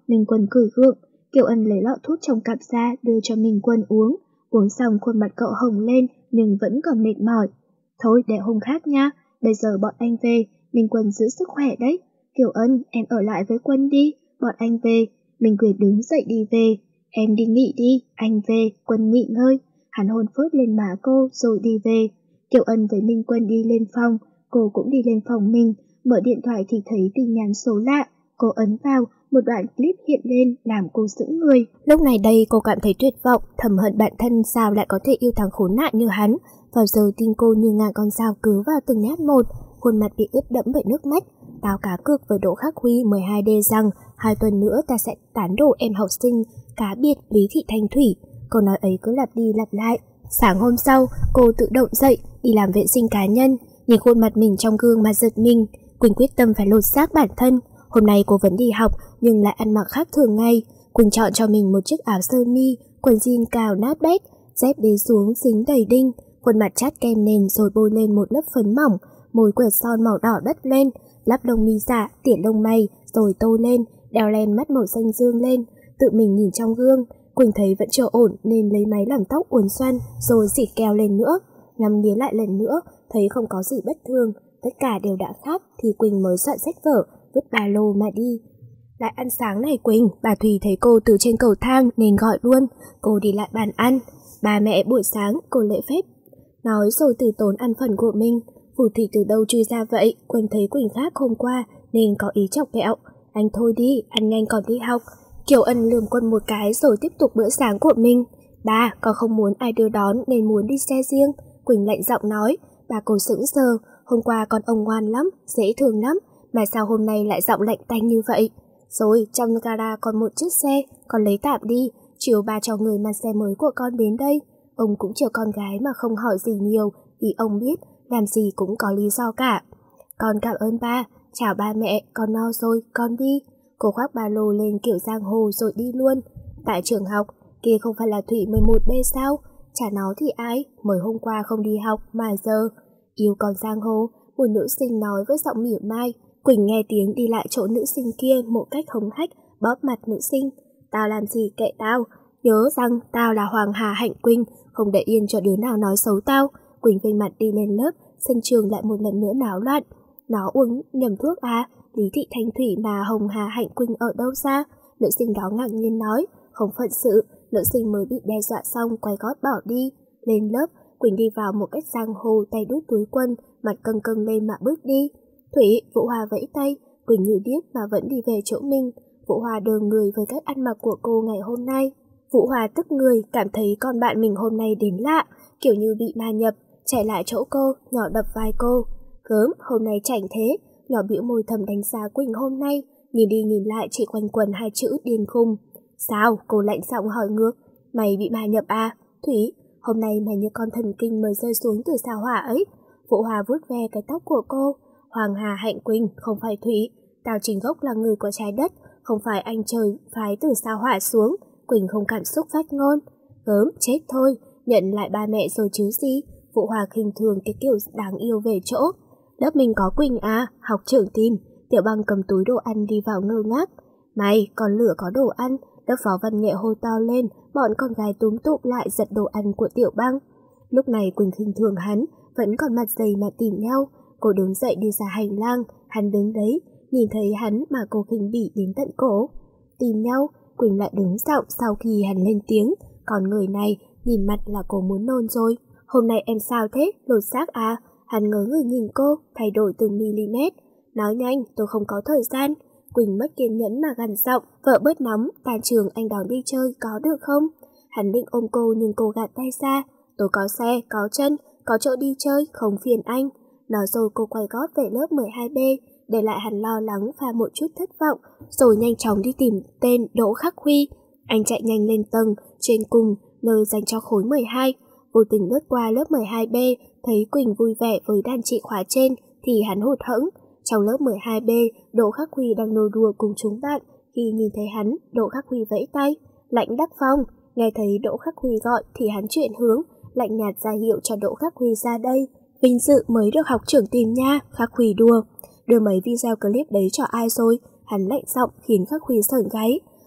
[SPEAKER 1] Minh Quân cười gượng. Kiều Ân lấy lọ thuốc trong cặp ra đưa cho Minh Quân uống. Uống xong khuôn mặt cậu hồng lên nhưng vẫn còn mệt mỏi. Thôi để hôm khác nha, bây giờ bọn anh về, Minh Quân giữ sức khỏe đấy. Kiều Ân, em ở lại với Quân đi, bọn anh về. Minh Quyền đứng dậy đi về. Em đi nghỉ đi, anh về, Quân nghỉ ngơi. Hắn hôn phớt lên má cô rồi đi về. Kiều Ân với Minh Quân đi lên phòng, cô cũng đi lên phòng mình, mở điện thoại thì thấy tin nhắn số lạ. Cô ấn vào, một đoạn clip hiện lên làm cô sững người. Lúc này đây cô cảm thấy tuyệt vọng, thầm hận bản thân sao lại có thể yêu thằng khốn nạn như hắn. Vào giờ tim cô như ngàn con dao cứ vào từng nhát một, khuôn mặt bị ướt đẫm bởi nước mắt. Tao cá cược với Đỗ Khắc Huy 12D rằng 2 tuần nữa ta sẽ tán đổ em học sinh cá biệt Lý Thị Thanh Thủy. Câu nói ấy cứ lặp đi lặp lại. Sáng hôm sau, cô tự động dậy, đi làm vệ sinh cá nhân, nhìn khuôn mặt mình trong gương mà giật mình. Quỳnh quyết tâm phải lột xác bản thân. Hôm nay cô vẫn đi học nhưng lại ăn mặc khác thường ngày. Quỳnh chọn cho mình một chiếc áo sơ mi, quần jean cào nát bét, dép đế xuống dính đầy đinh, khuôn mặt chát kem nền rồi bôi lên một lớp phấn mỏng, môi quẹt son màu đỏ đất lên, lắp lông mi giả, tỉa lông mày rồi tô lên, đeo len mắt màu xanh dương lên. Tự mình nhìn trong gương, Quỳnh thấy vẫn chưa ổn nên lấy máy làm tóc uốn xoăn rồi xịt keo lên nữa. Ngắm nghía lại lần nữa, thấy không có gì bất thường, tất cả đều đã khác thì Quỳnh mới soạn sách vở, vứt ba lô mà đi. Lại ăn sáng này Quỳnh, bà Thùy thấy cô từ trên cầu thang nên gọi luôn. Cô đi lại bàn ăn. Ba mẹ buổi sáng, cô lễ phép nói rồi từ tốn ăn phần của mình. Phù Thủy từ đâu chui ra vậy? Quân thấy Quỳnh khác hôm qua nên có ý chọc ghẹo. Anh thôi đi, ăn nhanh còn đi học. Kiều Ân lườm Quân một cái rồi tiếp tục bữa sáng của mình. Ba, con không muốn ai đưa đón nên muốn đi xe riêng. Quỳnh lạnh giọng nói. Bà cô sững sờ, hôm qua con ông ngoan lắm, dễ thương lắm, mà sao hôm nay lại giọng lạnh tanh như vậy? Rồi, trong gara còn một chiếc xe, con lấy tạm đi, chiều ba cho người mang xe mới của con đến đây. Ông cũng chiều con gái mà không hỏi gì nhiều, vì ông biết làm gì cũng có lý do cả. Con cảm ơn ba, chào ba mẹ, con no rồi, con đi. Cô khoác ba lô lên kiểu giang hồ rồi đi luôn. Tại trường học, kia không phải là Thủy 11B sao? Chả nó thì ai, mới hôm qua không đi học mà giờ. Yêu con giang hồ, một nữ sinh nói với giọng mỉa mai. Quỳnh nghe tiếng đi lại chỗ nữ sinh kia một cách hống hách, bóp mặt nữ sinh. Tao làm gì kệ tao, nhớ rằng tao là Hoàng Hà Hạnh Quỳnh, không để yên cho đứa nào nói xấu tao. Quỳnh vênh mặt đi lên lớp, sân trường lại một lần nữa náo loạn. Nó uống nhầm thuốc à? Lý Thị Thanh Thủy mà Hồng Hà Hạnh Quỳnh ở đâu ra? Nữ sinh đó ngạc nhiên nói. Không phận sự, nữ sinh mới bị đe dọa xong quay gót bỏ đi. Lên lớp, Quỳnh đi vào một cách giang hồ, tay đút túi quần, mặt căng căng lên mà bước đi. Thủy, Vũ Hòa vẫy tay, Quỳnh như điếc mà vẫn đi về chỗ mình. Vũ Hòa đờ người với cách ăn mặc của cô ngày hôm nay. Vũ Hòa tức người, cảm thấy con bạn mình hôm nay đến lạ, kiểu như bị ma nhập, chạy lại chỗ cô, nhỏ đập vai cô. Gớm, hôm nay chảnh thế, nhỏ bĩu môi thầm đánh giá Quỳnh hôm nay, nhìn đi nhìn lại chỉ quanh quần hai chữ điên khùng. Sao? Cô lạnh giọng hỏi ngược. Mày bị ma nhập à? Thủy, hôm nay mày như con thần kinh mới rơi xuống từ sao hỏa ấy. Vũ Hòa vuốt ve cái tóc của cô. Hoàng Hà Hạnh Quỳnh, không phải Thủy. Tao chính gốc là người của trái đất, không phải anh trời phái từ sao hỏa xuống. Quỳnh không cảm xúc phát ngôn. Gớm, chết thôi, nhận lại ba mẹ rồi chứ gì. Vũ Hòa khinh thường cái kiểu đáng yêu về chỗ. Lớp mình có Quỳnh à? Học trưởng tìm. Tiểu Băng cầm túi đồ ăn đi vào ngơ ngác. Mày, còn lửa có đồ ăn. Lớp phó văn nghệ hô to lên, bọn con gái túm tụm lại giật đồ ăn của Tiểu Băng. Lúc này Quỳnh khinh thường hắn, vẫn còn mặt dày mà tìm nhau. Cô đứng dậy đi ra hành lang, hắn đứng đấy, nhìn thấy hắn mà cô khinh bỉ đến tận cổ. Tìm nhau, Quỳnh lại đứng giọng sau khi hắn lên tiếng, còn người này nhìn mặt là cô muốn nôn rồi. Hôm nay em sao thế, lột xác à? Hắn ngớ người nhìn cô, thay đổi từng mm. Nói nhanh, tôi không có thời gian. Quỳnh mất kiên nhẫn mà gằn giọng, vợ bớt nóng, tan trường anh đón đi chơi có được không? Hắn định ôm cô nhưng cô gạt tay ra. Tôi có xe, có chân, có chỗ đi chơi, không phiền anh. Nói rồi cô quay gót về lớp 12B, để lại hắn lo lắng và một chút thất vọng, rồi nhanh chóng đi tìm tên Đỗ Khắc Huy. Anh chạy nhanh lên tầng, trên cùng, nơi dành cho khối 12. Vô tình lướt qua lớp 12B, thấy Quỳnh vui vẻ với đàn chị khóa trên, thì hắn hụt hẫng. Trong lớp 12B, Đỗ Khắc Huy đang nô đùa cùng chúng bạn. Khi nhìn thấy hắn, Đỗ Khắc Huy vẫy tay. Lãnh Đắc Phong. Nghe thấy Đỗ Khắc Huy gọi thì hắn chuyển hướng, lạnh nhạt ra hiệu cho Đỗ Khắc Huy ra đây. Vinh dự mới được học trưởng tìm nha, Khắc Huy đùa. Đưa mấy video clip đấy cho ai rồi? Hắn lạnh giọng khiến Khắc Huy sởn gáy.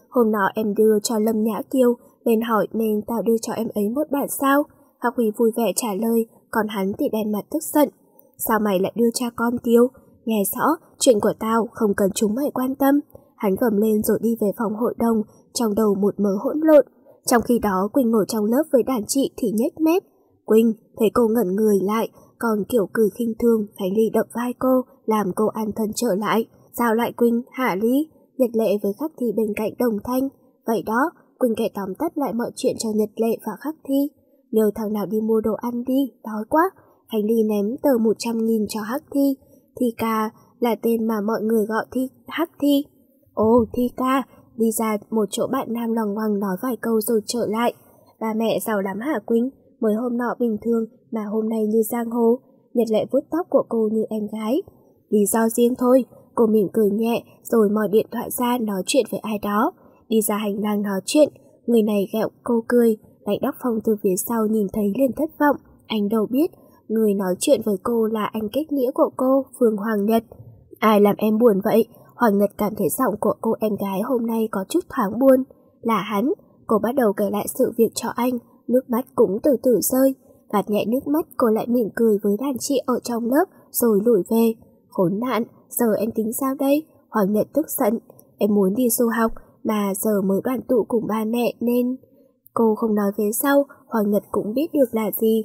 [SPEAKER 1] hôm nọ em đưa cho Lâm Nhã Kiều lên hỏi nên tao đưa cho em ấy một bản sao. Hạc Huy vui vẻ trả lời, còn hắn thì đen mặt tức giận. Sao mày lại đưa cha con Kiều? Nghe rõ, chuyện của tao không cần chúng mày quan tâm. Hắn gầm lên rồi đi về phòng hội đồng, trong đầu một mớ hỗn lộn. Trong khi đó Quỳnh ngồi trong lớp với đàn chị thì nhếch mép. Quỳnh thấy cô ngẩn người lại, còn kiểu cười khinh thường. Khánh Ly đập vai cô, làm cô an thân trở lại. Sao lại Quỳnh, hả Ly? Nhật Lệ với Khắc Thi bên cạnh đồng thanh. Vậy đó, Quỳnh kể tóm tắt lại mọi chuyện cho Nhật Lệ và Khắc Thi. Nhờ thằng nào đi mua đồ ăn đi, đói quá. Khánh Ly ném tờ 100.000 cho Hắc Thi. Thi ca là tên mà mọi người gọi Hắc Thi. Ồ, Thi ca, đi ra một chỗ bạn nam loằng ngoằng nói vài câu rồi trở lại. Ba mẹ giàu lắm hả Quỳnh? Mới hôm nọ bình thường mà hôm nay như giang hồ. Nhật Lệ vuốt tóc của cô như em gái. Lý do riêng thôi. Cô mỉm cười nhẹ rồi moi điện thoại ra nói chuyện với ai đó. Đi ra hành lang nói chuyện, người này ghẹo cô cười. Lãnh Đắc Phong từ phía sau nhìn thấy liền thất vọng. Anh đâu biết người nói chuyện với cô là anh kết nghĩa của cô, Phương Hoàng Nhật. Ai làm em buồn vậy? Hoàng Nhật cảm thấy giọng của cô em gái hôm nay có chút thoáng buồn. Là hắn. Cô bắt đầu kể lại sự việc cho anh, nước mắt cũng từ từ rơi. Gạt nhẹ nước mắt, cô lại mỉm cười với đàn chị ở trong lớp rồi lủi về. Khốn nạn, giờ em tính sao đây? Hoàng Nhật tức giận. Em muốn đi du học mà giờ mới đoàn tụ cùng ba mẹ nên... Cô không nói phía sau, Hoàng Nhật cũng biết được là gì.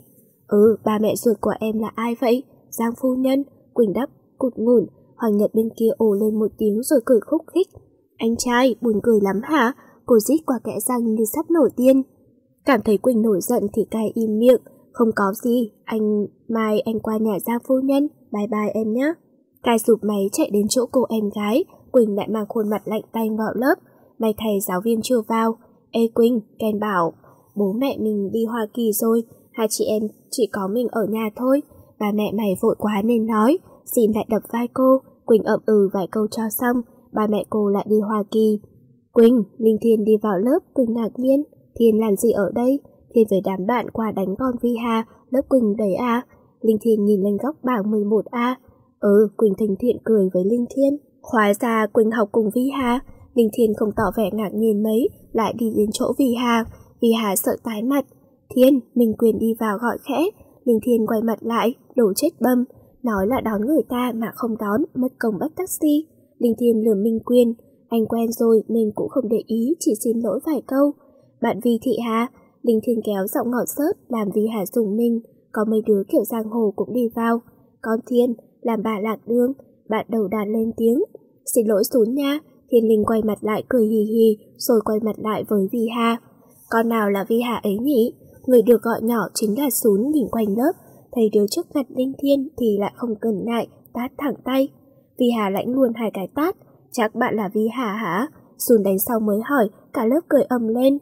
[SPEAKER 1] Ba mẹ ruột của em là ai vậy? Giang phu nhân. Quỳnh đáp cụt ngủn. Hoàng Nhật bên kia ồ lên một tiếng rồi cười khúc khích. Anh trai, buồn cười lắm hả? Cô rít qua kẽ răng như sắp nổi điên. Cảm thấy Quỳnh nổi giận thì cai im miệng. Không có gì, mai anh qua nhà Giang phu nhân. Bye bye em nhé. Cai sụp máy chạy đến chỗ cô em gái. Quỳnh lại mang khuôn mặt lạnh tanh vào lớp. May thầy giáo viên chưa vào. Ê Quỳnh, Ken bảo bố mẹ mình đi Hoa Kỳ rồi, hai chị em chỉ có mình ở nhà thôi. Ba mẹ mày vội quá nên nói. Xin lại đập vai cô. Quỳnh ậm vài câu cho xong, ba mẹ cô lại đi Hoa Kỳ. Quỳnh, Linh Thiên đi vào lớp. Quỳnh ngạc nhiên. Thiên làm gì ở đây? Thiên với đám bạn qua đánh con Vi Hà, lớp Quỳnh đấy à? Linh Thiên nhìn lên góc bảng 11A. Quỳnh thân thiện cười với Linh Thiên. Hóa ra Quỳnh học cùng Vi Hà. Linh Thiên không tỏ vẻ ngạc nhiên mấy, lại đi đến chỗ Vi Hà. Vi Hà sợ tái mặt. Thiên, Minh Quyền đi vào gọi khẽ. Linh Thiên quay mặt lại, đổ chết bâm. Nói là đón người ta mà không đón, mất công bắt taxi. Linh Thiên lườm Minh Quyền. Anh quen rồi nên cũng không để ý, chỉ xin lỗi vài câu. Bạn Vi Thị Hà. Linh Thiên kéo giọng ngọt xớt làm Vi Hà rùng mình. Có mấy đứa kiểu giang hồ cũng đi vào. Con Thiên, làm bà lạc đường. Bạn đầu đàn lên tiếng. Xin lỗi Sún nha. Thiên Linh quay mặt lại cười hì hì, rồi quay mặt lại với Vi Hà. Con nào là Vi Hà ấy nhỉ? Người được gọi nhỏ chính là Sún. Nhìn quanh lớp, thấy đứa trước mặt Linh Thiên thì lại không cần ngại, tát thẳng tay. Vi Hà lãnh luôn 2 cái tát. Chắc bạn là Vi Hà hả? Sún đánh sau mới hỏi, cả lớp cười ầm lên.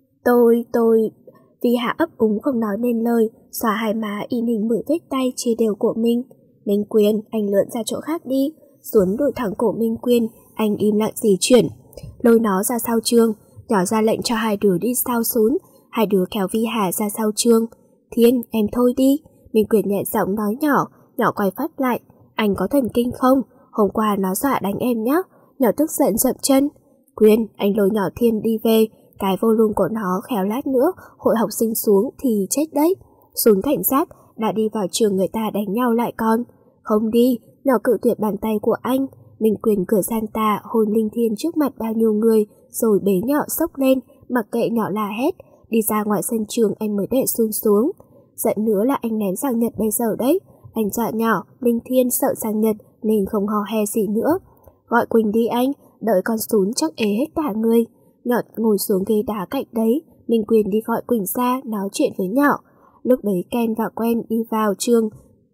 [SPEAKER 1] Tôi... Vi Hà ấp úng không nói nên lời, xóa hai má in hình 10 vết tay chia đều của mình. Minh Quyền, anh lượn ra chỗ khác đi. Sún đuổi thẳng cổ Minh Quyền, anh im lặng di chuyển. Lôi nó ra sau trường, nhỏ ra lệnh cho 2 đứa đi sau Sún. 2 đứa kéo Vi Hà ra sau trường. Thiên, em thôi đi. Minh Quyền nhẹ giọng nói nhỏ quay phát lại. Anh có thần kinh không? Hôm qua nó dọa đánh em nhé. Nhỏ tức giận dậm chân. Quyền, anh lôi nhỏ Thiên đi về. Cái volume của nó khéo lát nữa hội học sinh xuống thì chết đấy. Sún cảnh giác, đã đi vào trường người ta đánh nhau lại con. Không đi, nhỏ cự tuyệt bàn tay của anh. Minh Quyền cười gian tà hôn Linh Thiên trước mặt bao nhiêu người, rồi bế nhỏ xốc lên, mặc kệ nhỏ la hét. Đi ra ngoài sân trường anh mới để Sún xuống. Giận nữa là anh ném sang Nhật bây giờ đấy. Anh dọa nhỏ, Linh Thiên sợ sang Nhật nên không hò he gì nữa. Gọi Quỳnh đi anh, đợi con Sún chắc ế hết cả người. Nhỏ ngồi xuống ghế đá cạnh đấy. Minh Quyền đi gọi Quỳnh ra nói chuyện với nhỏ. Lúc đấy Ken và Quen đi vào trường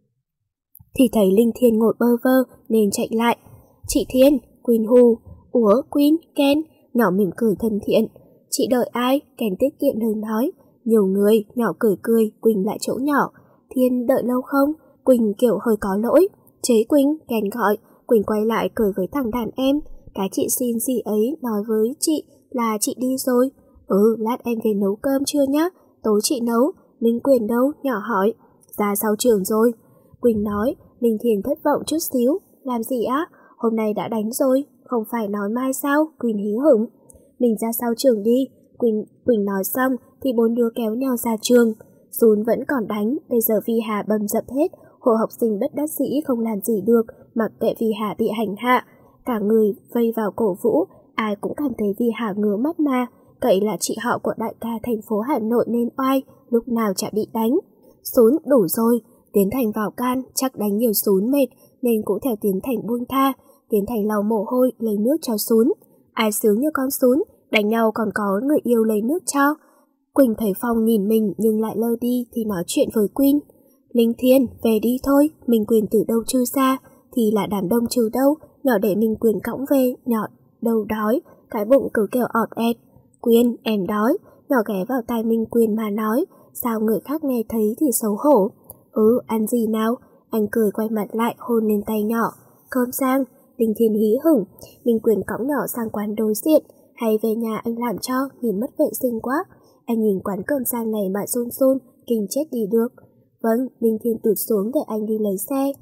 [SPEAKER 1] thì thấy Linh Thiên ngồi bơ vơ nên chạy lại. Chị Thiên, Quỳnh hù. Ủa Quỳnh, Ken. Nhỏ mỉm cười thân thiện. Chị đợi ai? Ken tiết kiệm lời nói. Nhiều người. Nhỏ cười, Quỳnh lại chỗ nhỏ. Thiên đợi lâu không? Quỳnh kiểu hơi có lỗi. Chế Quỳnh, Ken gọi. Quỳnh quay lại cười với thằng đàn em. Cái chị xin gì ấy nói với chị là chị đi rồi. Lát em về nấu cơm chưa nhá? Tối chị nấu. Minh Quyền đâu? Nhỏ hỏi. Ra sau trường rồi. Quỳnh nói. Linh Thiên thất vọng chút xíu. Làm gì á? Hôm nay đã đánh rồi. Không phải nói mai sao? Quỳnh hí hửng. mình ra sau trường đi. Quỳnh nói xong thì bốn đứa kéo nhau ra trường. Dún vẫn còn đánh, bây giờ Vi Hà bầm dập hết, hộ học sinh bất đắc dĩ không làm gì được, mặc kệ Vi Hà bị hành hạ. Cả người vây vào cổ vũ, ai cũng cảm thấy Vi Hà ngứa mắt mà, cậy là chị họ của đại ca thành phố Hà Nội nên oai, lúc nào chả bị đánh. Dún đủ rồi, Tiến Thành vào can, chắc đánh nhiều Dún mệt, nên cũng theo Tiến Thành buông tha. Tiến Thành lau mồ hôi, lấy nước cho Dún. Ai sướng như con Dún, đánh nhau còn có người yêu lấy nước cho. Quỳnh thấy Phong nhìn mình nhưng lại lơ đi thì nói chuyện với Quyên. Linh Thiên, về đi thôi, Minh Quyền từ đâu chui ra, thì là đám đông trừ đâu, nhỏ để Minh Quyền cõng về, nhỏ đâu đói, cái bụng cứ kêu ọt ẹt. Quyên, em đói, nhỏ ghé vào tai Minh Quyền mà nói, sao người khác nghe thấy thì xấu hổ. Ăn gì nào? Anh cười quay mặt lại hôn lên tay nhỏ. Cơm sang. Linh Thiên hí hửng. Minh Quyền cõng nhỏ sang quán đối diện. Hay về nhà anh làm cho, nhìn mất vệ sinh quá. Anh nhìn quán cơm sang này mà run run, kinh chết đi được. Vâng, Linh Thiên tụt xuống để anh đi lấy xe.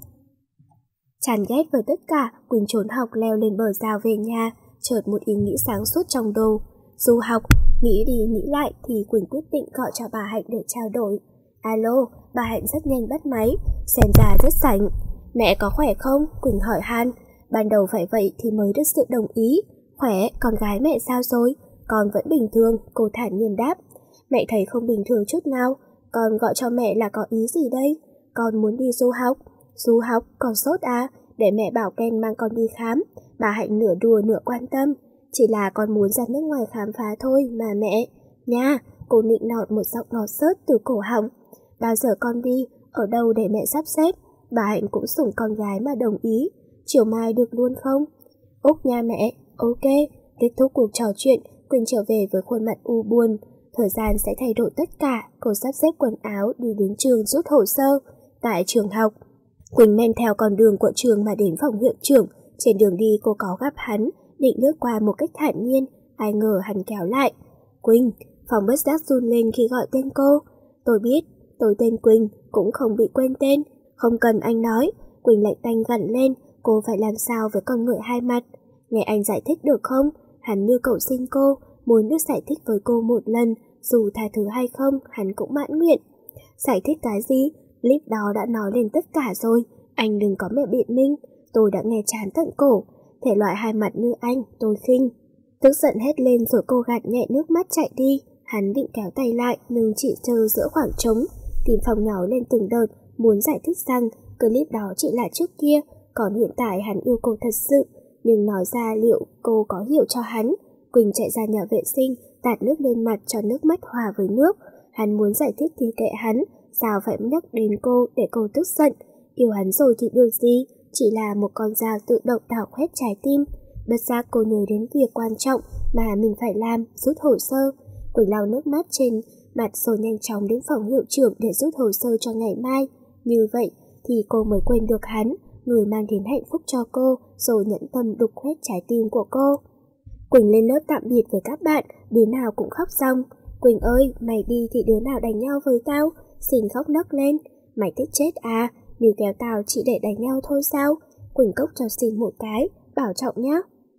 [SPEAKER 1] Chán ghét với tất cả, Quỳnh trốn học leo lên bờ rào về nhà, chợt một ý nghĩ sáng suốt trong đầu. Du học, nghĩ đi nghĩ lại thì Quỳnh quyết định gọi cho bà Hạnh để trao đổi. Alo, bà Hạnh rất nhanh bắt máy, xem ra rất sảnh. Mẹ có khỏe không? Quỳnh hỏi han. Ban đầu phải vậy thì mới được sự đồng ý. Khỏe, con gái mẹ sao rồi? Con vẫn bình thường, cô thản nhiên đáp. Mẹ thấy không bình thường chút nào. Con gọi cho mẹ là có ý gì đây? Con muốn đi du học. Du học, con sốt à? Để mẹ bảo Ken mang con đi khám. Bà Hạnh nửa đùa nửa quan tâm. Chỉ là con muốn ra nước ngoài khám phá thôi mà mẹ. Nha, cô nịnh nọt một giọng ngọt xớt từ cổ họng. Bao giờ con đi, ở đâu để mẹ sắp xếp? Bà Hạnh cũng sủng con gái mà đồng ý. Chiều mai được luôn không? Úc nha mẹ, ok. Kết thúc cuộc trò chuyện, Quỳnh trở về với khuôn mặt u buồn. Thời gian sẽ thay đổi tất cả, cô sắp xếp quần áo đi đến trường rút hồ sơ. Tại trường học, Quỳnh men theo con đường của trường mà đến phòng hiệu trưởng. Trên đường đi cô có gặp hắn, định lướt qua một cách thản nhiên, ai ngờ hắn kéo lại. Quỳnh, Phòng bất giác run lên khi gọi tên cô. Tôi biết, tôi tên Quỳnh, cũng không bị quên tên. Không cần anh nói. Quỳnh lạnh tanh gằn lên, cô phải làm sao với con người hai mặt. Nghe anh giải thích được không? Hắn như cầu xin cô, muốn được giải thích với cô một lần, dù tha thứ hay không, hắn cũng mãn nguyện. Giải thích cái gì? Clip đó đã nói lên tất cả rồi, anh đừng có mẹ biện minh. Tôi đã nghe chán tận cổ, thể loại hai mặt như anh, tôi khinh. Tức giận hét lên rồi cô gạt nhẹ nước mắt chạy đi. Hắn định kéo tay lại nhưng chỉ chờ giữa khoảng trống. Tìm phòng nói lên từng đợt, muốn giải thích rằng clip đó chỉ là trước kia, còn hiện tại hắn yêu cô thật sự. Nhưng nói ra liệu cô có hiểu cho hắn? Quỳnh chạy ra nhà vệ sinh, tạt nước lên mặt cho nước mắt hòa với nước. Hắn muốn giải thích thì kệ hắn, sao phải nhắc đến cô để cô tức giận? Yêu hắn rồi thì được gì, chỉ là một con dao tự động đào khoét trái tim. Bất giác cô nhớ đến việc quan trọng mà mình phải làm, rút hồ sơ. Quỳnh lau nước mắt trên mặt rồi nhanh chóng đến phòng hiệu trưởng để rút hồ sơ cho ngày mai. Như vậy thì cô mới quên được hắn, người mang đến hạnh phúc cho cô, rồi nhẫn tâm đục khoét trái tim của cô. Quỳnh lên lớp tạm biệt với các bạn, đứa nào cũng khóc ròng. Quỳnh ơi, mày đi thì đứa nào đánh nhau với tao? Xinh khóc nấc lên. Mày thích chết à? Nếu kéo tao chỉ để đánh nhau thôi sao? Quỳnh cốc cho Xinh một cái, bảo trọng nhá.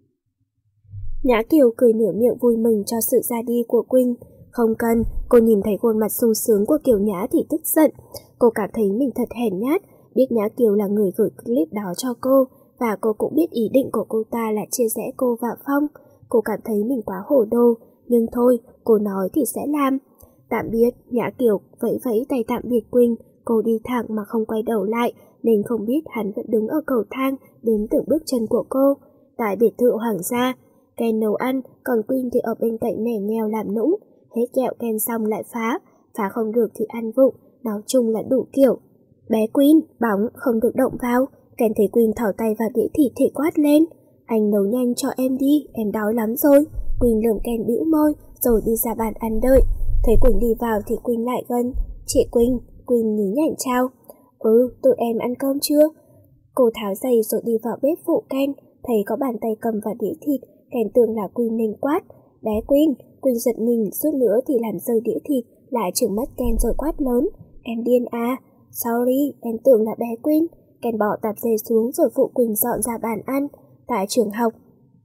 [SPEAKER 1] Nhã Kiều cười nửa miệng vui mừng cho sự ra đi của Quỳnh. Không cần, cô nhìn thấy khuôn mặt sung sướng của Kiều Nhã thì tức giận. Cô cảm thấy mình thật hèn nhát, biết Nhã Kiều là người gửi clip đó cho cô, và cô cũng biết ý định của cô ta là chia rẽ cô và Phong. Cô cảm thấy mình quá hổ đồ, nhưng thôi, cô nói thì sẽ làm. Tạm biệt, Nhã Kiều vẫy vẫy tay tạm biệt Quỳnh. Cô đi thẳng mà không quay đầu lại, nên không biết hắn vẫn đứng ở cầu thang đến từng bước chân của cô. Tại biệt thự hoàng gia, Ken nấu ăn, còn Quỳnh thì ở bên cạnh mẻ nheo làm nũng. Hết kẹo Ken xong lại phá không được thì ăn vụng, nói chung là đủ kiểu. Bé Quỳnh, bóng không được động vào. Ken thấy Quỳnh thỏ tay vào đĩa thịt thì quát lên. Anh nấu nhanh cho em đi, em đói lắm rồi. Quỳnh lườm Ken bĩu môi rồi đi ra bàn ăn đợi. Thấy Quỳnh đi vào thì Quỳnh lại gần. Chị Quỳnh, Quỳnh nhí nhảnh chào. Tụi em ăn cơm chưa? Cô tháo giày rồi đi vào bếp phụ Ken. Thấy có bàn tay cầm vào đĩa thịt, Ken tưởng là Quỳnh nên quát. Bé Quỳnh, Quỳnh giật mình, suốt nữa thì làm rơi đĩa thịt, lại trừng mắt Ken rồi quát lớn. Em điên à? Sorry, em tưởng là bé Quỳnh. Ken bỏ tạp dề xuống rồi phụ Quỳnh dọn ra bàn ăn. Tại trường học,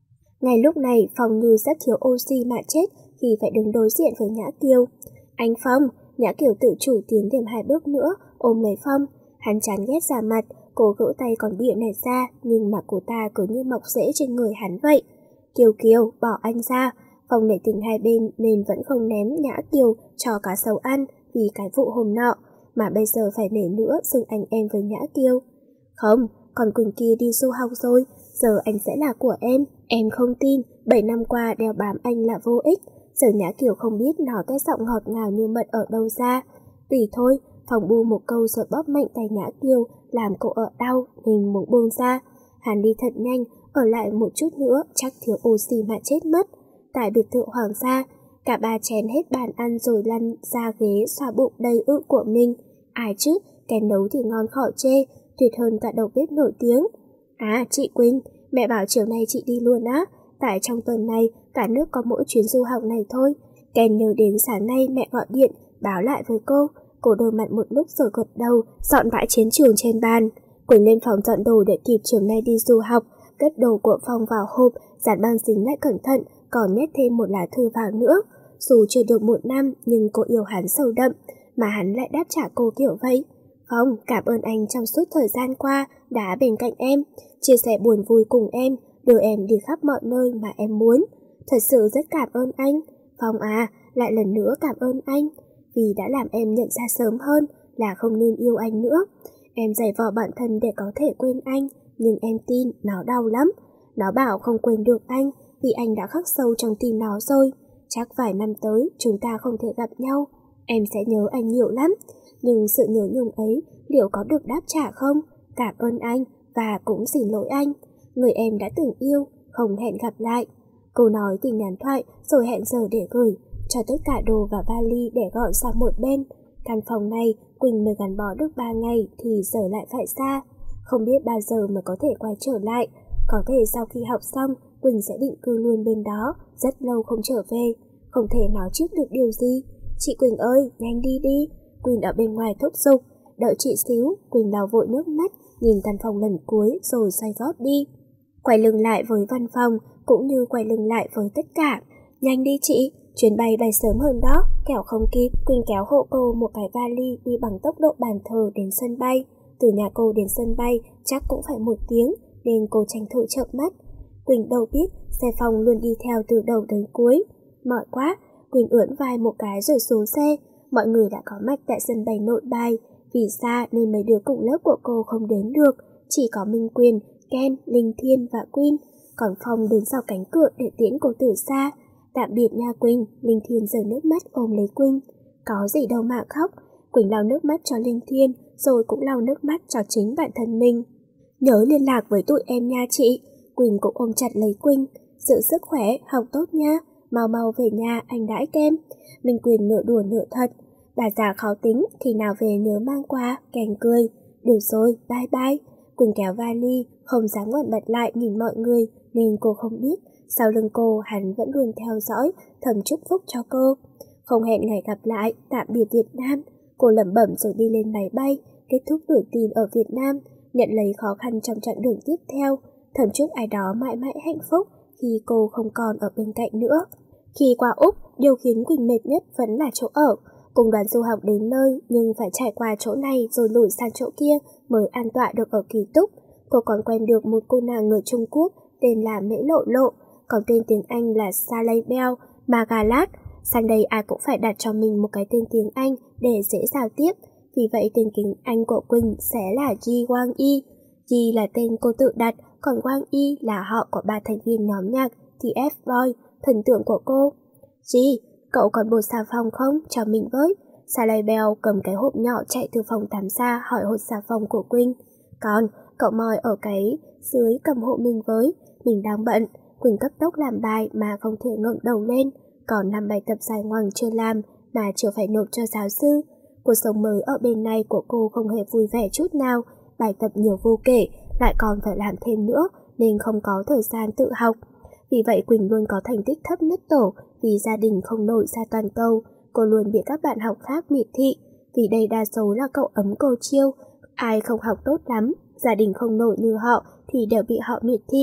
[SPEAKER 1] Ngay lúc này Phong như rất thiếu oxy mà chết khi phải đứng đối diện với Nhã Kiều. Anh Phong, Nhã Kiều tự chủ tiến thêm 2 bước nữa, ôm lấy Phong. Hắn chán ghét ra mặt, cô gỡ tay còn bịa này ra, nhưng mà cô ta cứ như mọc rễ trên người hắn vậy. Kiều Kiều, bỏ anh ra. Phong nể tình hai bên nên vẫn không ném Nhã Kiều cho cá sấu ăn vì cái vụ hôm nọ, mà bây giờ phải nể nữa xưng anh em với Nhã Kiều. Không, còn Quỳnh kia đi du học rồi, giờ anh sẽ là của em. Em không tin, 7 năm qua đeo bám anh là vô ích. Giờ Nhã Kiều không biết nói cái giọng ngọt ngào như mật ở đâu ra. Tùy thôi, Phong bu một câu rồi bóp mạnh tay Nhã Kiều, làm cô ở đau nên muốn buông ra. Hắn đi thật nhanh, ở lại một chút nữa chắc thiếu oxy mà chết mất. Tại biệt thự hoàng gia, cả ba chén hết bàn ăn rồi lăn ra ghế xoa bụng đầy ự của mình. Ai chứ, cái nấu thì ngon khỏi chê, tuyệt hơn cả đầu bếp nổi tiếng. À, chị Quỳnh, mẹ bảo chiều nay chị đi luôn á, tại trong tuần này cả nước có mỗi chuyến du học này thôi. Ken nhớ đến sáng nay mẹ gọi điện, báo lại với cô. Cô đơ mặt một lúc rồi gật đầu, dọn bãi chiến trường trên bàn. Quỳnh lên phòng dọn đồ để kịp chiều nay đi du học, cất đồ của Phong vào hộp, dán băng dính lại cẩn thận, còn nhét thêm một lá thư vào nữa. Dù chưa được 1 năm nhưng cô yêu hắn sâu đậm, mà hắn lại đáp trả cô kiểu vậy. Phong, cảm ơn anh trong suốt thời gian qua đã bên cạnh em, chia sẻ buồn vui cùng em, đưa em đi khắp mọi nơi mà em muốn. Thật sự rất cảm ơn anh. Phong à, lại lần nữa cảm ơn anh, vì đã làm em nhận ra sớm hơn là không nên yêu anh nữa. Em giày vò bản thân để có thể quên anh, nhưng em tin nó đau lắm. Nó bảo không quên được anh vì anh đã khắc sâu trong tim nó rồi. Chắc vài năm tới chúng ta không thể gặp nhau. Em sẽ nhớ anh nhiều lắm, nhưng sự nhớ nhung ấy liệu có được đáp trả không? Cảm ơn anh và cũng xin lỗi anh, người em đã từng yêu, không hẹn gặp lại. Cô nói thì nhắn thoại rồi hẹn giờ để gửi, cho tất cả đồ và vali để gọn sang một bên. Căn phòng này Quỳnh mới gắn bó được 3 ngày thì giờ lại phải xa. Không biết bao giờ mới có thể quay trở lại. Có thể sau khi học xong Quỳnh sẽ định cư luôn bên đó, rất lâu không trở về. Không thể nói trước được điều gì. Chị Quỳnh ơi, nhanh đi đi. Quỳnh ở bên ngoài thúc giục. Đợi chị xíu. Quỳnh lau vội nước mắt, nhìn căn phòng lần cuối rồi xoay gót đi. Quay lưng lại với văn phòng, cũng như quay lưng lại với tất cả. Nhanh đi chị, chuyến bay bay sớm hơn đó, kẻo không kịp. Quỳnh kéo hộ cô một cái vali đi bằng tốc độ bàn thờ đến sân bay. Từ nhà cô đến sân bay chắc cũng phải 1 tiếng, nên cô tranh thủ chợp mắt. Quỳnh đâu biết xe Phong luôn đi theo từ đầu đến cuối. Mỏi quá, Quỳnh ưỡn vai một cái rồi xuống xe. Mọi người đã có mặt tại sân bay Nội Bài. Vì xa nên mấy đứa cùng lớp của cô không đến được, chỉ có Minh Quyền, Ken, Linh Thiên và Quyên. Còn Phong đứng sau cánh cửa để tiễn cô từ xa. Tạm biệt nha Quỳnh. Linh Thiên rơi nước mắt ôm lấy Quỳnh. Có gì đâu mà khóc. Quỳnh lau nước mắt cho Linh Thiên, rồi cũng lau nước mắt cho chính bản thân mình. Nhớ liên lạc với tụi em nha chị. Quỳnh cũng ôm chặt lấy Quỳnh. Giữ sức khỏe, học tốt nha. Mau mau về nhà anh đãi kem. Minh Quyền nửa đùa nửa thật. Bà già khó tính, khi nào về nhớ mang qua. Kèn cười. Được rồi, bye bye. Quỳnh kéo vali, không dám ngoảnh mặt lại nhìn mọi người, nên cô không biết sau lưng cô hắn vẫn luôn theo dõi, thầm chúc phúc cho cô. Không hẹn ngày gặp lại, tạm biệt Việt Nam. Cô lẩm bẩm rồi đi lên máy bay, kết thúc tuổi teen ở Việt Nam, nhận lấy khó khăn trong chặng đường tiếp theo, thầm chúc ai đó mãi mãi hạnh phúc khi cô không còn ở bên cạnh nữa. Khi qua Úc, điều khiến Quỳnh mệt nhất vẫn là chỗ ở. Cùng đoàn du học đến nơi nhưng phải trải qua chỗ này rồi lùi sang chỗ kia mới an tọa được ở ký túc. Cô còn quen được một cô nàng người Trung Quốc tên là Mễ Lộ Lộ, còn tên tiếng Anh là Saleh Bell Magalat. Sang đây ai cũng phải đặt cho mình một cái tên tiếng Anh để dễ giao tiếp, vì vậy tên tiếng Anh của Quỳnh sẽ là Ji Wang Yi. Ji là tên cô tự đặt, còn Wang Yi là họ của 3 thành viên nhóm nhạc TF Boy, thần tượng của cô. Ji, cậu còn bột xà phòng không? Cho mình với. Saleh Bell cầm cái hộp nhỏ chạy từ phòng tắm ra hỏi hột xà phòng của Quỳnh. Còn, cậu moi ở cái dưới cầm hộ mình với, mình đang bận. Quỳnh cấp tốc làm bài mà không thể ngẩng đầu lên, còn 5 bài tập dài ngoằng chưa làm mà chưa phải nộp cho giáo sư. Cuộc sống mới ở bên này của cô không hề vui vẻ chút nào, bài tập nhiều vô kể, lại còn phải làm thêm nữa nên không có thời gian tự học. Vì vậy Quỳnh luôn có thành tích thấp nhất tổ, vì gia đình không nổi ra toàn cầu. Cô luôn bị các bạn học khác miệt thị, vì đây đa số là cậu ấm cô chiêu. Ai không học tốt lắm, gia đình không nổi như họ thì đều bị họ miệt thị.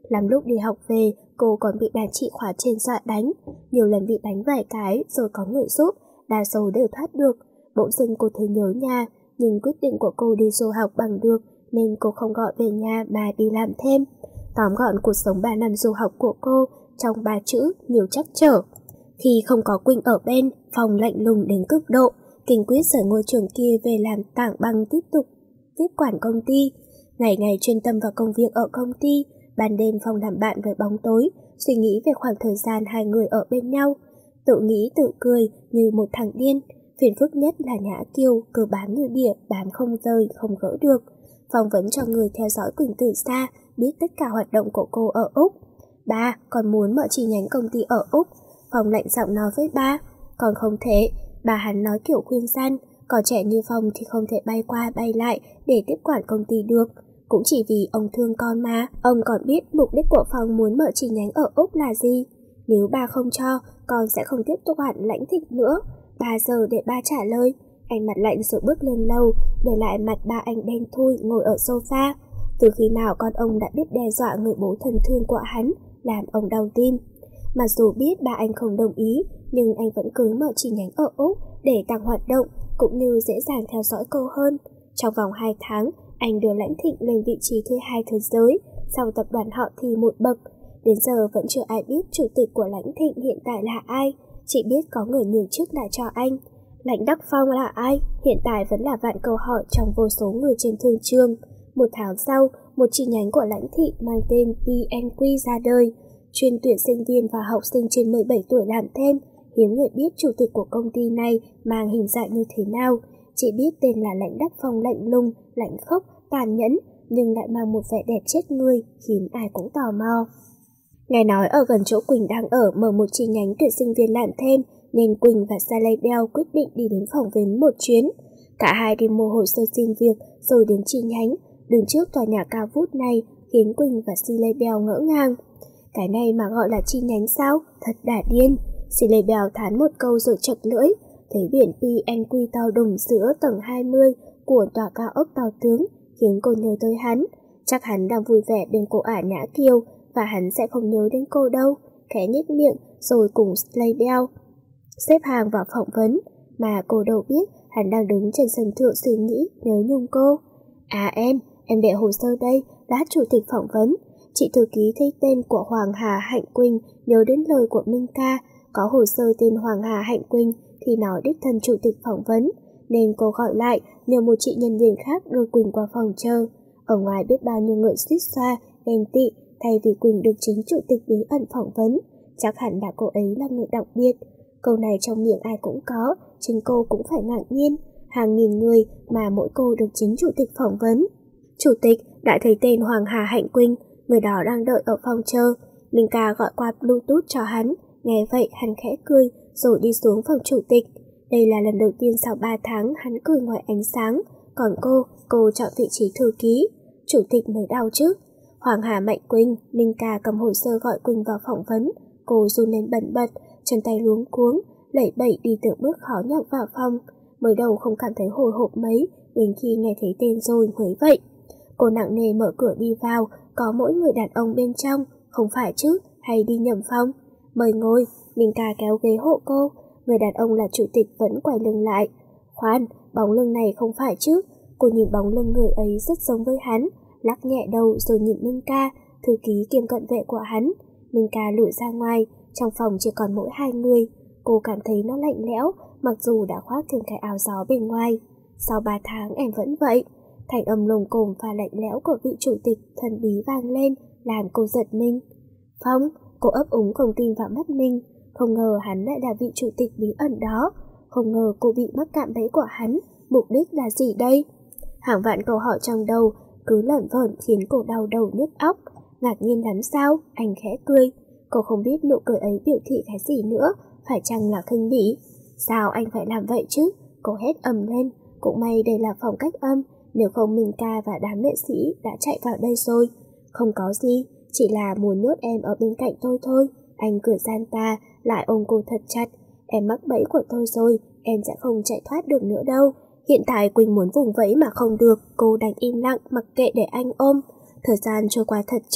[SPEAKER 1] Lắm lúc đi học về, cô còn bị đàn chị khóa trên dọa đánh. Nhiều lần bị đánh vài cái rồi có người giúp, đa số đều thoát được. Bỗng dưng cô thấy nhớ nhà, nhưng quyết định của cô đi du học bằng được nên cô không gọi về nhà mà đi làm thêm. Tóm gọn cuộc sống 3 năm du học của cô trong 3 chữ nhiều trắc trở. Khi không có Quỳnh ở bên, Phong lạnh lùng đến cực độ, kiên quyết rời ngôi trường kia về làm tảng băng tiếp tục tiếp quản công ty. Ngày ngày chuyên tâm vào công việc ở công ty, ban đêm Phong làm bạn với bóng tối, suy nghĩ về khoảng thời gian hai người ở bên nhau, tự nghĩ tự cười như một thằng điên. Phiền phức nhất là Nhã Kiều cứ bám như đỉa, bám không rời, không gỡ được. Phong vẫn cho người theo dõi Quỳnh từ xa, biết tất cả hoạt động của cô ở Úc. Ba, còn muốn mở chi nhánh công ty ở Úc. Phong lạnh giọng nói với ba, còn không thể. Bà hắn nói kiểu khuyên gian, còn trẻ như Phong thì không thể bay qua bay lại để tiếp quản công ty được. Cũng chỉ vì ông thương con mà. Ông còn biết mục đích của Phong muốn mở chi nhánh ở Úc là gì. Nếu ba không cho, con sẽ không tiếp tục quản Lãnh Thịnh nữa. 3 giờ để ba trả lời. Anh mặt lạnh rồi bước lên lầu, để lại mặt ba anh đen thui ngồi ở sofa. Từ khi nào con ông đã biết đe dọa người bố thân thương của hắn, làm ông đau tim. Mặc dù biết ba anh không đồng ý, nhưng anh vẫn cứ mở chi nhánh ở Úc để tăng hoạt động, cũng như dễ dàng theo dõi cô hơn. Trong vòng 2 tháng, anh đưa Lãnh Thịnh lên vị trí thứ 2 thế giới, sau tập đoàn họ thì một bậc. Đến giờ vẫn chưa ai biết chủ tịch của Lãnh Thịnh hiện tại là ai, chỉ biết có người nhường chức lại cho anh. Lãnh Đắc Phong là ai? Hiện tại vẫn là vạn câu hỏi trong vô số người trên thương trường. 1 tháng sau, một chi nhánh của Lãnh Thị mang tên PNQ ra đời, chuyên tuyển sinh viên và học sinh trên 17 tuổi làm thêm. Hiếm người biết chủ tịch của công ty này mang hình dạng như thế nào, chỉ biết tên là Lãnh Đắc Phong lạnh lùng, lãnh khốc, tàn nhẫn, nhưng lại mang một vẻ đẹp chết người, khiến ai cũng tò mò. Nghe nói ở gần chỗ Quỳnh đang ở mở một chi nhánh tuyển sinh viên làm thêm, nên Quỳnh và Saleh Bell quyết định đi đến phỏng vấn một chuyến. Cả hai đi mua hồ sơ xin việc rồi đến chi nhánh, đứng trước tòa nhà cao vút này khiến Quỳnh và Saleh Bell ngỡ ngàng. Cái này mà gọi là chi nhánh sao? Thật đả điên. Saleh Bell thán một câu rồi chật lưỡi, thấy biển PNQ to đùng giữa tầng 20 của tòa cao ốc to tướng, khiến cô nhớ tới hắn. Chắc hắn đang vui vẻ bên cô ả Nhã Kiều, và hắn sẽ không nhớ đến cô đâu. Khẽ nhếch miệng rồi cùng Saleh Bell xếp hàng vào phỏng vấn, mà cô đâu biết hắn đang đứng trên sân thượng suy nghĩ nhớ nhung cô. À em để hồ sơ đây, lát chủ tịch phỏng vấn. Chị thư ký thấy tên của Hoàng Hà Hạnh Quỳnh, nhớ đến lời của Minh Ca, có hồ sơ tên Hoàng Hà Hạnh Quỳnh thì nói đích thân chủ tịch phỏng vấn, nên cô gọi lại nhờ một chị nhân viên khác đưa Quỳnh qua phòng chờ. Ở ngoài biết bao nhiêu người suýt xoa, ghen tị, thay vì Quỳnh được chính chủ tịch bí ẩn phỏng vấn, chắc hẳn là cô ấy là người đặc biệt. Câu này trong miệng ai cũng có, chính cô cũng phải ngạc nhiên. Hàng nghìn người mà mỗi cô được chính chủ tịch phỏng vấn. Chủ tịch đã thấy tên Hoàng Hà Hạnh Quỳnh, người đó đang đợi ở phòng chờ. Minh Ca gọi qua Bluetooth cho hắn, nghe vậy hắn khẽ cười rồi đi xuống phòng chủ tịch. Đây là lần đầu tiên sau 3 tháng hắn cười ngoài ánh sáng, còn cô chọn vị trí thư ký. Chủ tịch mới đau chứ. Hoàng Hà Mạnh Quỳnh, Minh Ca cầm hồ sơ gọi Quỳnh vào phỏng vấn. Cô run lên bần bật, chân tay luống cuống, lẩy bẩy đi từng bước khó nhọc vào phòng. Mới đầu không cảm thấy hồi hộp mấy, đến khi nghe thấy tên rồi mới vậy. Cô nặng nề mở cửa đi vào, có mỗi người đàn ông bên trong, không phải chứ, hay đi nhầm phòng. Mời ngồi, Minh Ca kéo ghế hộ cô. Người đàn ông là chủ tịch vẫn quay lưng lại. Khoan, bóng lưng này không phải chứ. Cô nhìn bóng lưng người ấy rất giống với hắn, lắc nhẹ đầu rồi nhìn Minh Ca, thư ký kiêm cận vệ của hắn. Minh Ca lủi ra ngoài, trong phòng chỉ còn mỗi 2 người. Cô cảm thấy nó lạnh lẽo, mặc dù đã khoác thêm cái áo gió bên ngoài. Sau 3 tháng em vẫn vậy. Thành âm lồm cồm và lạnh lẽo của vị chủ tịch thần bí vang lên, làm cô giật mình. Phong, cô ấp úng không tin vào mắt mình. Không ngờ hắn lại là vị chủ tịch bí ẩn đó. Không ngờ cô bị mắc cạm bẫy của hắn. Mục đích là gì đây? Hàng vạn câu hỏi trong đầu cứ lởn vởn khiến cô đau đầu nhức óc. Ngạc nhiên lắm sao? Anh khẽ cười. Cô không biết nụ cười ấy biểu thị cái gì nữa, phải chăng là khinh bỉ? Sao anh phải làm vậy chứ? Cô hét ầm lên. Cũng may đây là phòng cách âm, nếu không Minh Ca và đám nghệ sĩ đã chạy vào đây rồi. Không có gì, chỉ là muốn nhốt em ở bên cạnh tôi thôi. Anh cười gian ta, lại ôm cô thật chặt. Em mắc bẫy của tôi rồi, em sẽ không chạy thoát được nữa đâu. Hiện tại Quỳnh muốn vùng vẫy mà không được, cô đành im lặng mặc kệ để anh ôm. Thời gian trôi qua thật chậm,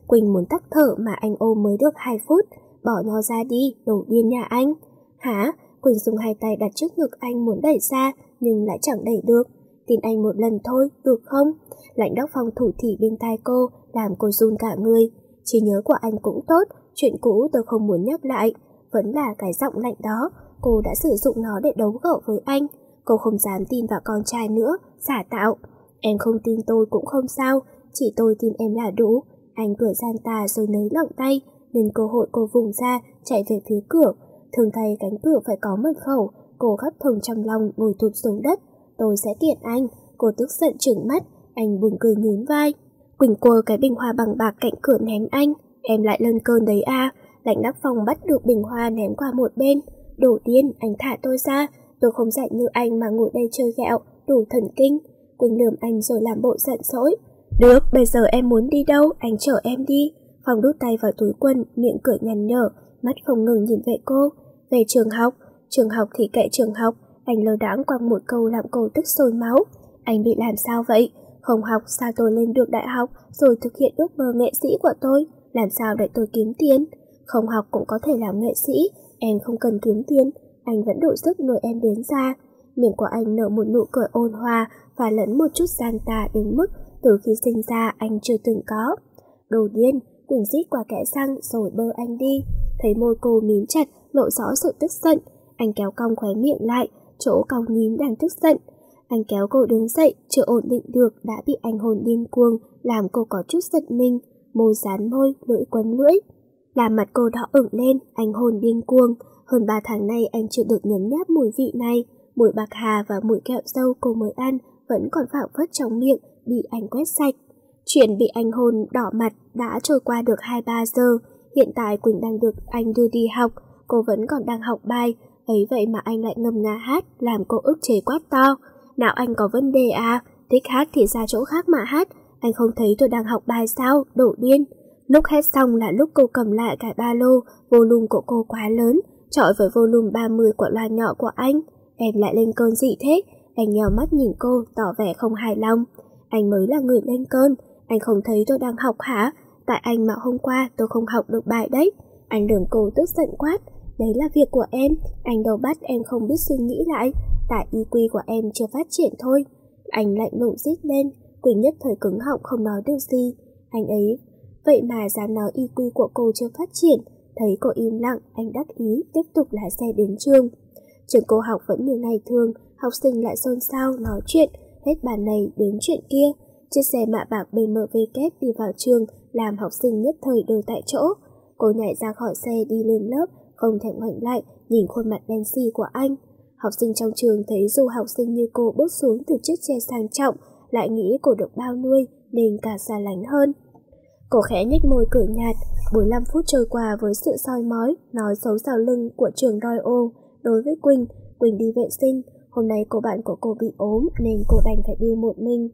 [SPEAKER 1] Quỳnh muốn tắc thở mà anh ôm mới được 2 phút. Bỏ nhau ra đi, đồ điên nhà anh. Hả? Quỳnh dùng 2 tay đặt trước ngực anh muốn đẩy ra, nhưng lại chẳng đẩy được. Tin anh một lần thôi, được không? Lãnh Đắc Phong thủ thỉ bên tai cô, làm cô run cả người. Trí nhớ của anh cũng tốt, chuyện cũ tôi không muốn nhắc lại. Vẫn là cái giọng lạnh đó, cô đã sử dụng nó để đấu gỡ với anh. Cô không dám tin vào con trai nữa, giả tạo. Em không tin tôi cũng không sao, chỉ tôi tin em là đủ. Anh cười gian tà rồi nới lỏng tay, nên cơ hội cô vùng ra, chạy về phía cửa. Thường thấy cánh cửa phải có mật khẩu, cô gấp thùng trong lòng ngồi thụp xuống đất. Tôi sẽ kiện anh. Cô tức giận trừng mắt, anh buồn cười nhún vai. Quỳnh quơ cái bình hoa bằng bạc cạnh cửa ném anh. Em lại lên cơn đấy à? Lãnh Đắc Phong bắt được bình hoa ném qua một bên. Đổ điên, anh thả tôi ra. Tôi không rảnh như anh mà ngồi đây chơi ghẹo, đủ thần kinh. Quỳnh lườm anh rồi làm bộ giận dỗi. Được, bây giờ em muốn đi đâu, anh chở em đi. Phong đút tay vào túi quần, miệng cười nhăn nhở, mắt không ngừng nhìn về cô. Về trường học thì kệ trường học. Anh lơ đãng quăng một câu làm cô tức sôi máu. Anh bị làm sao vậy? Không học sao tôi lên được đại học rồi thực hiện ước mơ nghệ sĩ của tôi? Làm sao để tôi kiếm tiền? Không học cũng có thể làm nghệ sĩ. Em không cần kiếm tiền, anh vẫn đủ sức nuôi em đến già. Miệng của anh nở một nụ cười ôn hòa và lẫn một chút gian tà đến mức từ khi sinh ra anh chưa từng có. Đồ điên, Quỳnh rít qua kẽ răng rồi bơ anh đi. Thấy môi cô mím chặt, lộ rõ sự tức giận. Anh kéo cong khóe miệng lại, chỗ cong nhím đang tức giận. Anh kéo cô đứng dậy, chưa ổn định được đã bị anh hôn điên cuồng, làm cô có chút giật mình. Môi dán môi, lưỡi quấn lưỡi. Làm mặt cô đỏ ửng lên, anh hôn điên cuồng. Hơn 3 tháng nay anh chưa được nhấm nháp mùi vị này. Mùi bạc hà và mùi kẹo dâu cô mới ăn vẫn còn phảng phất trong miệng, bị anh quét sạch. Chuyện bị anh hôn đỏ mặt đã trôi qua được 2-3 giờ. Hiện tại Quỳnh đang được anh đưa đi học, cô vẫn còn đang học bài. Ấy vậy mà anh lại ngâm nga hát, làm cô ức chế quát to. Nào anh có vấn đề à? Thích hát thì ra chỗ khác mà hát. Anh không thấy tôi đang học bài sao? Đổ điên. Lúc hết xong là lúc cô cầm lại cái ba lô, volume của cô quá lớn, chọi với volume 30 của loa nhỏ của anh. Em lại lên cơn gì thế? Anh nhèo mắt nhìn cô, tỏ vẻ không hài lòng. Anh mới là người lên cơn, anh không thấy tôi đang học hả? Tại anh mà hôm qua tôi không học được bài đấy. Anh lườm cô tức giận quát. Đấy là việc của em, anh đâu bắt em không biết suy nghĩ lại. Tại IQ của em chưa phát triển thôi. Anh lạnh lùng rít lên. Quỳnh nhất thời cứng họng không nói được gì. Anh ấy vậy mà dám nói IQ của cô chưa phát triển. Thấy cô im lặng, anh đắc ý tiếp tục lái xe đến trường. Trường cô học vẫn như ngày thường, học sinh lại xôn xao nói chuyện, hết bàn này đến chuyện kia. Chiếc xe mạ bạc BMW kép đi vào trường làm học sinh nhất thời đơ tại chỗ. Cô nhảy ra khỏi xe đi lên lớp, không thèm ngoảnh lại nhìn khuôn mặt đen xì của anh. Học sinh trong trường thấy du học sinh như cô bước xuống từ chiếc xe sang trọng, lại nghĩ cô được bao nuôi nên cả xa lánh hơn. Cô khẽ nhếch môi cười nhạt. 45 phút trôi qua với sự soi mói, nói xấu sau lưng của trường Royal. Đối với Quỳnh đi vệ sinh. Hôm nay cô bạn của cô bị ốm nên cô đành phải đi một mình.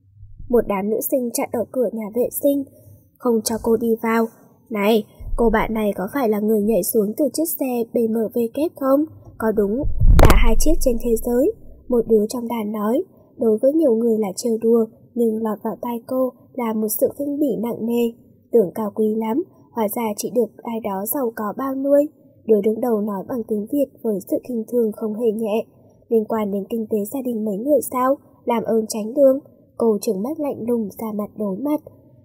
[SPEAKER 1] Một đám nữ sinh chặn ở cửa nhà vệ sinh, không cho cô đi vào. Này, cô bạn này có phải là người nhảy xuống từ chiếc xe BMW kép không? Có đúng là 2 chiếc trên thế giới. Một đứa trong đàn nói. Đối với nhiều người là trêu đùa, nhưng lọt vào tai cô là một sự khinh bỉ nặng nề. Tưởng cao quý lắm, hóa ra chỉ được ai đó giàu có bao nuôi. Đứa đứng đầu nói bằng tiếng Việt với sự khinh thường không hề nhẹ. Liên quan đến kinh tế gia đình mấy người sao? Làm ơn tránh đường. Cô trừng mắt lạnh lùng ra mặt đối mặt.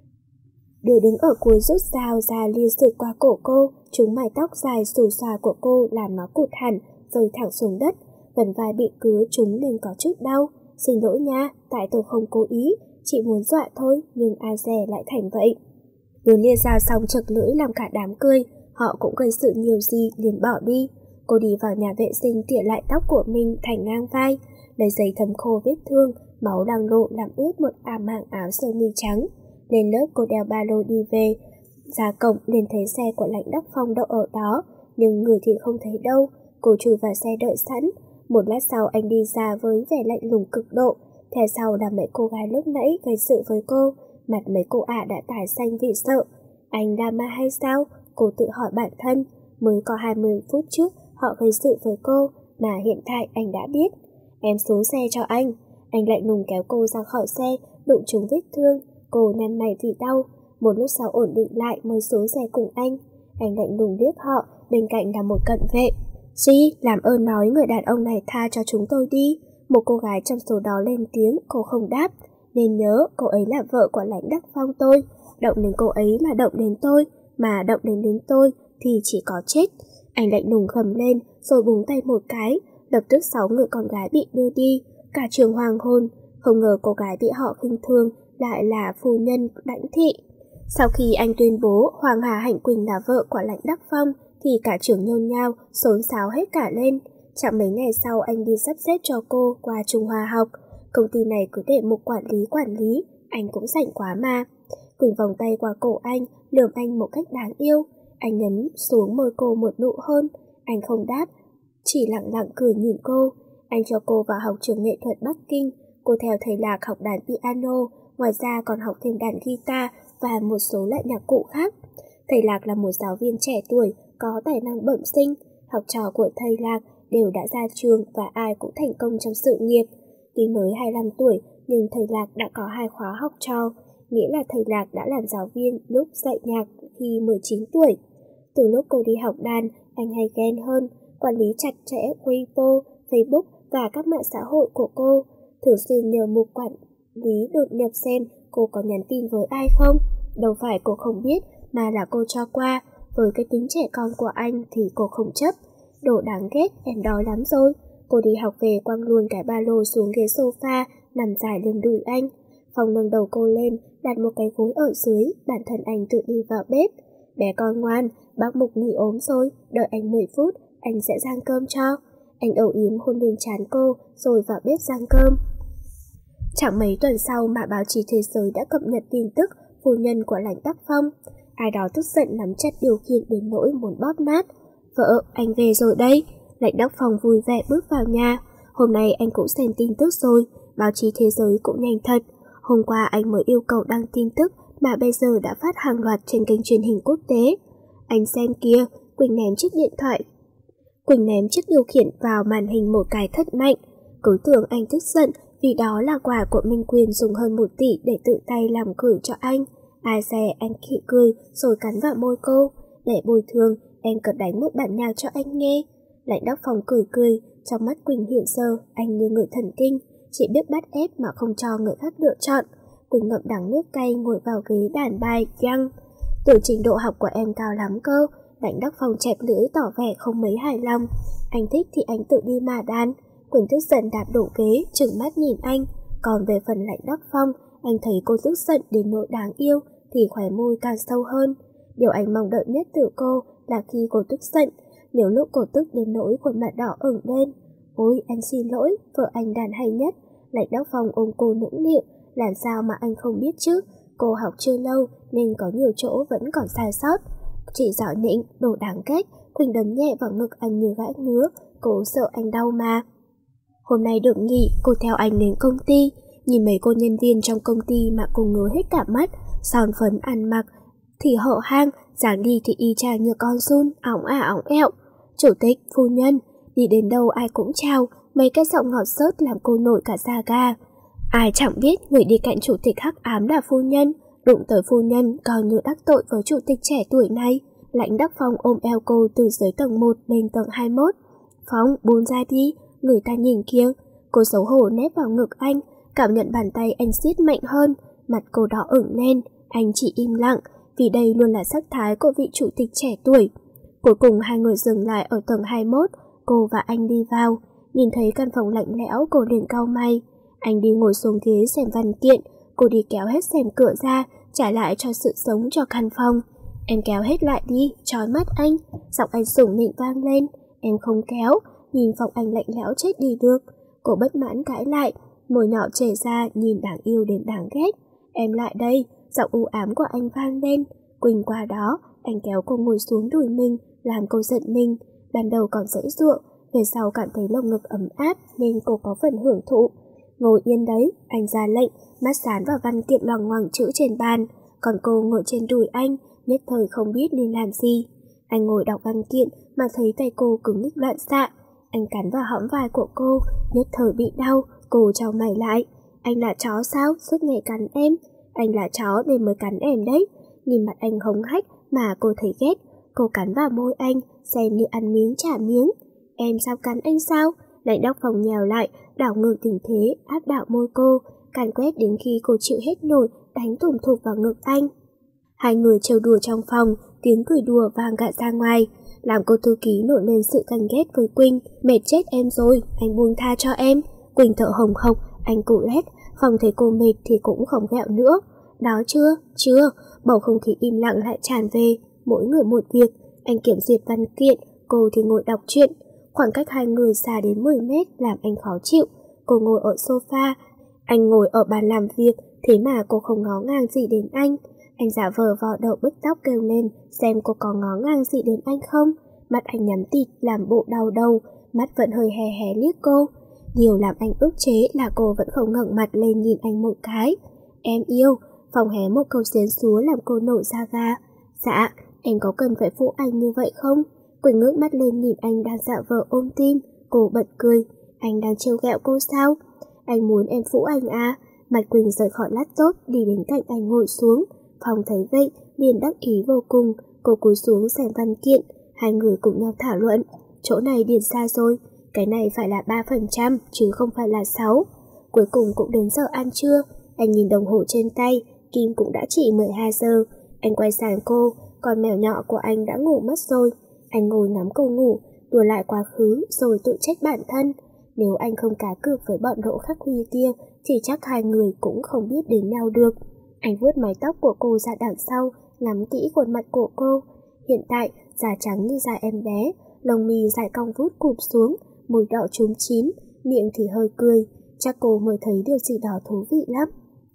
[SPEAKER 1] Đứa đứng ở cuối rút dao ra lia sượt qua cổ cô, trúng mái tóc dài xù xòa của cô làm nó cụt hẳn, rơi thẳng xuống đất. Phần vai bị cứa trúng nên có chút đau. Xin lỗi nha, tại tôi không cố ý, chị muốn dọa thôi, nhưng ai dè lại thành vậy. Đứa lia dao xong chật lưỡi làm cả đám cười, họ cũng gây sự nhiều gì liền bỏ đi. Cô đi vào nhà vệ sinh tỉa lại tóc của mình thành ngang vai, lấy giấy thấm khô vết thương, máu đang lộ làm ướt một mảng áo sơ mi trắng. Lên lớp cô đeo ba lô đi về, ra cổng liền thấy xe của Lãnh Đắc Phong đậu ở đó, nhưng người thì không thấy đâu. Cô chui vào xe đợi sẵn. Một lát sau anh đi ra với vẻ lạnh lùng cực độ. Theo sau là mấy cô gái lúc nãy gây sự với cô. Mặt mấy cô ả đã tái xanh vì sợ. Anh drama hay sao? Cô tự hỏi bản thân. Mới có 20 phút trước họ gây sự với cô, mà hiện tại anh đã biết. Em xuống xe cho anh. Anh lạnh lùng kéo cô ra khỏi xe, đụng trúng vết thương. Cô nhăn mày vì đau. Một lúc sau ổn định lại mới xuống xe cùng anh. Anh lạnh lùng liếc họ, bên cạnh là một cận vệ. Duy, làm ơn nói người đàn ông này tha cho chúng tôi đi. Một cô gái trong số đó lên tiếng, cô không đáp. Nên nhớ, cô ấy là vợ của Lãnh Đắc Phong tôi. Động đến cô ấy là động đến tôi, mà động đến tôi thì chỉ có chết. Anh lạnh lùng gầm lên, rồi búng tay một cái. Lập tức 6 người con gái bị đưa đi, cả trường hoàng hôn. Không ngờ cô gái bị họ khinh thường lại là phu nhân Lãnh Thị. Sau khi anh tuyên bố Hoàng Hà Hạnh Quỳnh là vợ của Lãnh Đắc Phong thì cả trường nhôn nhao, xốn xáo hết cả lên. Chẳng mấy ngày sau anh đi sắp xếp cho cô qua Trung Hoa học. Công ty này cứ để một quản lý, anh cũng rảnh quá mà. Quỳnh vòng tay qua cổ anh, lườm anh một cách đáng yêu. Anh nhấn xuống môi cô một nụ hôn. Anh không đáp, chỉ lặng lặng cười nhìn cô. Anh cho cô vào học trường nghệ thuật Bắc Kinh. Cô theo thầy Lạc học đàn piano, ngoài ra còn học thêm đàn guitar và một số loại nhạc cụ khác. Thầy Lạc là một giáo viên trẻ tuổi, có tài năng bẩm sinh. Học trò của thầy Lạc đều đã ra trường và ai cũng thành công trong sự nghiệp. Tuy mới 25 tuổi, nhưng thầy Lạc đã có 2 khóa học trò, nghĩa là thầy Lạc đã làm giáo viên lúc dạy nhạc khi 19 tuổi. Từ lúc cô đi học đàn, anh hay ghen hơn, quản lý chặt chẽ Weibo, Facebook và các mạng xã hội của cô, thường xuyên nhờ một quản lý đột nhập xem cô có nhắn tin với ai không. Đâu phải cô không biết, mà là cô cho qua. Với cái tính trẻ con của anh thì cô không chấp. Đồ đáng ghét, em đói lắm rồi. Cô đi học về quăng luôn cái ba lô xuống ghế sofa, nằm dài lên đùi anh. Phong nâng đầu cô lên, đặt một cái gối ở dưới, bản thân anh tự đi vào bếp. Bé con ngoan, bác Mục nghỉ ốm rồi, đợi anh 10 phút, anh sẽ rang cơm cho. Anh âu yếm hôn lên trán cô, rồi vào bếp rang cơm. Chẳng mấy tuần sau mà báo chí thế giới đã cập nhật tin tức phu nhân của Lãnh Đắc Phong. Ai đó tức giận nắm chặt điều khiển đến nỗi muốn bóp nát. Vợ, anh về rồi đây. Lãnh Đắc Phong vui vẻ bước vào nhà. Hôm nay anh cũng xem tin tức rồi, báo chí thế giới cũng nhanh thật. Hôm qua anh mới yêu cầu đăng tin tức mà bây giờ đã phát hàng loạt trên kênh truyền hình quốc tế. Anh xem kia, Quỳnh ném chiếc điều khiển vào màn hình một cái thật mạnh. Cứ tưởng anh tức giận vì đó là quà của Minh Quyền dùng hơn 1 tỷ để tự tay làm gửi cho anh. Ai dè anh khị cười rồi cắn vào môi cô. Để bồi thường, em cần đánh một bản nhạc cho anh nghe. Lãnh Đắc Phong cười, trong mắt Quỳnh hiện giờ anh như người thần kinh, chỉ biết bắt ép mà không cho người khác lựa chọn. Quỳnh ngậm đắng nước cay ngồi vào ghế đàn bài piano. Từ trình độ học của em cao lắm cơ. Lãnh Đắc Phong chẹp lưỡi tỏ vẻ không mấy hài lòng. Anh thích thì anh tự đi mà đàn. Quỳnh tức giận đạp đổ ghế, trừng mắt nhìn anh. Còn về phần Lãnh Đắc Phong, anh thấy cô tức giận đến nỗi đáng yêu thì khóe môi càng sâu hơn. Điều anh mong đợi nhất từ cô là khi cô tức giận. Nếu lúc cô tức đến nỗi khuôn mặt đỏ ửng lên. Ôi, anh xin lỗi, vợ anh đàn hay nhất. Lãnh Đắc Phong ôm cô nũng nịu, làm sao mà anh không biết chứ. Cô học chưa lâu nên có nhiều chỗ vẫn còn sai sót. Chị giỏi nịnh, đồ đáng ghét. Quỳnh đấm nhẹ vào ngực anh như gãi ngứa. Cô sợ anh đau mà. Hôm nay được nghỉ, cô theo anh đến công ty. Nhìn mấy cô nhân viên trong công ty mà cô ngứa hết cả mắt. Son phấn ăn mặc thì hở hang, dáng đi thì y chang như con giun, ỏng ỏng ẹo. Chủ tịch, phu nhân, đi đến đâu ai cũng chào. Mấy cái giọng ngọt xớt làm cô nổi cả da gà. Ai chẳng biết người đi cạnh chủ tịch hắc ám là phu nhân. Đụng tới phu nhân coi như đắc tội với chủ tịch trẻ tuổi này. Lãnh Đắc Phong ôm eo cô từ dưới tầng 1 lên tầng 21. Phong, buông ra đi, người ta nhìn kia. Cô xấu hổ nép vào ngực anh, cảm nhận bàn tay anh siết mạnh hơn. Mặt cô đỏ ửng lên, anh chỉ im lặng, vì đây luôn là sắc thái của vị chủ tịch trẻ tuổi. Cuối cùng hai người dừng lại ở tầng 21, cô và anh đi vào. Nhìn thấy căn phòng lạnh lẽo, cô liền cau mày. Anh đi ngồi xuống ghế xem văn kiện, cô đi kéo hết rèm cửa ra, trả lại cho sự sống cho căn phòng. Em kéo hết lại đi, trói mắt anh. Giọng anh sủng nịnh vang lên. Em không kéo, nhìn phòng anh lạnh lẽo chết đi được. Cô bất mãn cãi lại, môi nhỏ chảy ra nhìn đáng yêu đến đáng ghét. Em lại đây, giọng u ám của anh vang lên. Quỳnh qua đó, anh kéo cô ngồi xuống đùi mình, làm cô giận mình. Ban đầu còn dễ dụa, về sau cảm thấy lồng ngực ấm áp nên cô có phần hưởng thụ. Ngồi yên đấy, anh ra lệnh, mắt dán vào văn kiện loằng ngoằng chữ trên bàn. Còn cô ngồi trên đùi anh, nhất thời không biết nên làm gì. Anh ngồi đọc văn kiện mà thấy tay cô cứng nghích loạn xạ. Anh cắn vào hõm vai của cô, nhất thời bị đau, cô chau mày lại. Anh là chó sao, suốt ngày cắn em? Anh là chó nên mới cắn em đấy. nhìn mặt anh hống hách mà cô thấy ghét. Cô cắn vào môi anh, xem như ăn miếng trả miếng. Em sao cắn anh sao? Lãnh Đốc Phong nhào lại, đảo ngược tình thế, áp đảo môi cô, càn quét đến khi cô chịu hết nổi, đánh thủng thụp vào ngực anh. Hai người trêu đùa trong phòng, tiếng cười đùa vang gạ ra ngoài, làm cô thư ký nổi lên sự ganh ghét với Quỳnh. Mệt chết em rồi, anh buông tha cho em. Quỳnh thở hồng hộc, anh cụ lét. Phong thấy cô mệt thì cũng không ghẹo nữa. Đó chưa, bầu không khí im lặng lại tràn về, mỗi người một việc. Anh kiểm duyệt văn kiện, cô thì ngồi đọc truyện. Khoảng cách hai người xa đến 10 mét làm anh khó chịu. Cô ngồi ở sofa, anh ngồi ở bàn làm việc, thế mà cô không ngó ngàng gì đến anh. Anh giả vờ vò đầu bứt tóc kêu lên xem cô có ngó ngàng gì đến anh không. Mắt anh nhắm tịt làm bộ đau đầu, mắt vẫn hơi hé hé liếc cô. Điều làm anh ức chế là cô vẫn không ngẩng mặt lên nhìn anh một cái. Em yêu. Phong hé một câu xến xúa làm cô nổi da gà. Dạ, em có cần phải phụ anh như vậy không? Quỳnh ngước mắt lên nhìn anh đang giả vờ ôm tim. Cô bật cười. Anh đang trêu ghẹo cô sao? Anh muốn em phụ anh à? Mặt Quỳnh rời khỏi laptop đi đến cạnh anh ngồi xuống. Phong thấy vậy liền đắc ý vô cùng. Cô cúi xuống xem văn kiện. Hai người cùng nhau thảo luận. Chỗ này điền sai rồi, cái này phải là 3% chứ không phải là 6. Cuối cùng cũng đến giờ ăn trưa. Anh nhìn đồng hồ trên tay, kim cũng đã chỉ 12 giờ. Anh quay sang cô, con mèo nhỏ của anh đã ngủ mất rồi. Anh ngồi ngắm cô ngủ, đùa lại quá khứ rồi tự trách bản thân. Nếu anh không cá cược với bọn Đỗ Khắc Huy kia thì chắc hai người cũng không biết đến nhau được. Anh vuốt mái tóc của cô ra đằng sau, ngắm kỹ khuôn mặt của cô. Hiện tại, da trắng như da em bé, lông mi dài cong vút cụp xuống, môi đỏ chúm chín, miệng thì hơi cười. Chắc cô mới thấy điều gì đó thú vị lắm.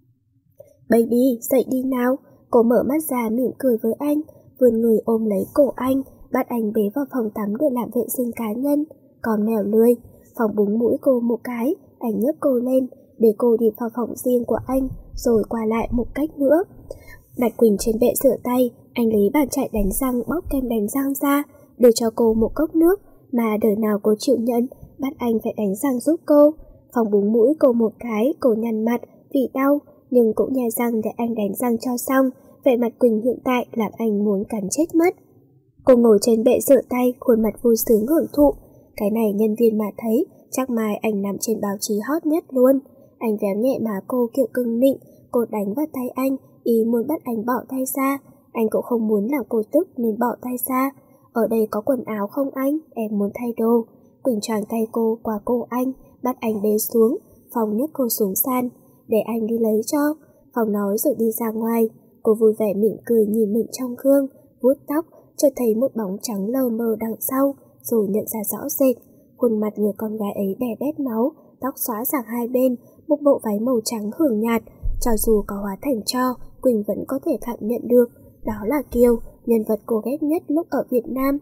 [SPEAKER 1] Baby, dậy đi nào. Cô mở mắt ra mỉm cười với anh, vươn người ôm lấy cổ anh, bắt anh bế vào phòng tắm để làm vệ sinh cá nhân. Còn mèo lười. Phong búng mũi cô một cái, anh nhấc cô lên, để cô đi vào phòng riêng của anh, rồi qua lại một cách nữa. Đặt Quỳnh trên bệ rửa tay, anh lấy bàn chải đánh răng bóc kem đánh răng ra, đưa cho cô một cốc nước, mà đời nào cô chịu nhận, bắt anh phải đánh răng giúp cô. Phong búng mũi cô một cái, cô nhăn mặt vì đau, nhưng cũng nhai răng để anh đánh răng cho xong. Vậy mặt Quỳnh hiện tại làm anh muốn cắn chết mất. Cô ngồi trên bệ rửa tay, khuôn mặt vui sướng hưởng thụ. Cái này nhân viên mà thấy, chắc mai anh nằm trên báo chí hot nhất luôn. Anh véo nhẹ má cô kiểu cưng nịnh, cô đánh vào tay anh, ý muốn bắt anh bỏ tay ra. Anh cũng không muốn làm cô tức nên bỏ tay ra. Ở đây có quần áo không anh? Em muốn thay đồ. Quỳnh choàng tay cô qua cổ anh, bắt anh bế xuống. Phong nhấc cô xuống sàn, để anh đi lấy cho. Phong nói rồi đi ra ngoài. Cô vui vẻ mỉm cười nhìn mình trong gương, vuốt tóc, chợt thấy một bóng trắng lờ mờ đằng sau, rồi nhận ra rõ rệt. Khuôn mặt người con gái ấy đè bét máu, tóc xõa sang hai bên, một bộ váy màu trắng hưởng nhạt. Cho dù có hóa thành tro, Quỳnh vẫn có thể cảm nhận được. Đó là Kiều, nhân vật cô ghét nhất lúc ở Việt Nam.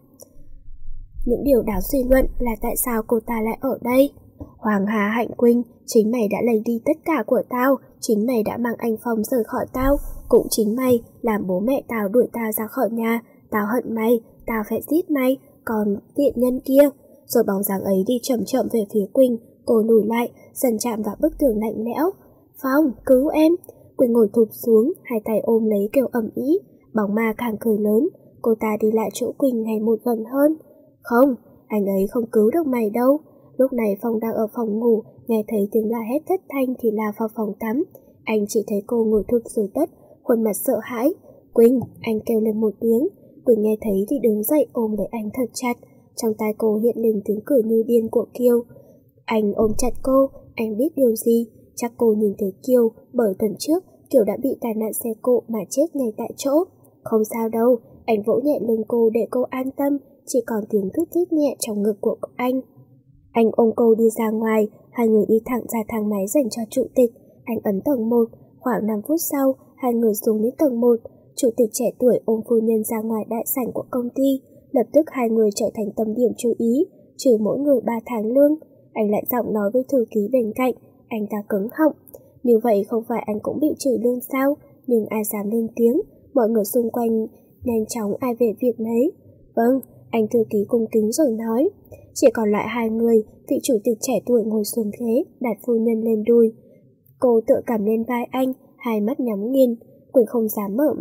[SPEAKER 1] Những điều đáng suy luận là tại sao cô ta lại ở đây. Hoàng Hà Hạnh Quỳnh, chính mày đã lấy đi tất cả của tao, chính mày đã mang anh Phong rời khỏi tao, cũng chính mày làm bố mẹ tao đuổi tao ra khỏi nhà. Tao hận mày, tao phải giết mày, còn tiện nhân kia. Rồi bóng dáng ấy đi chậm chậm về phía Quỳnh. Cô lùi lại, dần chạm vào bức tường lạnh lẽo. Phong, cứu em. Quỳnh ngồi thụp xuống, hai tay ôm lấy kêu ầm ĩ. Bóng ma càng cười lớn. Cô ta đi lại chỗ Quỳnh ngày một gần hơn. Không, anh ấy không cứu được mày đâu. Lúc này Phong đang ở phòng ngủ, nghe thấy tiếng la hét thất thanh thì lao vào phòng tắm. Anh chỉ thấy cô ngồi thụp dưới đất, khuôn mặt sợ hãi. Quỳnh, anh kêu lên một tiếng. Quỳnh nghe thấy thì đứng dậy ôm lấy anh thật chặt. Trong tai cô hiện lên tiếng cười như điên của Kiều. Anh ôm chặt cô, anh biết điều gì? Chắc cô nhìn thấy Kiều, bởi tuần trước Kiều đã bị tai nạn xe cộ mà chết ngay tại chỗ. Không sao đâu, anh vỗ nhẹ lưng cô để cô an tâm, chỉ còn tiếng thút thít nhẹ trong ngực của anh. Anh ôm cô đi ra ngoài, hai người đi thẳng ra thang máy dành cho chủ tịch. Anh ấn tầng 1, khoảng 5 phút sau, hai người xuống đến tầng 1. Chủ tịch trẻ tuổi ôm phu nhân ra ngoài đại sảnh của công ty. Lập tức hai người trở thành tâm điểm chú ý, trừ mỗi người 3 tháng lương. Anh lại giọng nói với thư ký bên cạnh, anh ta cứng họng. Như vậy không phải anh cũng bị trừ lương sao? Nhưng ai dám lên tiếng, mọi người xung quanh nhanh chóng ai về việc nấy. Vâng, anh thư ký cung kính rồi nói. Chỉ còn lại hai người, vị chủ tịch trẻ tuổi ngồi xuống ghế, đặt phu nhân lên đùi. Cô tựa cảm lên vai anh, hai mắt nhắm nghiền. Quỳnh không dám mở mắt,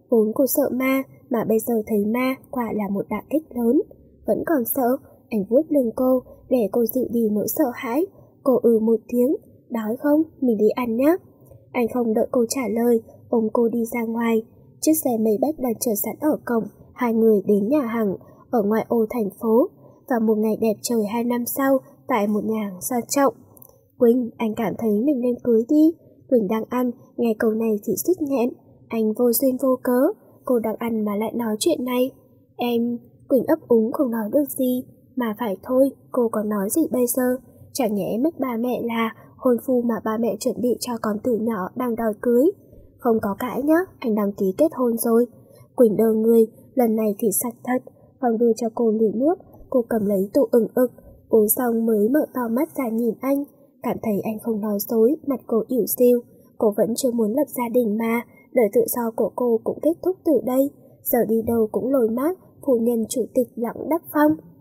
[SPEAKER 1] Vốn cô sợ ma, mà bây giờ thấy ma quả là một đả kích lớn. Vẫn còn sợ, anh vuốt lưng cô để cô dịu đi nỗi sợ hãi. Cô một tiếng, đói không, mình đi ăn nhé. Anh không đợi cô trả lời, ôm cô đi ra ngoài. Chiếc xe Maybach đang chờ sẵn ở cổng, hai người đến nhà hàng ở ngoại ô thành phố. Và một ngày đẹp trời 2 năm sau, tại một nhà hàng sang trọng. Quỳnh, anh cảm thấy mình nên cưới đi. Quỳnh đang ăn, nghe câu này thì suýt nghẹn. Anh vô duyên vô cớ, cô đang ăn mà lại nói chuyện này. Em, Quỳnh ấp úng không nói được gì. Mà phải thôi, cô còn nói gì bây giờ? Chẳng nhẽ mất ba mẹ là hôn phu mà ba mẹ chuẩn bị cho con từ nhỏ đang đòi cưới. Không có cãi nhá, anh đăng ký kết hôn rồi. Quỳnh đờ người, lần này thì sạch thật. Phong đưa cho cô ly nước, cô cầm lấy tụ ực, uống xong mới mở to mắt ra nhìn anh. Cảm thấy anh không nói dối, mặt cô ỉu xìu. Cô vẫn chưa muốn lập gia đình mà, đời tự do của cô cũng kết thúc từ đây. Giờ đi đâu cũng lồi mát, phu nhân chủ tịch Lặng Đắc Phong.